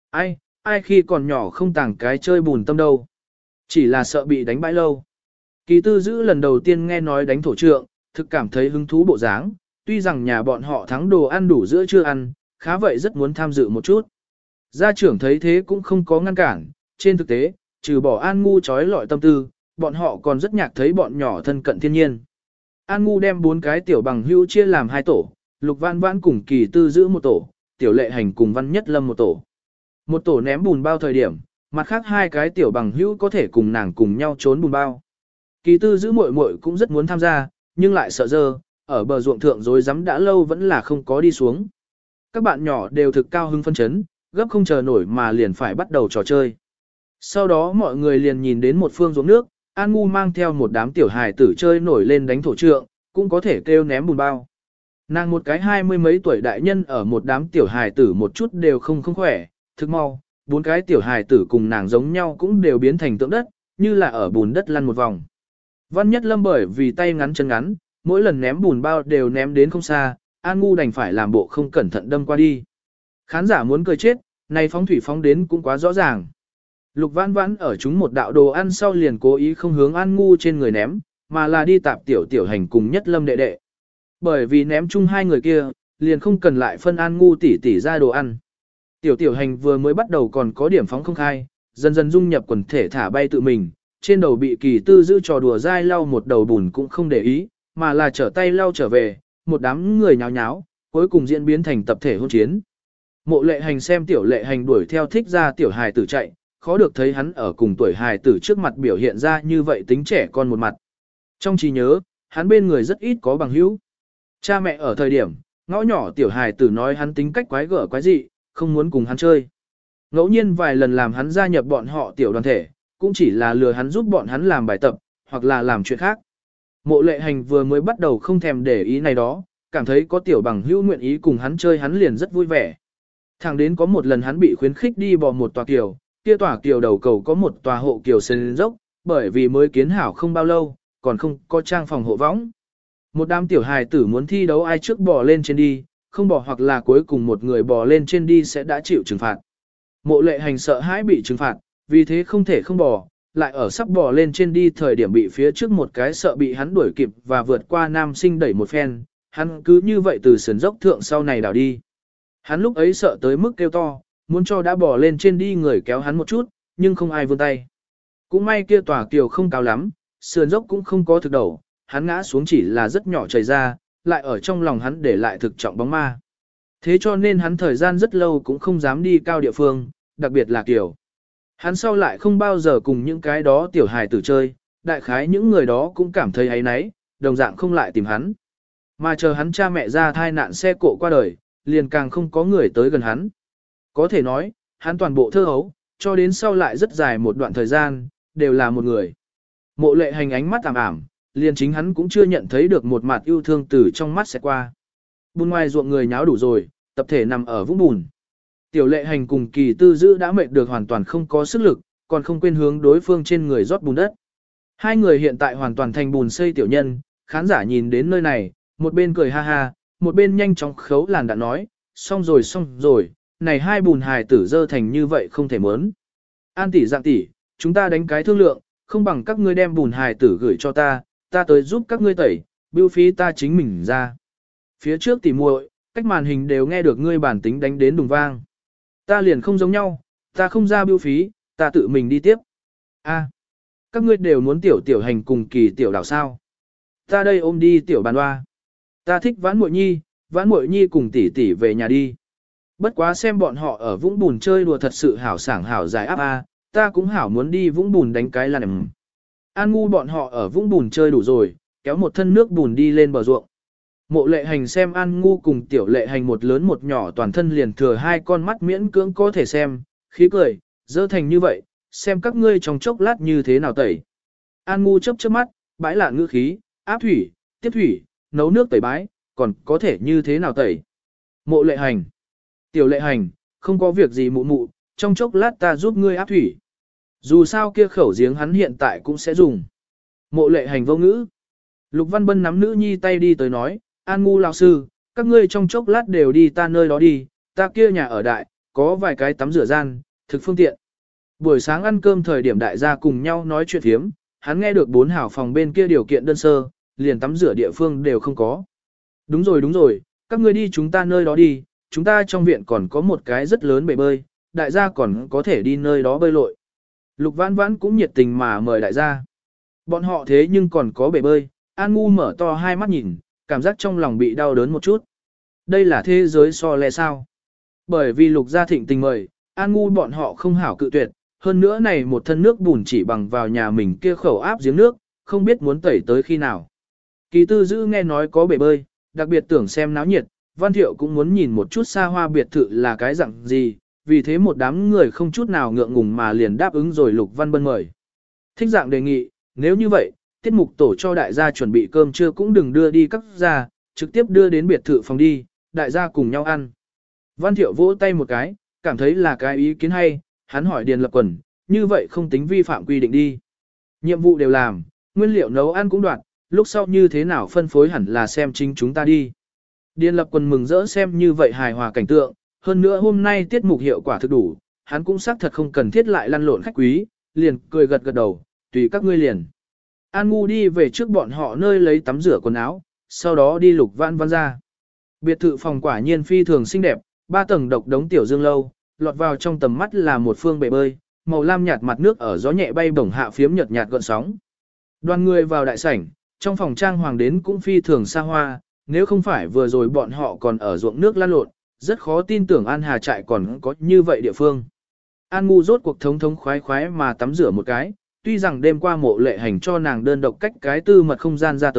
Ai khi còn nhỏ không tàng cái chơi bùn tâm đâu. Chỉ là sợ bị đánh bãi lâu. Kỳ tư giữ lần đầu tiên nghe nói đánh thổ trượng, thực cảm thấy hứng thú bộ dáng, tuy rằng nhà bọn họ thắng đồ ăn đủ giữa chưa ăn, khá vậy rất muốn tham dự một chút. Gia trưởng thấy thế cũng không có ngăn cản, trên thực tế, trừ bỏ An ngu trói lọi tâm tư, bọn họ còn rất nhạc thấy bọn nhỏ thân cận thiên nhiên. An ngu đem 4 cái tiểu bằng hữu chia làm 2 tổ, Lục Vãn Vãn cùng Kỳ tư giữ một tổ, Tiểu Lệ Hành cùng Văn Nhất Lâm một tổ. Một tổ ném bùn bao thời điểm, mặt khác 2 cái tiểu bằng hữu có thể cùng nàng cùng nhau trốn bùn bao. Kỳ tư giữ muội muội cũng rất muốn tham gia, nhưng lại sợ dơ, ở bờ ruộng thượng rối rắm đã lâu vẫn là không có đi xuống. Các bạn nhỏ đều thực cao hứng phân chấn, gấp không chờ nổi mà liền phải bắt đầu trò chơi. Sau đó mọi người liền nhìn đến một phương ruộng nước, An ngu mang theo một đám tiểu hài tử chơi nổi lên đánh thổ trượng, cũng có thể kêu ném bùn bao. Nàng một cái 20 mấy tuổi đại nhân ở một đám tiểu hài tử một chút đều không khỏe, thực mau, 4 cái tiểu hài tử cùng nàng giống nhau cũng đều biến thành tượng đất, như là ở bùn đất lăn một vòng. Văn Nhất Lâm bởi vì tay ngắn chân ngắn, mỗi lần ném bùn bao đều ném đến không xa, An ngu đành phải làm bộ không cẩn thận đâm qua đi. Khán giả muốn cười chết, này phóng thủy phóng đến cũng quá rõ ràng. Lục Vãn Vãn ở chúng một đạo đồ ăn sau liền cố ý không hướng An ngu trên người ném, mà là đi tạp Tiểu Hành cùng Nhất Lâm đệ đệ. Bởi vì ném chung 2 người kia, liền không cần lại phân An ngu tỉ tỉ ra đồ ăn. Tiểu Hành vừa mới bắt đầu còn có điểm phóng không khai, dần dần dung nhập quần thể thả bay tự mình, trên đầu bị Kỳ tư giữ trò đùa dai lau một đầu bùn cũng không để ý, mà là trở tay lau trở về, một đám người nháo nháo, cuối cùng diễn biến thành tập thể hôn chiến. Mộ Lệ Hành xem Tiểu Lệ Hành đuổi theo thích ra tiểu hài tử chạy, khó được thấy hắn ở cùng tuổi hài tử trước mặt biểu hiện ra như vậy tính trẻ con một mặt. Trong trí nhớ, hắn bên người rất ít có bằng hữu. Cha mẹ ở thời điểm, ngõ nhỏ tiểu hài tử nói hắn tính cách quái gở quái dị, không muốn cùng hắn chơi. Ngẫu nhiên vài lần làm hắn gia nhập bọn họ tiểu đoàn thể, cũng chỉ là lừa hắn giúp bọn hắn làm bài tập, hoặc là làm chuyện khác. Mộ Lệ Hành vừa mới bắt đầu không thèm để ý này đó, cảm thấy có tiểu bằng hữu nguyện ý cùng hắn chơi hắn liền rất vui vẻ. Thẳng đến có một lần hắn bị khuyến khích đi bò một tòa kiều, kia tòa kiều đầu cầu có một tòa hộ kiều sền dốc, bởi vì mới kiến hảo không bao lâu, còn không có trang phòng hộ võng. Một đám tiểu hài tử muốn thi đấu ai trước bò lên trên đi, không bò hoặc là cuối cùng một người bò lên trên đi sẽ đã chịu trừng phạt. Mộ Lệ Hành sợ hãi bị trừng phạt, vì thế không thể không bò, lại ở sắp bò lên trên đi thời điểm bị phía trước một cái sợ bị hắn đuổi kịp và vượt qua nam sinh đẩy một phen, hắn cứ như vậy từ sườn dốc thượng sau này đảo đi. Hắn lúc ấy sợ tới mức kêu to, muốn cho đã bò lên trên đi người kéo hắn một chút, nhưng không ai vươn tay. Cũng may kia tòa kiều không cao lắm, sườn dốc cũng không có thực đầu, hắn ngã xuống chỉ là rất nhỏ chảy ra, lại ở trong lòng hắn để lại thực trọng bóng ma. Thế cho nên hắn thời gian rất lâu cũng không dám đi cao địa phương, đặc biệt là kiều. Hắn sau lại không bao giờ cùng những cái đó tiểu hài tử chơi, đại khái những người đó cũng cảm thấy ấy nấy, đồng dạng không lại tìm hắn. Mà chờ hắn cha mẹ ra thai nạn xe cộ qua đời, liền càng không có người tới gần hắn. Có thể nói, hắn toàn bộ thơ hấu, cho đến sau lại rất dài một đoạn thời gian, đều là một người. Mộ Lệ Hành ánh mắt ảm ảm, liền chính hắn cũng chưa nhận thấy được một mặt yêu thương từ trong mắt sẽ qua. Bùn ngoài ruộng người nháo đủ rồi, tập thể nằm ở vũng bùn. Tiểu Lệ Hành cùng Kỳ Tư Dữ đã mệt được hoàn toàn không có sức lực, còn không quên hướng đối phương trên người rót bùn đất. Hai người hiện tại hoàn toàn thành bùn xây tiểu nhân, khán giả nhìn đến nơi này, một bên cười ha ha, một bên nhanh chóng khấu làn đạn nói, xong rồi, này hai bùn hài tử dơ thành như vậy không thể mớn. An tỷ dạng tỷ, chúng ta đánh cái thương lượng, không bằng các ngươi đem bùn hài tử gửi cho ta tới giúp các ngươi tẩy, bưu phí ta chính mình ra. Phía trước tỷ muội, cách màn hình đều nghe được ngươi bản tính đánh đến đùng vang. Ta liền không giống nhau, ta không ra bưu phí, ta tự mình đi tiếp. A, các ngươi đều muốn tiểu hành cùng Kỳ tiểu đảo sao? Ta đây ôm đi tiểu bàn hoa. Ta thích Vãn Muội Nhi cùng tỷ tỷ về nhà đi. Bất quá xem bọn họ ở vũng bùn chơi đùa thật sự hảo sảng hảo dài áp a, ta cũng hảo muốn đi vũng bùn đánh cái lăn. An ngu bọn họ ở vũng bùn chơi đủ rồi, kéo một thân nước bùn đi lên bờ ruộng. Mộ Lệ Hành xem An ngu cùng tiểu Lệ Hành một lớn một nhỏ toàn thân liền thừa hai con mắt miễn cưỡng có thể xem, khí cười, dơ thành như vậy, xem các ngươi trong chốc lát như thế nào tẩy. An ngu chớp chớp mắt, bãi lạ ngữ khí, áp thủy, tiếp thủy, nấu nước tẩy bãi, còn có thể như thế nào tẩy. Mộ Lệ Hành, tiểu Lệ Hành, không có việc gì mụ mụ, trong chốc lát ta giúp ngươi áp thủy. Dù sao kia khẩu giếng hắn hiện tại cũng sẽ dùng. Mộ Lệ Hành vô ngữ. Lục Văn Bân nắm nữ nhi tay đi tới nói, An ngu lão sư, các ngươi trong chốc lát đều đi ta nơi đó đi, ta kia nhà ở đại, có vài cái tắm rửa gian, thực phương tiện. Buổi sáng ăn cơm thời điểm đại gia cùng nhau nói chuyện thiếm, hắn nghe được 4 hảo phòng bên kia điều kiện đơn sơ, liền tắm rửa địa phương đều không có. Đúng rồi, các ngươi đi chúng ta nơi đó đi, chúng ta trong viện còn có một cái rất lớn bể bơi, đại gia còn có thể đi nơi đó bơi lội. Lục Vãn Vãn cũng nhiệt tình mà mời đại gia. Bọn họ thế nhưng còn có bể bơi, An ngu mở to hai mắt nhìn, cảm giác trong lòng bị đau đớn một chút. Đây là thế giới so lẹ sao? Bởi vì Lục gia thịnh tình mời, An ngu bọn họ không hảo cự tuyệt, hơn nữa này một thân nước bùn chỉ bằng vào nhà mình kia khẩu áp giếng nước, không biết muốn tẩy tới khi nào. Kỳ Tư Dữ nghe nói có bể bơi, đặc biệt tưởng xem náo nhiệt, Văn Thiệu cũng muốn nhìn một chút xa hoa biệt thự là cái dạng gì, vì thế một đám người không chút nào ngượng ngùng mà liền đáp ứng rồi Lục Văn Bân mời. Thích dạng đề nghị, nếu như vậy, tiết mục tổ cho đại gia chuẩn bị cơm trưa cũng đừng đưa đi các gia, trực tiếp đưa đến biệt thự phòng đi, đại gia cùng nhau ăn. Văn Thiệu vỗ tay một cái, cảm thấy là cái ý kiến hay, hắn hỏi Điền Lập Quần, như vậy không tính vi phạm quy định đi. Nhiệm vụ đều làm, nguyên liệu nấu ăn cũng đoạt, lúc sau như thế nào phân phối hẳn là xem chính chúng ta đi. Điền Lập Quần mừng rỡ xem như vậy hài hòa cảnh tượng, hơn nữa hôm nay tiết mục hiệu quả thực đủ, hắn cũng xác thật không cần thiết lại lăn lộn khách quý, liền cười gật gật đầu, tùy các ngươi liền. An ngu đi về trước bọn họ nơi lấy tắm rửa quần áo, sau đó đi Lục Vãn Vãn ra. Biệt thự phòng quả nhiên phi thường xinh đẹp, 3 tầng độc đống tiểu dương lâu, lọt vào trong tầm mắt là một phương bể bơi, màu lam nhạt mặt nước ở gió nhẹ bay bổng hạ phiếm nhợt nhạt gợn sóng. Đoàn người vào đại sảnh, trong phòng trang hoàng đến cũng phi thường xa hoa, nếu không phải vừa rồi bọn họ còn ở ruộng nước lăn lộn, rất khó tin tưởng An Hà trại còn có như vậy địa phương. An ngu rốt cuộc thống khoái khoái mà tắm rửa một cái, tuy rằng đêm qua Mộ Lệ Hành cho nàng đơn độc cách cái tư mật không gian ra tới,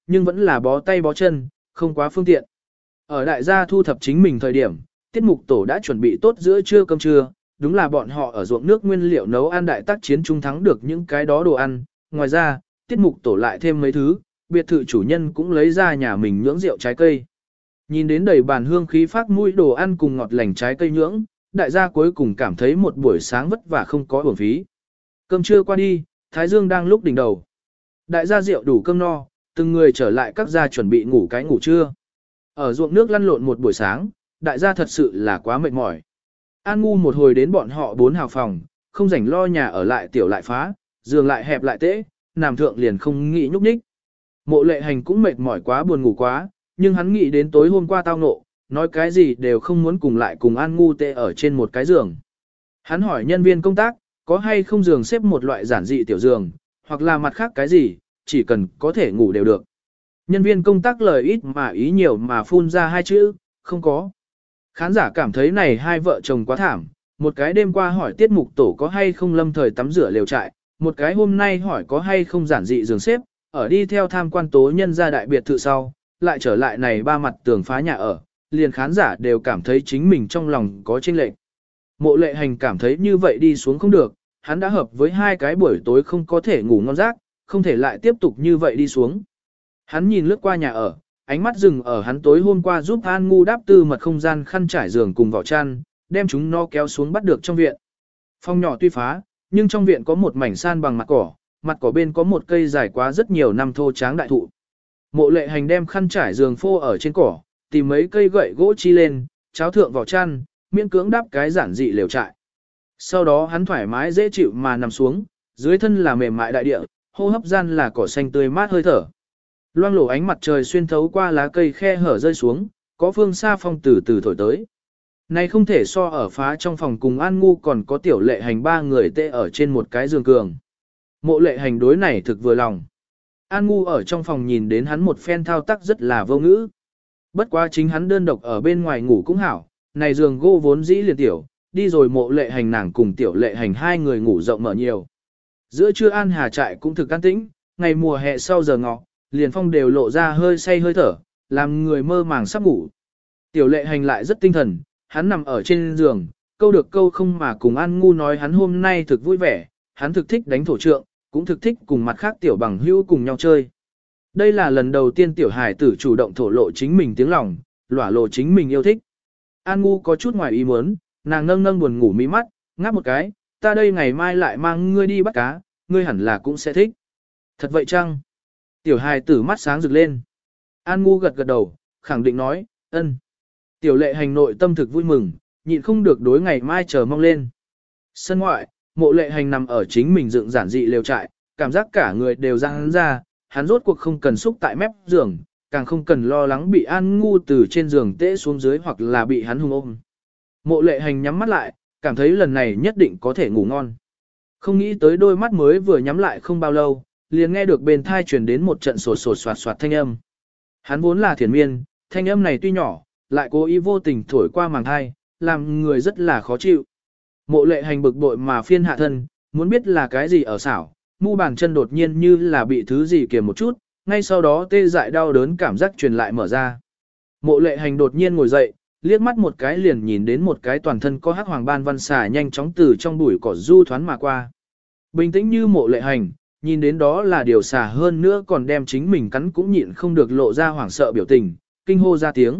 nhưng vẫn là bó tay bó chân, không quá phương tiện. Ở đại gia thu thập chính mình thời điểm, tiết mục tổ đã chuẩn bị tốt giữa trưa cơm trưa, đúng là bọn họ ở ruộng nước nguyên liệu nấu ăn đại tác chiến trung thắng được những cái đó đồ ăn. Ngoài ra, tiết mục tổ lại thêm mấy thứ, biệt thự chủ nhân cũng lấy ra nhà mình nhưỡng rượu trái cây. Nhìn đến đầy bàn hương khí phát mũi đồ ăn cùng ngọt lành trái cây nhưỡng, đại gia cuối cùng cảm thấy một buổi sáng vất vả không có uổng phí. Cơm trưa qua đi, thái dương đang lúc đỉnh đầu. Đại gia rượu đủ cơm no, từng người trở lại các gia chuẩn bị ngủ cái ngủ trưa. Ở ruộng nước lăn lộn một buổi sáng, đại gia thật sự là quá mệt mỏi. An Ngu một hồi đến bọn họ 4 hào phòng, không rảnh lo nhà ở lại tiểu lại phá, giường lại hẹp lại tễ, nằm thượng liền không nghĩ nhúc nhích. Mộ Lệ Hành cũng mệt mỏi quá buồn ngủ quá, nhưng hắn nghĩ đến tối hôm qua tao ngộ, nói cái gì đều không muốn cùng lại cùng An Ngu tê ở trên một cái giường. Hắn hỏi nhân viên công tác, có hay không giường xếp một loại giản dị tiểu giường, hoặc là mặt khác cái gì, chỉ cần có thể ngủ đều được. Nhân viên công tác lời ít mà ý nhiều mà phun ra hai chữ, không có. Khán giả cảm thấy này hai vợ chồng quá thảm, một cái đêm qua hỏi tiết mục tổ có hay không lâm thời tắm rửa lều trại, một cái hôm nay hỏi có hay không giản dị giường xếp, ở đi theo tham quan tố nhân gia đại biệt thự sau, lại trở lại này ba mặt tường phá nhà ở, liền khán giả đều cảm thấy chính mình trong lòng có chênh lệch. Mộ Lệ Hành cảm thấy như vậy đi xuống không được, hắn đã hợp với hai cái buổi tối không có thể ngủ ngon giấc, không thể lại tiếp tục như vậy đi xuống. Hắn nhìn lướt qua nhà ở, ánh mắt dừng ở hắn tối hôm qua giúp An Ngu đáp tư mật không gian khăn trải giường cùng vỏ chăn, đem chúng nó kéo xuống bắt được trong viện. Phòng nhỏ tuy phá, nhưng trong viện có một mảnh san bằng mặt cỏ bên có một cây dài quá rất nhiều năm thô tráng đại thụ. Mộ Lệ Hành đem khăn trải giường phô ở trên cỏ, tìm mấy cây gậy gỗ chi lên, cháo thượng vỏ chăn, miễn cưỡng đắp cái giản dị lều trại. Sau đó hắn thoải mái dễ chịu mà nằm xuống, dưới thân là mềm mại đại địa, hô hấp gian là cỏ xanh tươi mát hơi thở. Loang lổ ánh mặt trời xuyên thấu qua lá cây khe hở rơi xuống, có phương xa phong từ từ thổi tới. Này không thể so ở phá trong phòng cùng An Ngu còn có Tiểu Lệ Hành ba người tê ở trên một cái giường cường. Mộ Lệ Hành đối này thực vừa lòng. An Ngu ở trong phòng nhìn đến hắn một phen thao tác rất là vô ngữ. Bất quá chính hắn đơn độc ở bên ngoài ngủ cũng hảo, này giường gỗ vốn dĩ liền tiểu, đi rồi Mộ Lệ Hành nàng cùng Tiểu Lệ Hành hai người ngủ rộng mở nhiều. Giữa trưa An Hà trại cũng thực an tĩnh, ngày mùa hè sau giờ ngọ, liền phong đều lộ ra hơi say hơi thở, làm người mơ màng sắp ngủ. Tiểu Lệ Hành lại rất tinh thần, hắn nằm ở trên giường, câu được câu không mà cùng An Ngu nói hắn hôm nay thực vui vẻ, hắn thực thích đánh thổ trượng, cũng thực thích cùng mặt khác tiểu bằng hữu cùng nhau chơi. Đây là lần đầu tiên tiểu hải tử chủ động thổ lộ chính mình tiếng lòng, lỏa lộ chính mình yêu thích. An Ngu có chút ngoài ý muốn, nàng nâng nâng buồn ngủ mí mắt, ngáp một cái, ta đây ngày mai lại mang ngươi đi bắt cá, ngươi hẳn là cũng sẽ thích. Thật vậy chăng? Tiểu hài tử mắt sáng rực lên. An Ngu gật gật đầu, khẳng định nói, ân. Tiểu Lệ Hành nội tâm thực vui mừng, nhịn không được đối ngày mai chờ mong lên. Sân ngoại, Mộ Lệ Hành nằm ở chính mình dựng giản dị lều trại, cảm giác cả người đều ra hắn rốt cuộc không cần xúc tại mép giường, càng không cần lo lắng bị An Ngu từ trên giường tễ xuống dưới hoặc là bị hắn hung ôm. Mộ Lệ Hành nhắm mắt lại, cảm thấy lần này nhất định có thể ngủ ngon. Không nghĩ tới đôi mắt mới vừa nhắm lại không bao lâu, liền nghe được bên thai truyền đến một trận sột sột soạt soạt thanh âm. Hắn vốn là thiền miên, thanh âm này tuy nhỏ, lại cố ý vô tình thổi qua màng thai, làm người rất là khó chịu. Mộ Lệ Hành bực bội mà phiên hạ thân, muốn biết là cái gì ở xảo, mu bàn chân đột nhiên như là bị thứ gì kiềm một chút, ngay sau đó tê dại đau đớn cảm giác truyền lại mở ra. Mộ Lệ Hành đột nhiên ngồi dậy, liếc mắt một cái liền nhìn đến một cái toàn thân có hắc hoàng ban văn xà nhanh chóng từ trong bụi cỏ du thoán mà qua. Bình tĩnh như Mộ Lệ Hành, nhìn đến đó là điều xà hơn nữa còn đem chính mình cắn cũng nhịn không được lộ ra hoảng sợ biểu tình, kinh hô ra tiếng.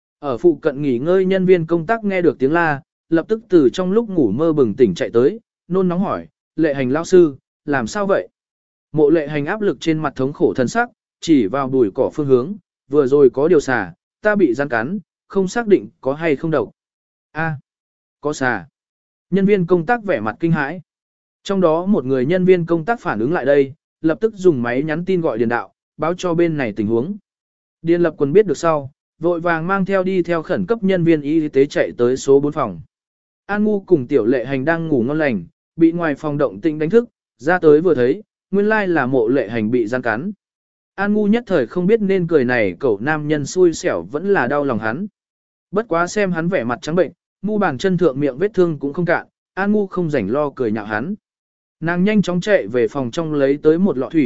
Ở phụ cận nghỉ ngơi nhân viên công tác nghe được tiếng la, lập tức từ trong lúc ngủ mơ bừng tỉnh chạy tới, nôn nóng hỏi, Lệ Hành lão sư, làm sao vậy? Mộ Lệ Hành áp lực trên mặt thống khổ thân sắc, chỉ vào bụi cỏ phương hướng, vừa rồi có điều xà, ta bị rắn cắn, không xác định có hay không độc. A, có xà. Nhân viên công tác vẻ mặt kinh hãi. Trong đó một người nhân viên công tác phản ứng lại đây, lập tức dùng máy nhắn tin gọi Điền Đạo, báo cho bên này tình huống. Điền Lập Quân biết được sau, vội vàng mang theo đi theo khẩn cấp nhân viên y tế chạy tới số 4 phòng. An Ngu cùng Tiểu Lệ Hành đang ngủ ngon lành, bị ngoài phòng động tĩnh đánh thức, ra tới vừa thấy, nguyên lai là Mộ Lệ Hành bị rắn cắn. An Ngu nhất thời không biết nên cười này cậu nam nhân xui xẻo vẫn là đau lòng hắn. Bất quá xem hắn vẻ mặt trắng bệnh, mu bàn chân thượng miệng vết thương cũng không cạn, An Ngu không rảnh lo cười nhạo hắn. Nàng nhanh chóng chạy về phòng trong lấy tới một lọ thủy,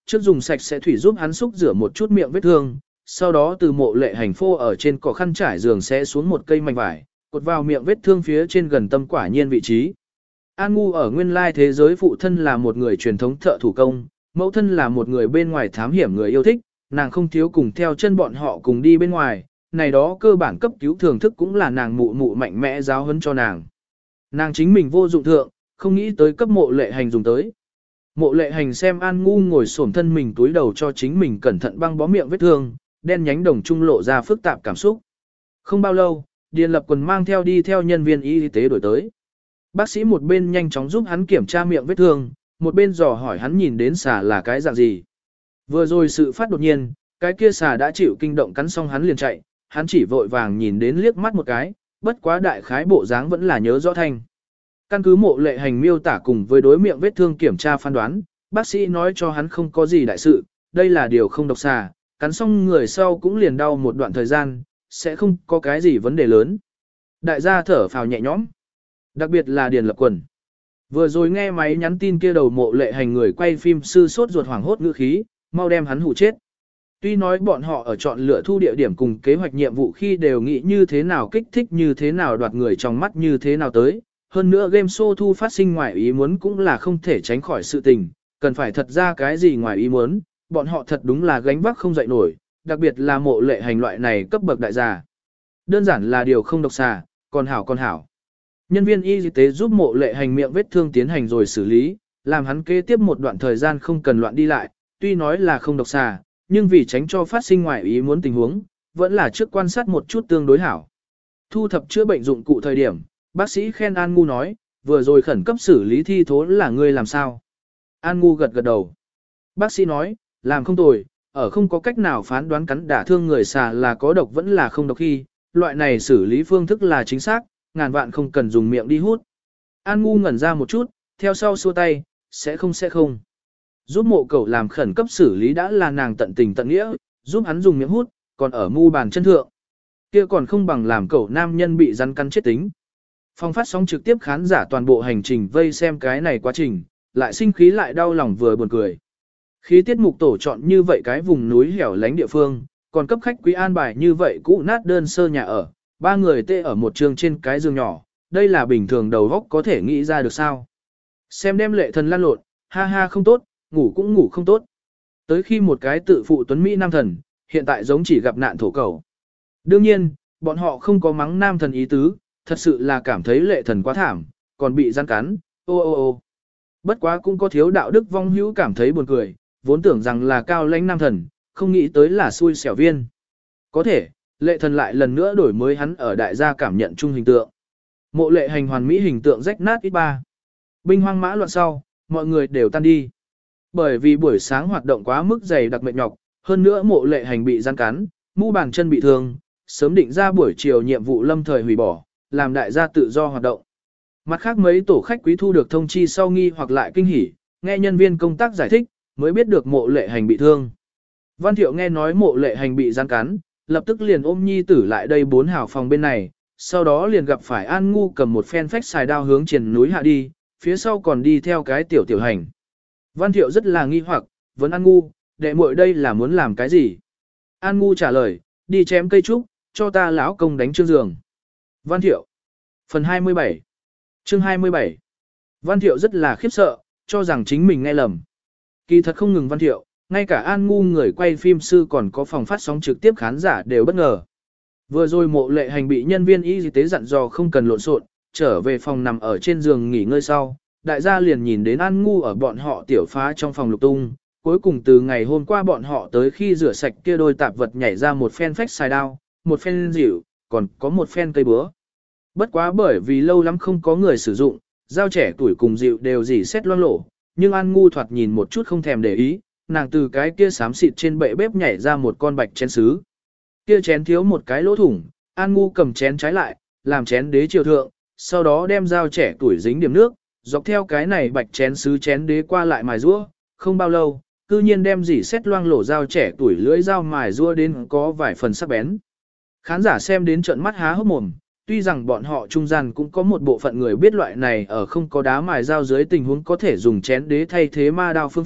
trước dùng sạch sẽ thủy giúp hắn xúc rửa một chút miệng vết thương, sau đó từ Mộ Lệ Hành phô ở trên cỏ khăn trải giường sẽ xuống một cây mảnh vải, cột vào miệng vết thương phía trên gần tâm quả nhiên vị trí. An Ngu ở nguyên lai thế giới phụ thân là một người truyền thống thợ thủ công, mẫu thân là một người bên ngoài thám hiểm người yêu thích, nàng không thiếu cùng theo chân bọn họ cùng đi bên ngoài, này đó cơ bản cấp cứu thường thức cũng là nàng mụ mụ mạnh mẽ giáo huấn cho nàng. Nàng chính mình vô dụng thượng, không nghĩ tới cấp Mộ Lệ Hành dùng tới. Mộ Lệ Hành xem An Ngu ngồi xổm thân mình túi đầu cho chính mình cẩn thận băng bó miệng vết thương, đen nhánh đồng trung lộ ra phức tạp cảm xúc. Không bao lâu, Điền Lập Quần mang theo đi theo nhân viên y tế đổi tới. Bác sĩ một bên nhanh chóng giúp hắn kiểm tra miệng vết thương, một bên dò hỏi hắn nhìn đến xà là cái dạng gì. Vừa rồi sự phát đột nhiên, cái kia xà đã chịu kinh động cắn xong hắn liền chạy, hắn chỉ vội vàng nhìn đến liếc mắt một cái, bất quá đại khái bộ dáng vẫn là nhớ rõ thanh. Căn cứ Mộ Lệ Hành miêu tả cùng với đối miệng vết thương kiểm tra phán đoán, bác sĩ nói cho hắn không có gì đại sự, đây là điều không độc xà, cắn xong người sau cũng liền đau một đoạn thời gian, sẽ không có cái gì vấn đề lớn. Đại gia thở phào nhẹ nhõm, đặc biệt là Điền Lập Quần. Vừa rồi nghe máy nhắn tin kia đầu Mộ Lệ Hành người quay phim sư sốt ruột hoảng hốt ngữ khí, mau đem hắn hù chết. Tuy nói bọn họ ở chọn lựa thu địa điểm cùng kế hoạch nhiệm vụ khi đều nghĩ như thế nào kích thích như thế nào đoạt người trong mắt như thế nào tới, hơn nữa game show thu phát sinh ngoài ý muốn cũng là không thể tránh khỏi sự tình, cần phải thật ra cái gì ngoài ý muốn, bọn họ thật đúng là gánh vác không dậy nổi, đặc biệt là Mộ Lệ Hành loại này cấp bậc đại gia. Đơn giản là điều không độc xà, còn hảo. Nhân viên y tế giúp Mộ Lệ Hành miệng vết thương tiến hành rồi xử lý, làm hắn kế tiếp một đoạn thời gian không cần loạn đi lại, tuy nói là không độc xà, nhưng vì tránh cho phát sinh ngoài ý muốn tình huống, vẫn là trước quan sát một chút tương đối hảo. Thu thập chữa bệnh dụng cụ thời điểm, bác sĩ khen An Ngu nói, vừa rồi khẩn cấp xử lý thi thố là ngươi làm sao? An Ngu gật đầu. Bác sĩ nói, làm không tồi, ở không có cách nào phán đoán cắn đả thương người xà là có độc vẫn là không độc khi, loại này xử lý phương thức là chính xác, ngàn vạn không cần dùng miệng đi hút. An Ngu ngẩn ra một chút, theo sau xua tay, sẽ không. Giúp Mộ Cẩu làm khẩn cấp xử lý đã là nàng tận tình tận nghĩa, giúp hắn dùng miệng hút, còn ở mu bàn chân thượng. Kia còn không bằng làm cẩu nam nhân bị rắn cắn chết tính. Phong phát sóng trực tiếp khán giả toàn bộ hành trình vây xem cái này quá trình, lại sinh khí lại đau lòng vừa buồn cười. Khi tiết mục tổ chọn như vậy cái vùng núi hẻo lánh địa phương, còn cấp khách quý an bài như vậy cũ nát đơn sơ nhà ở, ba người tê ở một trường trên cái giường nhỏ, đây là bình thường đầu góc có thể nghĩ ra được sao. Xem đem Lệ Thần lan lộn, ha không tốt, ngủ cũng ngủ không tốt. Tới khi một cái tự phụ tuấn Mỹ nam thần, hiện tại giống chỉ gặp nạn thổ cầu. Đương nhiên, bọn họ không có mắng nam thần ý tứ, thật sự là cảm thấy Lệ Thần quá thảm, còn bị gian cắn, ô. Bất quá cũng có thiếu đạo đức vong hữu cảm thấy buồn cười, vốn tưởng rằng là cao lãnh nam thần, không nghĩ tới là xui xẻo viên. Có thể, Lệ Thần lại lần nữa đổi mới hắn ở đại gia cảm nhận chung hình tượng. Mộ Lệ Hành hoàn mỹ hình tượng rách nát ít ba. Binh hoang mã loạn sau, mọi người đều tan đi. Bởi vì buổi sáng hoạt động quá mức dày đặc mệt nhọc, hơn nữa Mộ Lệ Hành bị gian cắn, mu bàn chân bị thương, sớm định ra buổi chiều nhiệm vụ lâm thời hủy bỏ, làm đại gia tự do hoạt động. Mặt khác mấy tổ khách quý thu được thông chi sau nghi hoặc lại kinh hỉ, nghe nhân viên công tác giải thích, mới biết được Mộ Lệ Hành bị thương. Văn Thiệu nghe nói Mộ Lệ Hành bị gian cắn, lập tức liền ôm nhi tử lại đây 4 hào phòng bên này, sau đó liền gặp phải An Ngu cầm một phen phách xài đao hướng trên núi hạ đi, phía sau còn đi theo cái tiểu hành. Văn Thiệu rất là nghi hoặc, vấn An Ngu, đệ muội đây là muốn làm cái gì? An Ngu trả lời, đi chém cây trúc, cho ta lão công đánh trương giường. Văn Thiệu. Phần 27. Chương 27. Văn Thiệu rất là khiếp sợ, cho rằng chính mình nghe lầm. Kỳ thật không ngừng Văn Thiệu, ngay cả An Ngu người quay phim sư còn có phòng phát sóng trực tiếp khán giả đều bất ngờ. Vừa rồi Mộ Lệ Hành bị nhân viên y tế dặn dò không cần lộn xộn, trở về phòng nằm ở trên giường nghỉ ngơi sau, đại gia liền nhìn đến An Ngu ở bọn họ tiểu phá trong phòng lục tung, cuối cùng từ ngày hôm qua bọn họ tới khi rửa sạch kia đôi tạp vật nhảy ra một phen phách xài đao, một phen dịu, còn có một phen cây búa. Bất quá bởi vì lâu lắm không có người sử dụng, dao trẻ tuổi cùng dịu đều dỉ xét loang lổ, nhưng An Ngu thoạt nhìn một chút không thèm để ý, nàng từ cái kia xám xịt trên bệ bếp nhảy ra một con bạch chén sứ. Kia chén thiếu một cái lỗ thủng, An Ngu cầm chén trái lại, làm chén đế chiều thượng, sau đó đem dao trẻ tuổi dính điểm nước, dọc theo cái này bạch chén sứ chén đế qua lại mài rũa, không bao lâu, cư nhiên đem dỉ xét loang lổ dao trẻ tuổi lưỡi dao mài rũa đến có vài phần sắc bén. Khán giả xem đến trận mắt há hốc mồm, tuy rằng bọn họ trung gian cũng có một bộ phận người biết loại này ở không có đá mài dao dưới tình huống có thể dùng chén đế thay thế ma đao phương pháp,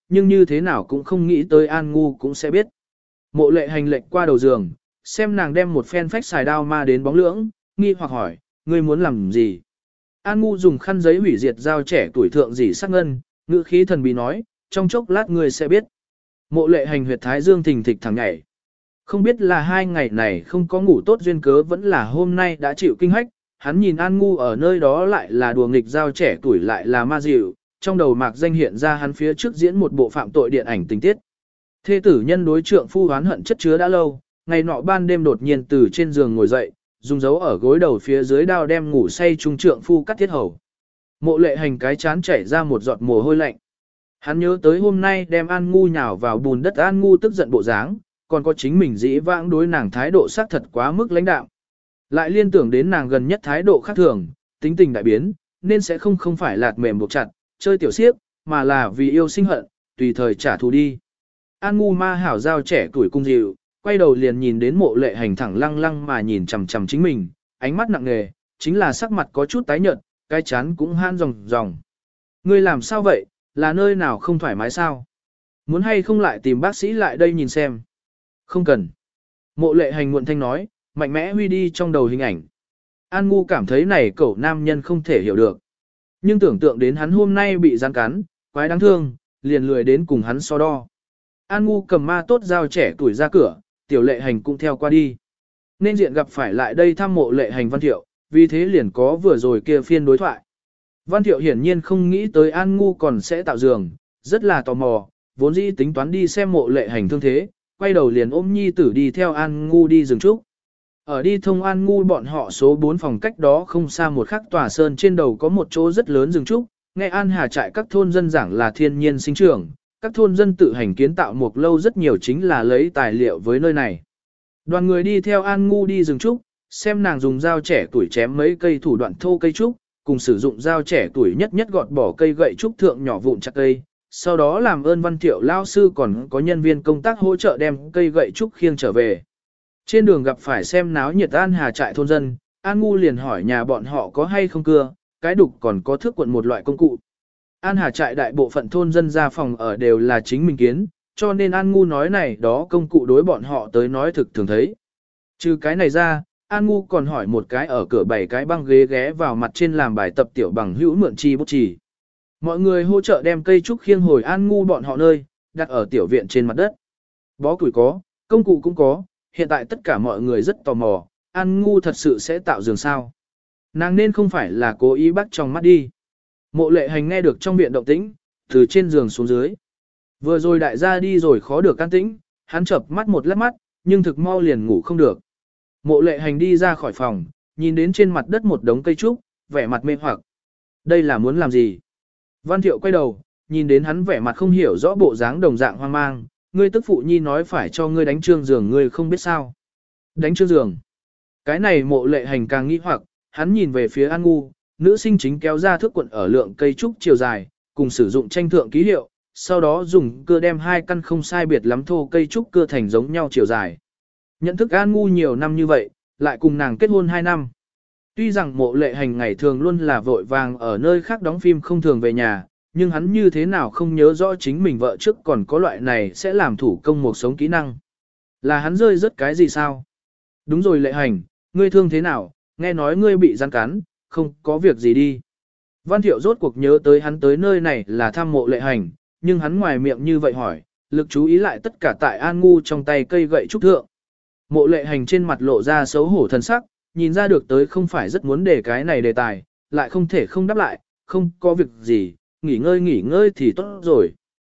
nhưng như thế nào cũng không nghĩ tới An Ngu cũng sẽ biết. Mộ lệ hành lệnh qua đầu giường, xem nàng đem một phen phách xài đao ma đến bóng lưỡng, nghi hoặc hỏi, ngươi muốn làm gì? An Ngu dùng khăn giấy hủy diệt dao trẻ tuổi thượng dỉ sắc ngân, ngữ khí thần bí nói, trong chốc lát ngươi sẽ biết. Mộ lệ hành huyệt thái dương thình thịch thẳng nhảy. Không biết là 2 ngày này không có ngủ tốt duyên cớ vẫn là hôm nay đã chịu kinh hách, hắn nhìn An Ngu ở nơi đó lại là đùa nghịch dao trẻ tuổi lại là ma dịu, trong đầu mạc danh hiện ra hắn phía trước diễn một bộ phạm tội điện ảnh tình tiết. Thê tử nhân đối trượng phu oán hận chất chứa đã lâu, ngày nọ ban đêm đột nhiên từ trên giường ngồi dậy, dùng dấu ở gối đầu phía dưới đao đem ngủ say trung trượng phu cắt thiết hầu. Mộ lệ hành cái chán chảy ra một giọt mồ hôi lạnh. Hắn nhớ tới hôm nay đem An Ngu nhào vào bùn đất, An Ngu tức giận bộ dáng, còn có chính mình dĩ vãng đối nàng thái độ xác thật quá mức lãnh đạm. Lại liên tưởng đến nàng gần nhất thái độ khác thường, tính tình đại biến, nên sẽ không phải lạt mềm buộc chặt, chơi tiểu xiếc, mà là vì yêu sinh hận, tùy thời trả thù đi. An Ngu ma hảo giao trẻ tuổi cung dịu, quay đầu liền nhìn đến mộ lệ hành thẳng lăng lăng mà nhìn chằm chằm chính mình, ánh mắt nặng nề, chính là sắc mặt có chút tái nhợt, cái chán cũng han ròng ròng. Ngươi làm sao vậy, là nơi nào không thoải mái sao? Muốn hay không lại tìm bác sĩ lại đây nhìn xem? Không cần. Mộ lệ hành muộn thanh nói, mạnh mẽ huy đi trong đầu hình ảnh. An Ngu cảm thấy này cậu nam nhân không thể hiểu được. Nhưng tưởng tượng đến hắn hôm nay bị rắn cắn, quái đáng thương, liền lười đến cùng hắn so đo. An Ngu cầm ma tốt dao trẻ tuổi ra cửa, tiểu lệ hành cũng theo qua đi. Nên diện gặp phải lại đây thăm mộ lệ hành Văn Thiệu, vì thế liền có vừa rồi kia phiên đối thoại. Văn Thiệu hiển nhiên không nghĩ tới An Ngu còn sẽ tạo giường, rất là tò mò, vốn dĩ tính toán đi xem mộ lệ hành thương thế, quay đầu liền ôm nhi tử đi theo An Ngu đi rừng trúc. Ở đi thông An Ngu bọn họ số 4 phòng cách đó không xa một khắc tòa sơn trên đầu có một chỗ rất lớn rừng trúc, nghe An Hà trại các thôn dân giảng là thiên nhiên sinh trưởng, các thôn dân tự hành kiến tạo một lâu rất nhiều chính là lấy tài liệu với nơi này. Đoàn người đi theo An Ngu đi rừng trúc, xem nàng dùng dao trẻ tuổi chém mấy cây thủ đoạn thô cây trúc, cùng sử dụng dao trẻ tuổi nhất nhất gọt bỏ cây gậy trúc thượng nhỏ vụn chặt cây, sau đó làm ơn Văn Thiệu lao sư còn có nhân viên công tác hỗ trợ đem cây gậy trúc khiêng trở về. Trên đường gặp phải xem náo nhiệt An Hà trại thôn dân, An Ngu liền hỏi nhà bọn họ có hay không cưa, cái đục còn có thước quận một loại công cụ. An Hà trại đại bộ phận thôn dân ra phòng ở đều là chính mình kiến, cho nên An Ngu nói này đó công cụ đối bọn họ tới nói thực thường thấy. Trừ cái này ra, An Ngu còn hỏi một cái ở cửa 7 cái băng ghế ghé vào mặt trên làm bài tập tiểu bằng hữu mượn chi bút chỉ. Mọi người hỗ trợ đem cây trúc khiêng hồi An Ngu bọn họ nơi, đặt ở tiểu viện trên mặt đất. Bó củi có, công cụ cũng có, hiện tại tất cả mọi người rất tò mò, An Ngu thật sự sẽ tạo giường sao. Nàng nên không phải là cố ý bắt trong mắt đi. Mộ lệ hành nghe được trong viện động tĩnh, từ trên giường xuống dưới. Vừa rồi đại gia đi rồi khó được can tĩnh, hắn chợp mắt một lát mắt, nhưng thực mau liền ngủ không được. Mộ lệ hành đi ra khỏi phòng, nhìn đến trên mặt đất một đống cây trúc, vẻ mặt mê hoặc. Đây là muốn làm gì? Văn Thiệu quay đầu, nhìn đến hắn vẻ mặt không hiểu rõ bộ dáng đồng dạng hoang mang, ngươi tức phụ nhi nói phải cho ngươi đánh trương giường ngươi không biết sao. Đánh trương giường. Cái này mộ lệ hành càng nghi hoặc, hắn nhìn về phía An Ngu, nữ sinh chính kéo ra thước quận ở lượng cây trúc chiều dài, cùng sử dụng tranh thượng ký hiệu, sau đó dùng cưa đem 2 căn không sai biệt lắm thô cây trúc cưa thành giống nhau chiều dài. Nhận thức An Ngu nhiều năm như vậy, lại cùng nàng kết hôn 2 năm. Tuy rằng mộ lệ hành ngày thường luôn là vội vàng ở nơi khác đóng phim không thường về nhà, nhưng hắn như thế nào không nhớ rõ chính mình vợ trước còn có loại này sẽ làm thủ công một sống kỹ năng. Là hắn rơi rớt cái gì sao? Đúng rồi lệ hành, ngươi thương thế nào, nghe nói ngươi bị rắn cắn, không có việc gì đi. Văn Thiệu rốt cuộc nhớ tới hắn tới nơi này là thăm mộ lệ hành, nhưng hắn ngoài miệng như vậy hỏi, lực chú ý lại tất cả tại An Ngu trong tay cây gậy trúc thượng. Mộ lệ hành trên mặt lộ ra xấu hổ thần sắc, nhìn ra được tới không phải rất muốn để cái này đề tài, lại không thể không đáp lại, không có việc gì, nghỉ ngơi thì tốt rồi.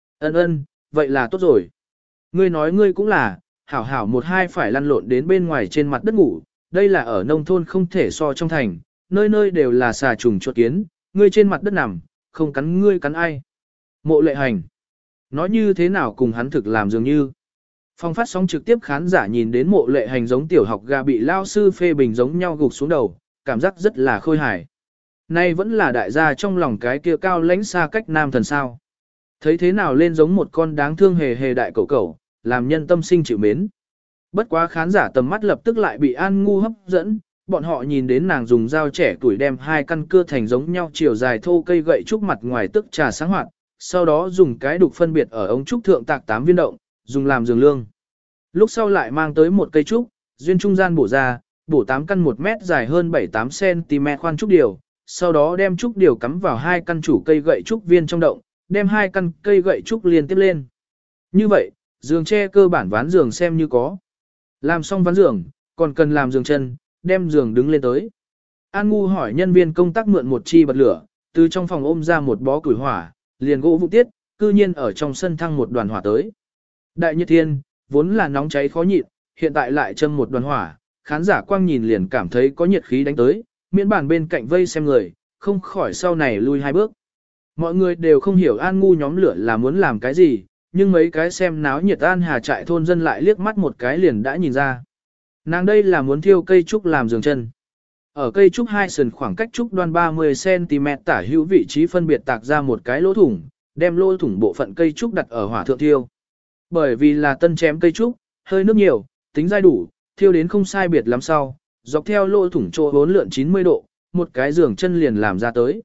Ân, vậy là tốt rồi. Ngươi nói ngươi cũng là, hảo hảo một hai phải lăn lộn đến bên ngoài trên mặt đất ngủ, đây là ở nông thôn không thể so trong thành, nơi nơi đều là xà trùng chuột kiến, ngươi trên mặt đất nằm, không cắn ngươi cắn ai. Mộ lệ hành. Nói như thế nào cùng hắn thực làm dường như. Phong phát sóng trực tiếp khán giả nhìn đến mộ lệ hành giống tiểu học gà bị lao sư phê bình giống nhau gục xuống đầu, cảm giác rất là khôi hài. Nay vẫn là đại gia trong lòng cái kia cao lãnh xa cách nam thần sao. Thấy thế nào lên giống một con đáng thương hề hề đại cẩu cẩu, làm nhân tâm sinh chịu mến. Bất quá khán giả tầm mắt lập tức lại bị An Ngu hấp dẫn, bọn họ nhìn đến nàng dùng dao trẻ tuổi đem 2 căn cưa thành giống nhau chiều dài thô cây gậy trúc mặt ngoài tức trà sáng hoạt, sau đó dùng cái đục phân biệt ở ống trúc thượng tạc 8 viên động, dùng làm giường lương. Lúc sau lại mang tới một cây trúc, duyên trung gian bổ ra, bổ 8 căn 1 mét dài hơn 7-8 cm khoan trúc điều, sau đó đem trúc điều cắm vào 2 căn chủ cây gậy trúc viên trong động, đem 2 căn cây gậy trúc liên tiếp lên. Như vậy, giường tre cơ bản ván giường xem như có. Làm xong ván giường, còn cần làm giường chân, đem giường đứng lên tới. An Ngu hỏi nhân viên công tác mượn một chi bật lửa, từ trong phòng ôm ra một bó củi hỏa, liền gỗ vụ tiết, cư nhiên ở trong sân thăng một đoàn hỏa tới. Đại nhiệt thiên, vốn là nóng cháy khó nhịn, hiện tại lại châm một đoàn hỏa, khán giả quang nhìn liền cảm thấy có nhiệt khí đánh tới, miễn bản bên cạnh vây xem người, không khỏi sau này lui 2 bước. Mọi người đều không hiểu An Ngu nhóm lửa là muốn làm cái gì, nhưng mấy cái xem náo nhiệt An Hà trại thôn dân lại liếc mắt một cái liền đã nhìn ra. Nàng đây là muốn thiêu cây trúc làm giường chân. Ở cây trúc 2 sườn khoảng cách trúc đoan 30cm tả hữu vị trí phân biệt tạc ra một cái lỗ thủng, đem lỗ thủng bộ phận cây trúc đặt ở hỏa thượng thiêu. Bởi vì là tân chém cây trúc, hơi nước nhiều, tính dai đủ, thiêu đến không sai biệt lắm sau, dọc theo lỗ thủng chỗ 4 lượn 90 độ, một cái giường chân liền làm ra tới.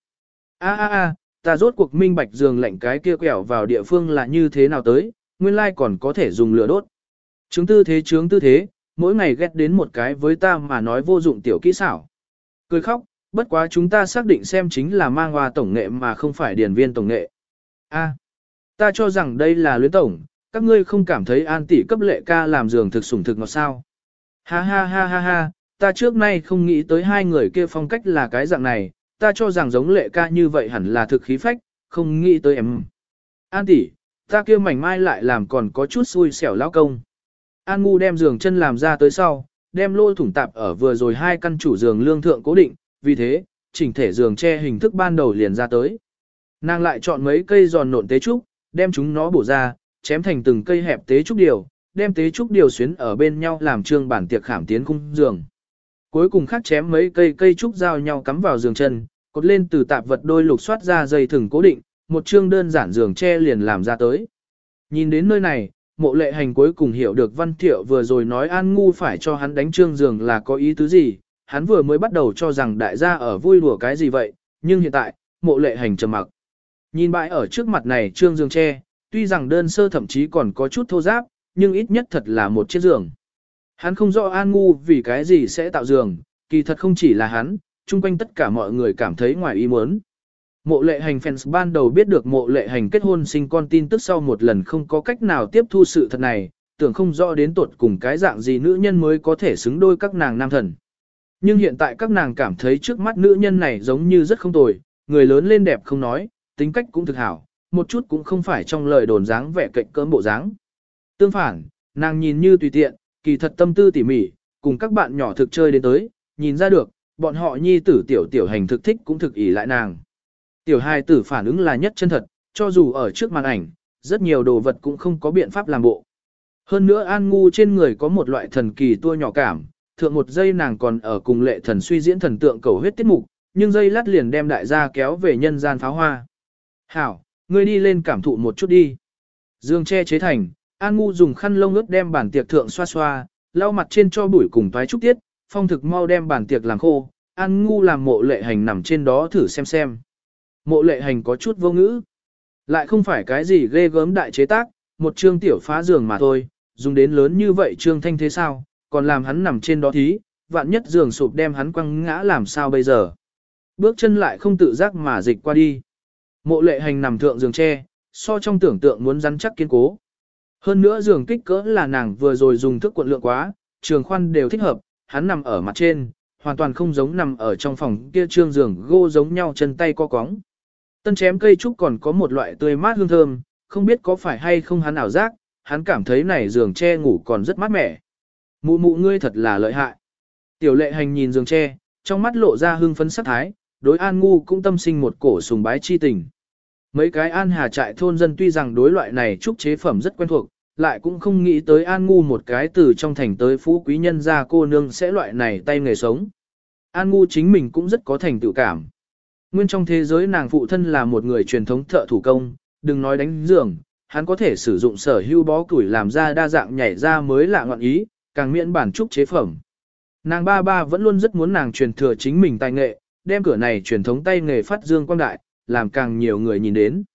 Ta rốt cuộc minh bạch giường lạnh cái kia quẹo vào địa phương là như thế nào tới, nguyên lai còn có thể dùng lửa đốt. Chướng tư thế, mỗi ngày ghét đến một cái với ta mà nói vô dụng tiểu kỹ xảo. Cười khóc, bất quá chúng ta xác định xem chính là mang hoa tổng nghệ mà không phải điển viên tổng nghệ. Ta cho rằng đây là luyến tổng, các ngươi không cảm thấy An tỷ cấp lệ ca làm giường thực sủng thực ngọt sao. Ha, ta trước nay không nghĩ tới 2 người kia phong cách là cái dạng này, ta cho rằng giống lệ ca như vậy hẳn là thực khí phách, không nghĩ tới em. An tỷ, ta kia mảnh mai lại làm còn có chút xui xẻo lão công. An Ngu đem giường chân làm ra tới sau, đem lỗ thủng tạp ở vừa rồi 2 căn chủ giường lương thượng cố định, vì thế, chỉnh thể giường tre hình thức ban đầu liền ra tới. Nàng lại chọn mấy cây giòn nộn tế trúc, đem chúng nó bổ ra, chém thành từng cây hẹp tế trúc điều, đem tế trúc điều xuyến ở bên nhau làm trương bản tiệc khảm tiến khung giường. Cuối cùng khắc chém mấy cây trúc giao nhau cắm vào giường chân, cột lên từ tạp vật đôi lục xoát ra dây thừng cố định, một chương đơn giản giường tre liền làm ra tới. Nhìn đến nơi này, Mộ Lệ Hành cuối cùng hiểu được Văn Thiệu vừa rồi nói An Ngu phải cho hắn đánh trương giường là có ý tứ gì, hắn vừa mới bắt đầu cho rằng đại gia ở vui đùa cái gì vậy, nhưng hiện tại, Mộ Lệ Hành trầm mặc. Nhìn bãi ở trước mặt này trương giường tre, tuy rằng đơn sơ thậm chí còn có chút thô ráp, nhưng ít nhất thật là một chiếc giường. Hắn không rõ An Ngu vì cái gì sẽ tạo giường, kỳ thật không chỉ là hắn, chung quanh tất cả mọi người cảm thấy ngoài ý muốn. Mộ Lệ Hành fans ban đầu biết được Mộ Lệ Hành kết hôn sinh con tin tức sau một lần không có cách nào tiếp thu sự thật này, tưởng không rõ đến tột cùng cái dạng gì nữ nhân mới có thể xứng đôi các nàng nam thần. Nhưng hiện tại các nàng cảm thấy trước mắt nữ nhân này giống như rất không tồi, người lớn lên đẹp không nói, tính cách cũng thực hảo, một chút cũng không phải trong lời đồn dáng vẻ cạnh cỡm bộ dáng. Tương phản, nàng nhìn như tùy tiện, kỳ thật tâm tư tỉ mỉ, cùng các bạn nhỏ thực chơi đến tới, nhìn ra được, bọn họ nhi tử tiểu hành thực thích cũng thực ỷ lại nàng. Tiểu hài tử phản ứng là nhất chân thật, cho dù ở trước màn ảnh, rất nhiều đồ vật cũng không có biện pháp làm bộ. Hơn nữa An Ngu trên người có một loại thần kỳ tua nhỏ cảm, thượng một giây nàng còn ở cùng Lệ Thần suy diễn thần tượng cầu huyết tiết mục, nhưng giây lát liền đem đại gia kéo về nhân gian pháo hoa. Hảo, ngươi đi lên cảm thụ một chút đi. Dương che chế thành, An Ngu dùng khăn lông ướt đem bàn tiệc thượng xoa xoa, lau mặt trên cho bụi cùng toái trúc tiết, phong thực mau đem bàn tiệc làm khô, An Ngu làm Mộ Lệ Hành nằm trên đó thử xem. Mộ Lệ Hành có chút vô ngữ. Lại không phải cái gì ghê gớm đại chế tác, một chương tiểu phá giường mà thôi, dùng đến lớn như vậy trương thanh thế sao, còn làm hắn nằm trên đó thí, vạn nhất giường sụp đem hắn quăng ngã làm sao bây giờ. Bước chân lại không tự giác mà dịch qua đi. Mộ Lệ Hành nằm thượng giường tre, so trong tưởng tượng muốn rắn chắc kiên cố. Hơn nữa giường kích cỡ là nàng vừa rồi dùng thức cuộn lượng quá, trường khoan đều thích hợp, hắn nằm ở mặt trên, hoàn toàn không giống nằm ở trong phòng kia trương giường gô giống nhau chân tay co cóng. Tân chém cây trúc còn có một loại tươi mát hương thơm, không biết có phải hay không hắn ảo giác, hắn cảm thấy này giường tre ngủ còn rất mát mẻ. Mụ mụ ngươi thật là lợi hại. Tiểu Lệ Hành nhìn giường tre, trong mắt lộ ra hưng phấn sắc thái, đối An Ngu cũng tâm sinh một cổ sùng bái chi tình. Mấy cái An Hà trại thôn dân tuy rằng đối loại này trúc chế phẩm rất quen thuộc, lại cũng không nghĩ tới An Ngu một cái từ trong thành tới phú quý nhân gia cô nương sẽ loại này tay nghề sống. An Ngu chính mình cũng rất có thành tựu cảm. Nguyên trong thế giới nàng phụ thân là một người truyền thống thợ thủ công, đừng nói đánh giường, hắn có thể sử dụng sở hữu bó củi làm ra đa dạng nhảy ra mới lạ ngọn ý, càng miễn bản trúc chế phẩm. Nàng ba vẫn luôn rất muốn nàng truyền thừa chính mình tài nghệ, đem cửa này truyền thống tay nghề phát dương quang đại, làm càng nhiều người nhìn đến.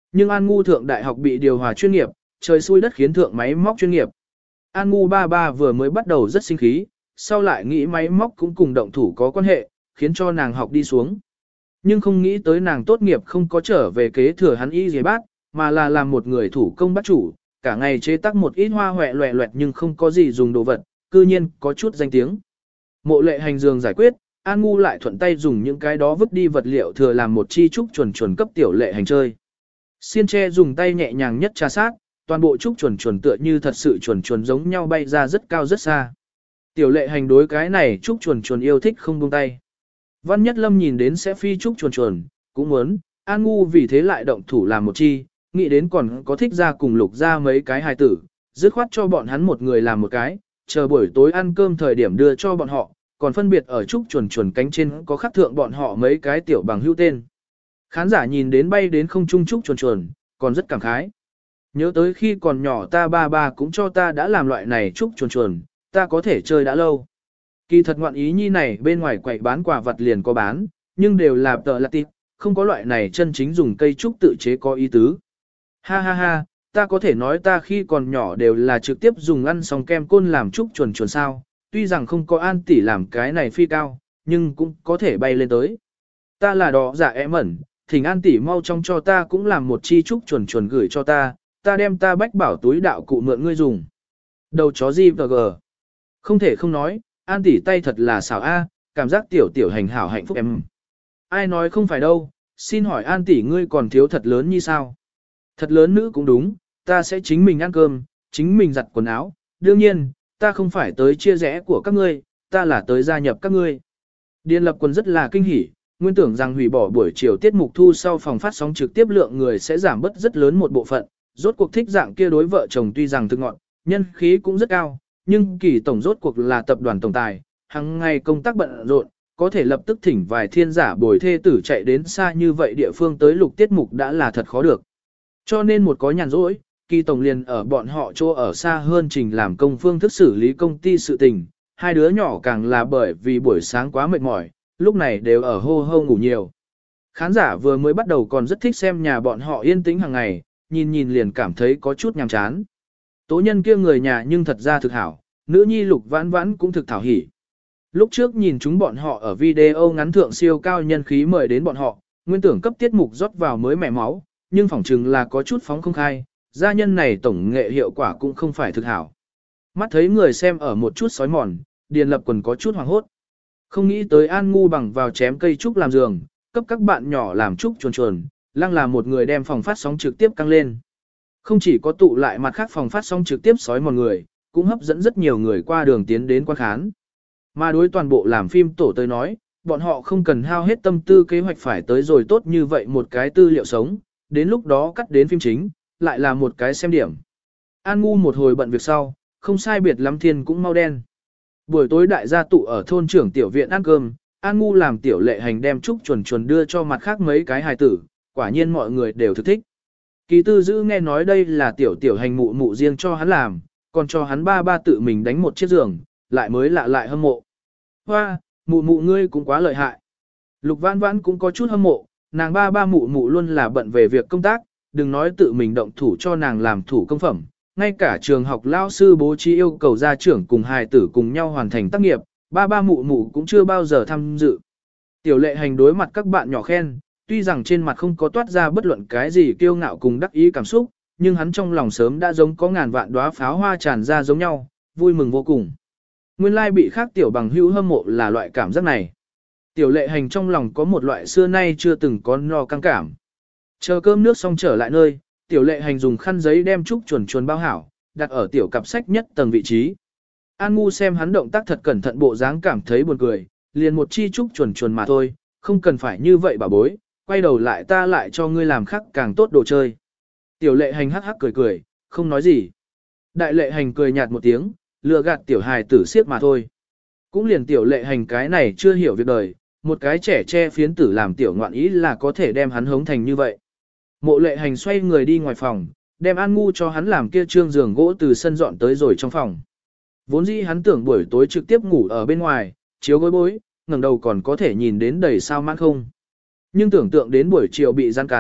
Nhưng An Ngu thượng đại học bị điều hòa chuyên nghiệp, trời xui đất khiến thượng máy móc chuyên nghiệp. An Ngu ba ba vừa mới bắt đầu rất sinh khí, sau lại nghĩ máy móc cũng cùng động thủ có quan hệ, khiến cho nàng học đi xuống. Nhưng không nghĩ tới nàng tốt nghiệp không có trở về kế thừa hắn y dề bát, mà là làm một người thủ công bác chủ, cả ngày chế tác một ít hoa hoẹ loẹ loẹt nhưng không có gì dùng đồ vật, cư nhiên có chút danh tiếng. Mộ Lệ Hành giường giải quyết, An Ngu lại thuận tay dùng những cái đó vứt đi vật liệu thừa làm một chi trúc chuẩn chuẩn cấp Tiểu Lệ Hành chơi. Xiên tre dùng tay nhẹ nhàng nhất tra sát, toàn bộ trúc chuẩn chuẩn tựa như thật sự chuẩn chuẩn giống nhau bay ra rất cao rất xa. Tiểu Lệ Hành đối cái này trúc chuẩn chuẩn yêu thích không buông tay. Văn Nhất Lâm nhìn đến sẽ phi trúc chuẩn chuẩn, cũng muốn, An Ngu vì thế lại động thủ làm một chi, nghĩ đến còn có thích ra cùng Lục ra mấy cái hài tử, dứt khoát cho bọn hắn một người làm một cái, chờ buổi tối ăn cơm thời điểm đưa cho bọn họ, còn phân biệt ở trúc chuẩn chuẩn cánh trên có khắc thượng bọn họ mấy cái tiểu bằng hữu tên. Khán giả nhìn đến bay đến không trung trúc chuẩn chuẩn, còn rất cảm khái. Nhớ tới khi còn nhỏ ta ba ba cũng cho ta đã làm loại này trúc chuẩn chuẩn, ta có thể chơi đã lâu. Kỳ thật ngoạn ý nhi này bên ngoài quầy bán quà vật liền có bán, nhưng đều là tờ lạt tịp, không có loại này chân chính dùng cây trúc tự chế có ý tứ. Ha ha ha, ta có thể nói ta khi còn nhỏ đều là trực tiếp dùng ăn xong kem côn làm trúc chuẩn chuẩn sao, tuy rằng không có An tỷ làm cái này phi cao, nhưng cũng có thể bay lên tới. Ta là đỏ giả em ẩn, thỉnh An tỷ mau trong cho ta cũng làm một chi trúc chuẩn chuẩn gửi cho ta, ta đem ta bách bảo túi đạo cụ mượn ngươi dùng. Đầu chó gì và gờ. Không thể không nói, An tỷ tay thật là xảo a, cảm giác tiểu tiểu hành hảo hạnh phúc em. Ai nói không phải đâu, xin hỏi An tỷ ngươi còn thiếu thật lớn như sao? Thật lớn nữ cũng đúng, ta sẽ chính mình ăn cơm, chính mình giặt quần áo, đương nhiên, ta không phải tới chia rẽ của các ngươi, ta là tới gia nhập các ngươi. Điền Lập Quân rất là kinh hỉ, nguyên tưởng rằng hủy bỏ buổi chiều tiết mục thu sau phòng phát sóng trực tiếp lượng người sẽ giảm bớt rất lớn một bộ phận, rốt cuộc thích dạng kia đối vợ chồng tuy rằng thực ngọn, nhân khí cũng rất cao, nhưng Kỳ tổng rốt cuộc là tập đoàn tổng tài, hàng ngày công tác bận rộn, có thể lập tức thỉnh vài thiên giả bồi thê tử chạy đến xa như vậy địa phương tới lục tiết mục đã là thật khó được. Cho nên một có nhàn rỗi, Kỳ tổng liền ở bọn họ chỗ ở xa hơn trình làm công phương thức xử lý công ty sự tình, hai đứa nhỏ càng là bởi vì buổi sáng quá mệt mỏi, lúc này đều ở hô hô ngủ nhiều. Khán giả vừa mới bắt đầu còn rất thích xem nhà bọn họ yên tĩnh hàng ngày, nhìn nhìn liền cảm thấy có chút nhàm chán. Tố Nhân kia người nhà nhưng thật ra thực hảo, nữ nhi Lục Vãn Vãn cũng thực thảo hỉ. Lúc trước nhìn chúng bọn họ ở video ngắn thượng siêu cao nhân khí mời đến bọn họ, nguyên tưởng cấp tiết mục rót vào mới mẻ máu, nhưng phỏng chừng là có chút phóng không khai, gia nhân này tổng nghệ hiệu quả cũng không phải thực hảo. Mắt thấy người xem ở một chút sói mòn, Điền Lập Quần có chút hoảng hốt. Không nghĩ tới An Ngu bằng vào chém cây trúc làm giường, cấp các bạn nhỏ làm trúc chuồn chuồn, lăng là một người đem phòng phát sóng trực tiếp căng lên. Không chỉ có tụ lại mặt khác phòng phát sóng trực tiếp sói mòn người, cũng hấp dẫn rất nhiều người qua đường tiến đến quan khán. Mà đối toàn bộ làm phim tổ tới nói, bọn họ không cần hao hết tâm tư kế hoạch phải tới rồi tốt như vậy một cái tư liệu sống, đến lúc đó cắt đến phim chính, lại là một cái xem điểm. An Ngu một hồi bận việc sau, không sai biệt lắm thiên cũng mau đen. Buổi tối đại gia tụ ở thôn trưởng tiểu viện ăn cơm, An Ngu làm Tiểu Lệ Hành đem trúc chuồn chuồn đưa cho mặt khác mấy cái hài tử, quả nhiên mọi người đều thực thích. Kỳ Tư Dữ nghe nói đây là tiểu hành mụ mụ riêng cho hắn làm, còn cho hắn ba ba tự mình đánh một chiếc giường, lại mới lạ lại hâm mộ. Hoa, mụ mụ ngươi cũng quá lợi hại. Lục Vãn Vãn cũng có chút hâm mộ, nàng ba ba mụ mụ luôn là bận về việc công tác, đừng nói tự mình động thủ cho nàng làm thủ công phẩm, ngay cả trường học lao sư bố trí yêu cầu gia trưởng cùng hài tử cùng nhau hoàn thành tác nghiệp, ba ba mụ mụ cũng chưa bao giờ tham dự. Tiểu Lệ Hành đối mặt các bạn nhỏ khen, tuy rằng trên mặt không có toát ra bất luận cái gì kiêu ngạo cùng đắc ý cảm xúc, nhưng hắn trong lòng sớm đã giống có ngàn vạn đóa pháo hoa tràn ra giống nhau, vui mừng vô cùng. Nguyên lai bị khác tiểu bằng hữu hâm mộ là loại cảm giác này. Tiểu Lệ Hành trong lòng có một loại xưa nay chưa từng có no căng cảm. Chờ cơm nước xong trở lại nơi, Tiểu Lệ Hành dùng khăn giấy đem trúc chuồn chuồn bao hảo, đặt ở tiểu cặp sách nhất tầng vị trí. An Ngu xem hắn động tác thật cẩn thận bộ dáng cảm thấy buồn cười, liền một chi trúc chuồn chuồn mà thôi, không cần phải như vậy bà bối, quay đầu lại ta lại cho ngươi làm khác càng tốt đồ chơi. Tiểu Lệ Hành hắc hắc cười cười, không nói gì. Đại Lệ Hành cười nhạt một tiếng, lừa gạt tiểu hài tử siết mà thôi. Cũng liền Tiểu Lệ Hành cái này chưa hiểu việc đời, một cái trẻ che phiến tử làm tiểu ngoạn ý là có thể đem hắn hống thành như vậy. Mộ Lệ Hành xoay người đi ngoài phòng, đem An Ngu cho hắn làm kia trương giường gỗ từ sân dọn tới rồi trong phòng. Vốn dĩ hắn tưởng buổi tối trực tiếp ngủ ở bên ngoài, chiếu gối bối, ngẩng đầu còn có thể nhìn đến đầy sao mãn không. Nhưng tưởng tượng đến buổi chiều bị rắn cắn,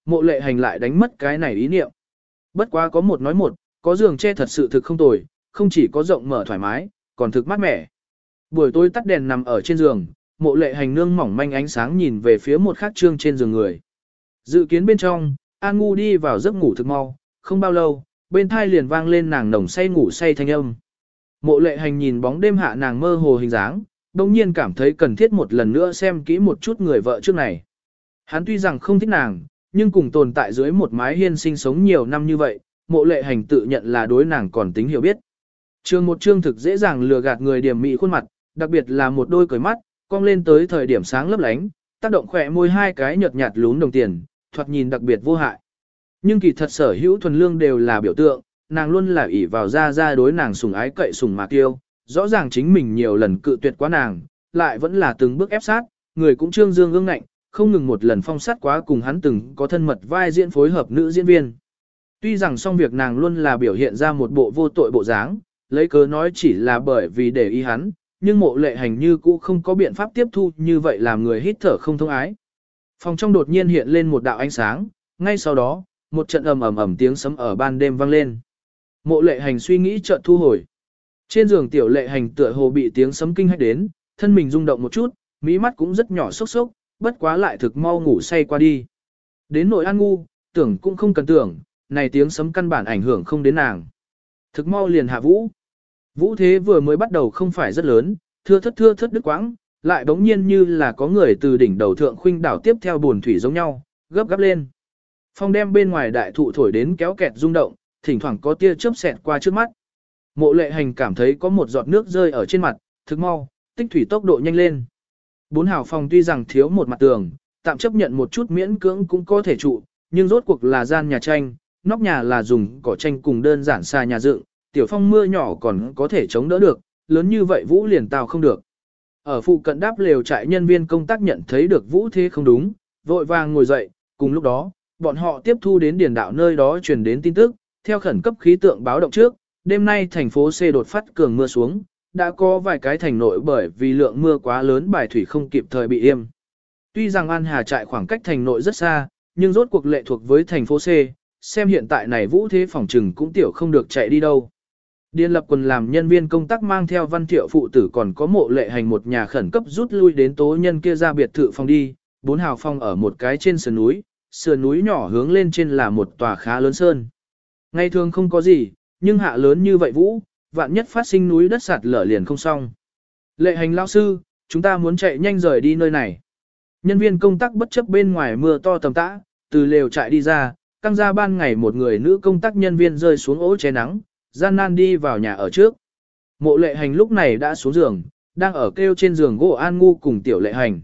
Mộ Lệ Hành lại đánh mất cái này ý niệm. Bất quá có một nói một, có giường che thật sự thực không tồi, không chỉ có rộng mở thoải mái, còn thực mát mẻ. Buổi tối tắt đèn nằm ở trên giường, Mộ Lệ Hành nương mỏng manh ánh sáng nhìn về phía một khắc trương trên giường người. Dự kiến bên trong, An Ngu đi vào giấc ngủ thực mau, không bao lâu, bên thai liền vang lên nàng nồng say ngủ say thanh âm. Mộ Lệ Hành nhìn bóng đêm hạ nàng mơ hồ hình dáng, đồng nhiên cảm thấy cần thiết một lần nữa xem kỹ một chút người vợ trước này. Hắn tuy rằng không thích nàng, nhưng cùng tồn tại dưới một mái hiên sinh sống nhiều năm như vậy, Mộ Lệ Hành tự nhận là đối nàng còn tính hiểu biết. Trường một chương thực dễ dàng lừa gạt người điểm mị khuôn mặt, đặc biệt là một đôi cười mắt, cong lên tới thời điểm sáng lấp lánh, tác động khỏe môi hai cái nhợt nhạt lún đồng tiền, thoạt nhìn đặc biệt vô hại. Nhưng kỳ thật sở hữu thuần lương đều là biểu tượng, nàng luôn là ỷ vào ra đối nàng sủng ái cậy sủng mà kiêu, rõ ràng chính mình nhiều lần cự tuyệt quá nàng, lại vẫn là từng bước ép sát, người cũng trương dương ương ngạnh, không ngừng một lần phong sát quá cùng hắn từng có thân mật vai diễn phối hợp nữ diễn viên. Tuy rằng xong việc nàng luôn là biểu hiện ra một bộ vô tội bộ dáng, lấy cớ nói chỉ là bởi vì để ý hắn, nhưng Mộ Lệ Hành như cũ không có biện pháp tiếp thu như vậy làm người hít thở không thông ái. Phòng trong đột nhiên hiện lên một đạo ánh sáng, ngay sau đó, một trận ầm tiếng sấm ở ban đêm vang lên. Mộ Lệ Hành suy nghĩ chợt thu hồi. Trên giường Tiểu Lệ Hành tựa hồ bị tiếng sấm kinh hách đến, thân mình rung động một chút, mí mắt cũng rất nhỏ sốc sốc, bất quá lại thực mau ngủ say qua đi. Đến nội An Ngu, tưởng cũng không cần tưởng, này tiếng sấm căn bản ảnh hưởng không đến nàng. Thực mau liền hạ vũ. Vũ thế vừa mới bắt đầu không phải rất lớn, thưa thất đứt quãng, lại bỗng nhiên như là có người từ đỉnh đầu thượng khuynh đảo tiếp theo buồn thủy giống nhau, gấp gáp lên. Phong đem bên ngoài đại thụ thổi đến kéo kẹt rung động, thỉnh thoảng có tia chớp xẹt qua trước mắt. Mộ Lệ Hành cảm thấy có một giọt nước rơi ở trên mặt, thực mau, tích thủy tốc độ nhanh lên. 4 hào phòng tuy rằng thiếu một mặt tường, tạm chấp nhận một chút miễn cưỡng cũng có thể trụ, nhưng rốt cuộc là gian nhà tranh, nóc nhà là dùng cỏ tranh cùng đơn giản xa nhà dựng, tiểu phong mưa nhỏ còn có thể chống đỡ được, lớn như vậy vũ liền tào không được. Ở phụ cận đáp lều trại nhân viên công tác nhận thấy được vũ thế không đúng, vội vàng ngồi dậy, cùng lúc đó, bọn họ tiếp thu đến điền đạo nơi đó truyền đến tin tức, theo khẩn cấp khí tượng báo động trước, đêm nay thành phố C đột phát cường mưa xuống, đã có vài cái thành nội bởi vì lượng mưa quá lớn bài thủy không kịp thời bị yêm. Tuy rằng An Hà trại khoảng cách thành nội rất xa, nhưng rốt cuộc lệ thuộc với thành phố C, xem hiện tại này vũ thế phòng trừng cũng tiểu không được chạy đi đâu. Điền Lập Quần làm nhân viên công tác mang theo Văn Thiệu phụ tử còn có Mộ Lệ Hành một nhà khẩn cấp rút lui đến tố nhân kia ra biệt thự phòng đi, 4 hào phòng ở một cái trên sườn núi nhỏ hướng lên trên là một tòa khá lớn sơn. Ngày thường không có gì, nhưng hạ lớn như vậy vũ, vạn nhất phát sinh núi đất sạt lở liền không xong. Lệ Hành lão sư, chúng ta muốn chạy nhanh rời đi nơi này. Nhân viên công tác bất chấp bên ngoài mưa to tầm tã, từ lều trại đi ra, căng ra ban ngày một người nữ công tác nhân viên rơi xuống ố che nắng, gian nan đi vào nhà ở trước. Mộ Lệ Hành lúc này đã xuống giường, đang ở kêu trên giường gỗ An Ngu cùng Tiểu Lệ Hành.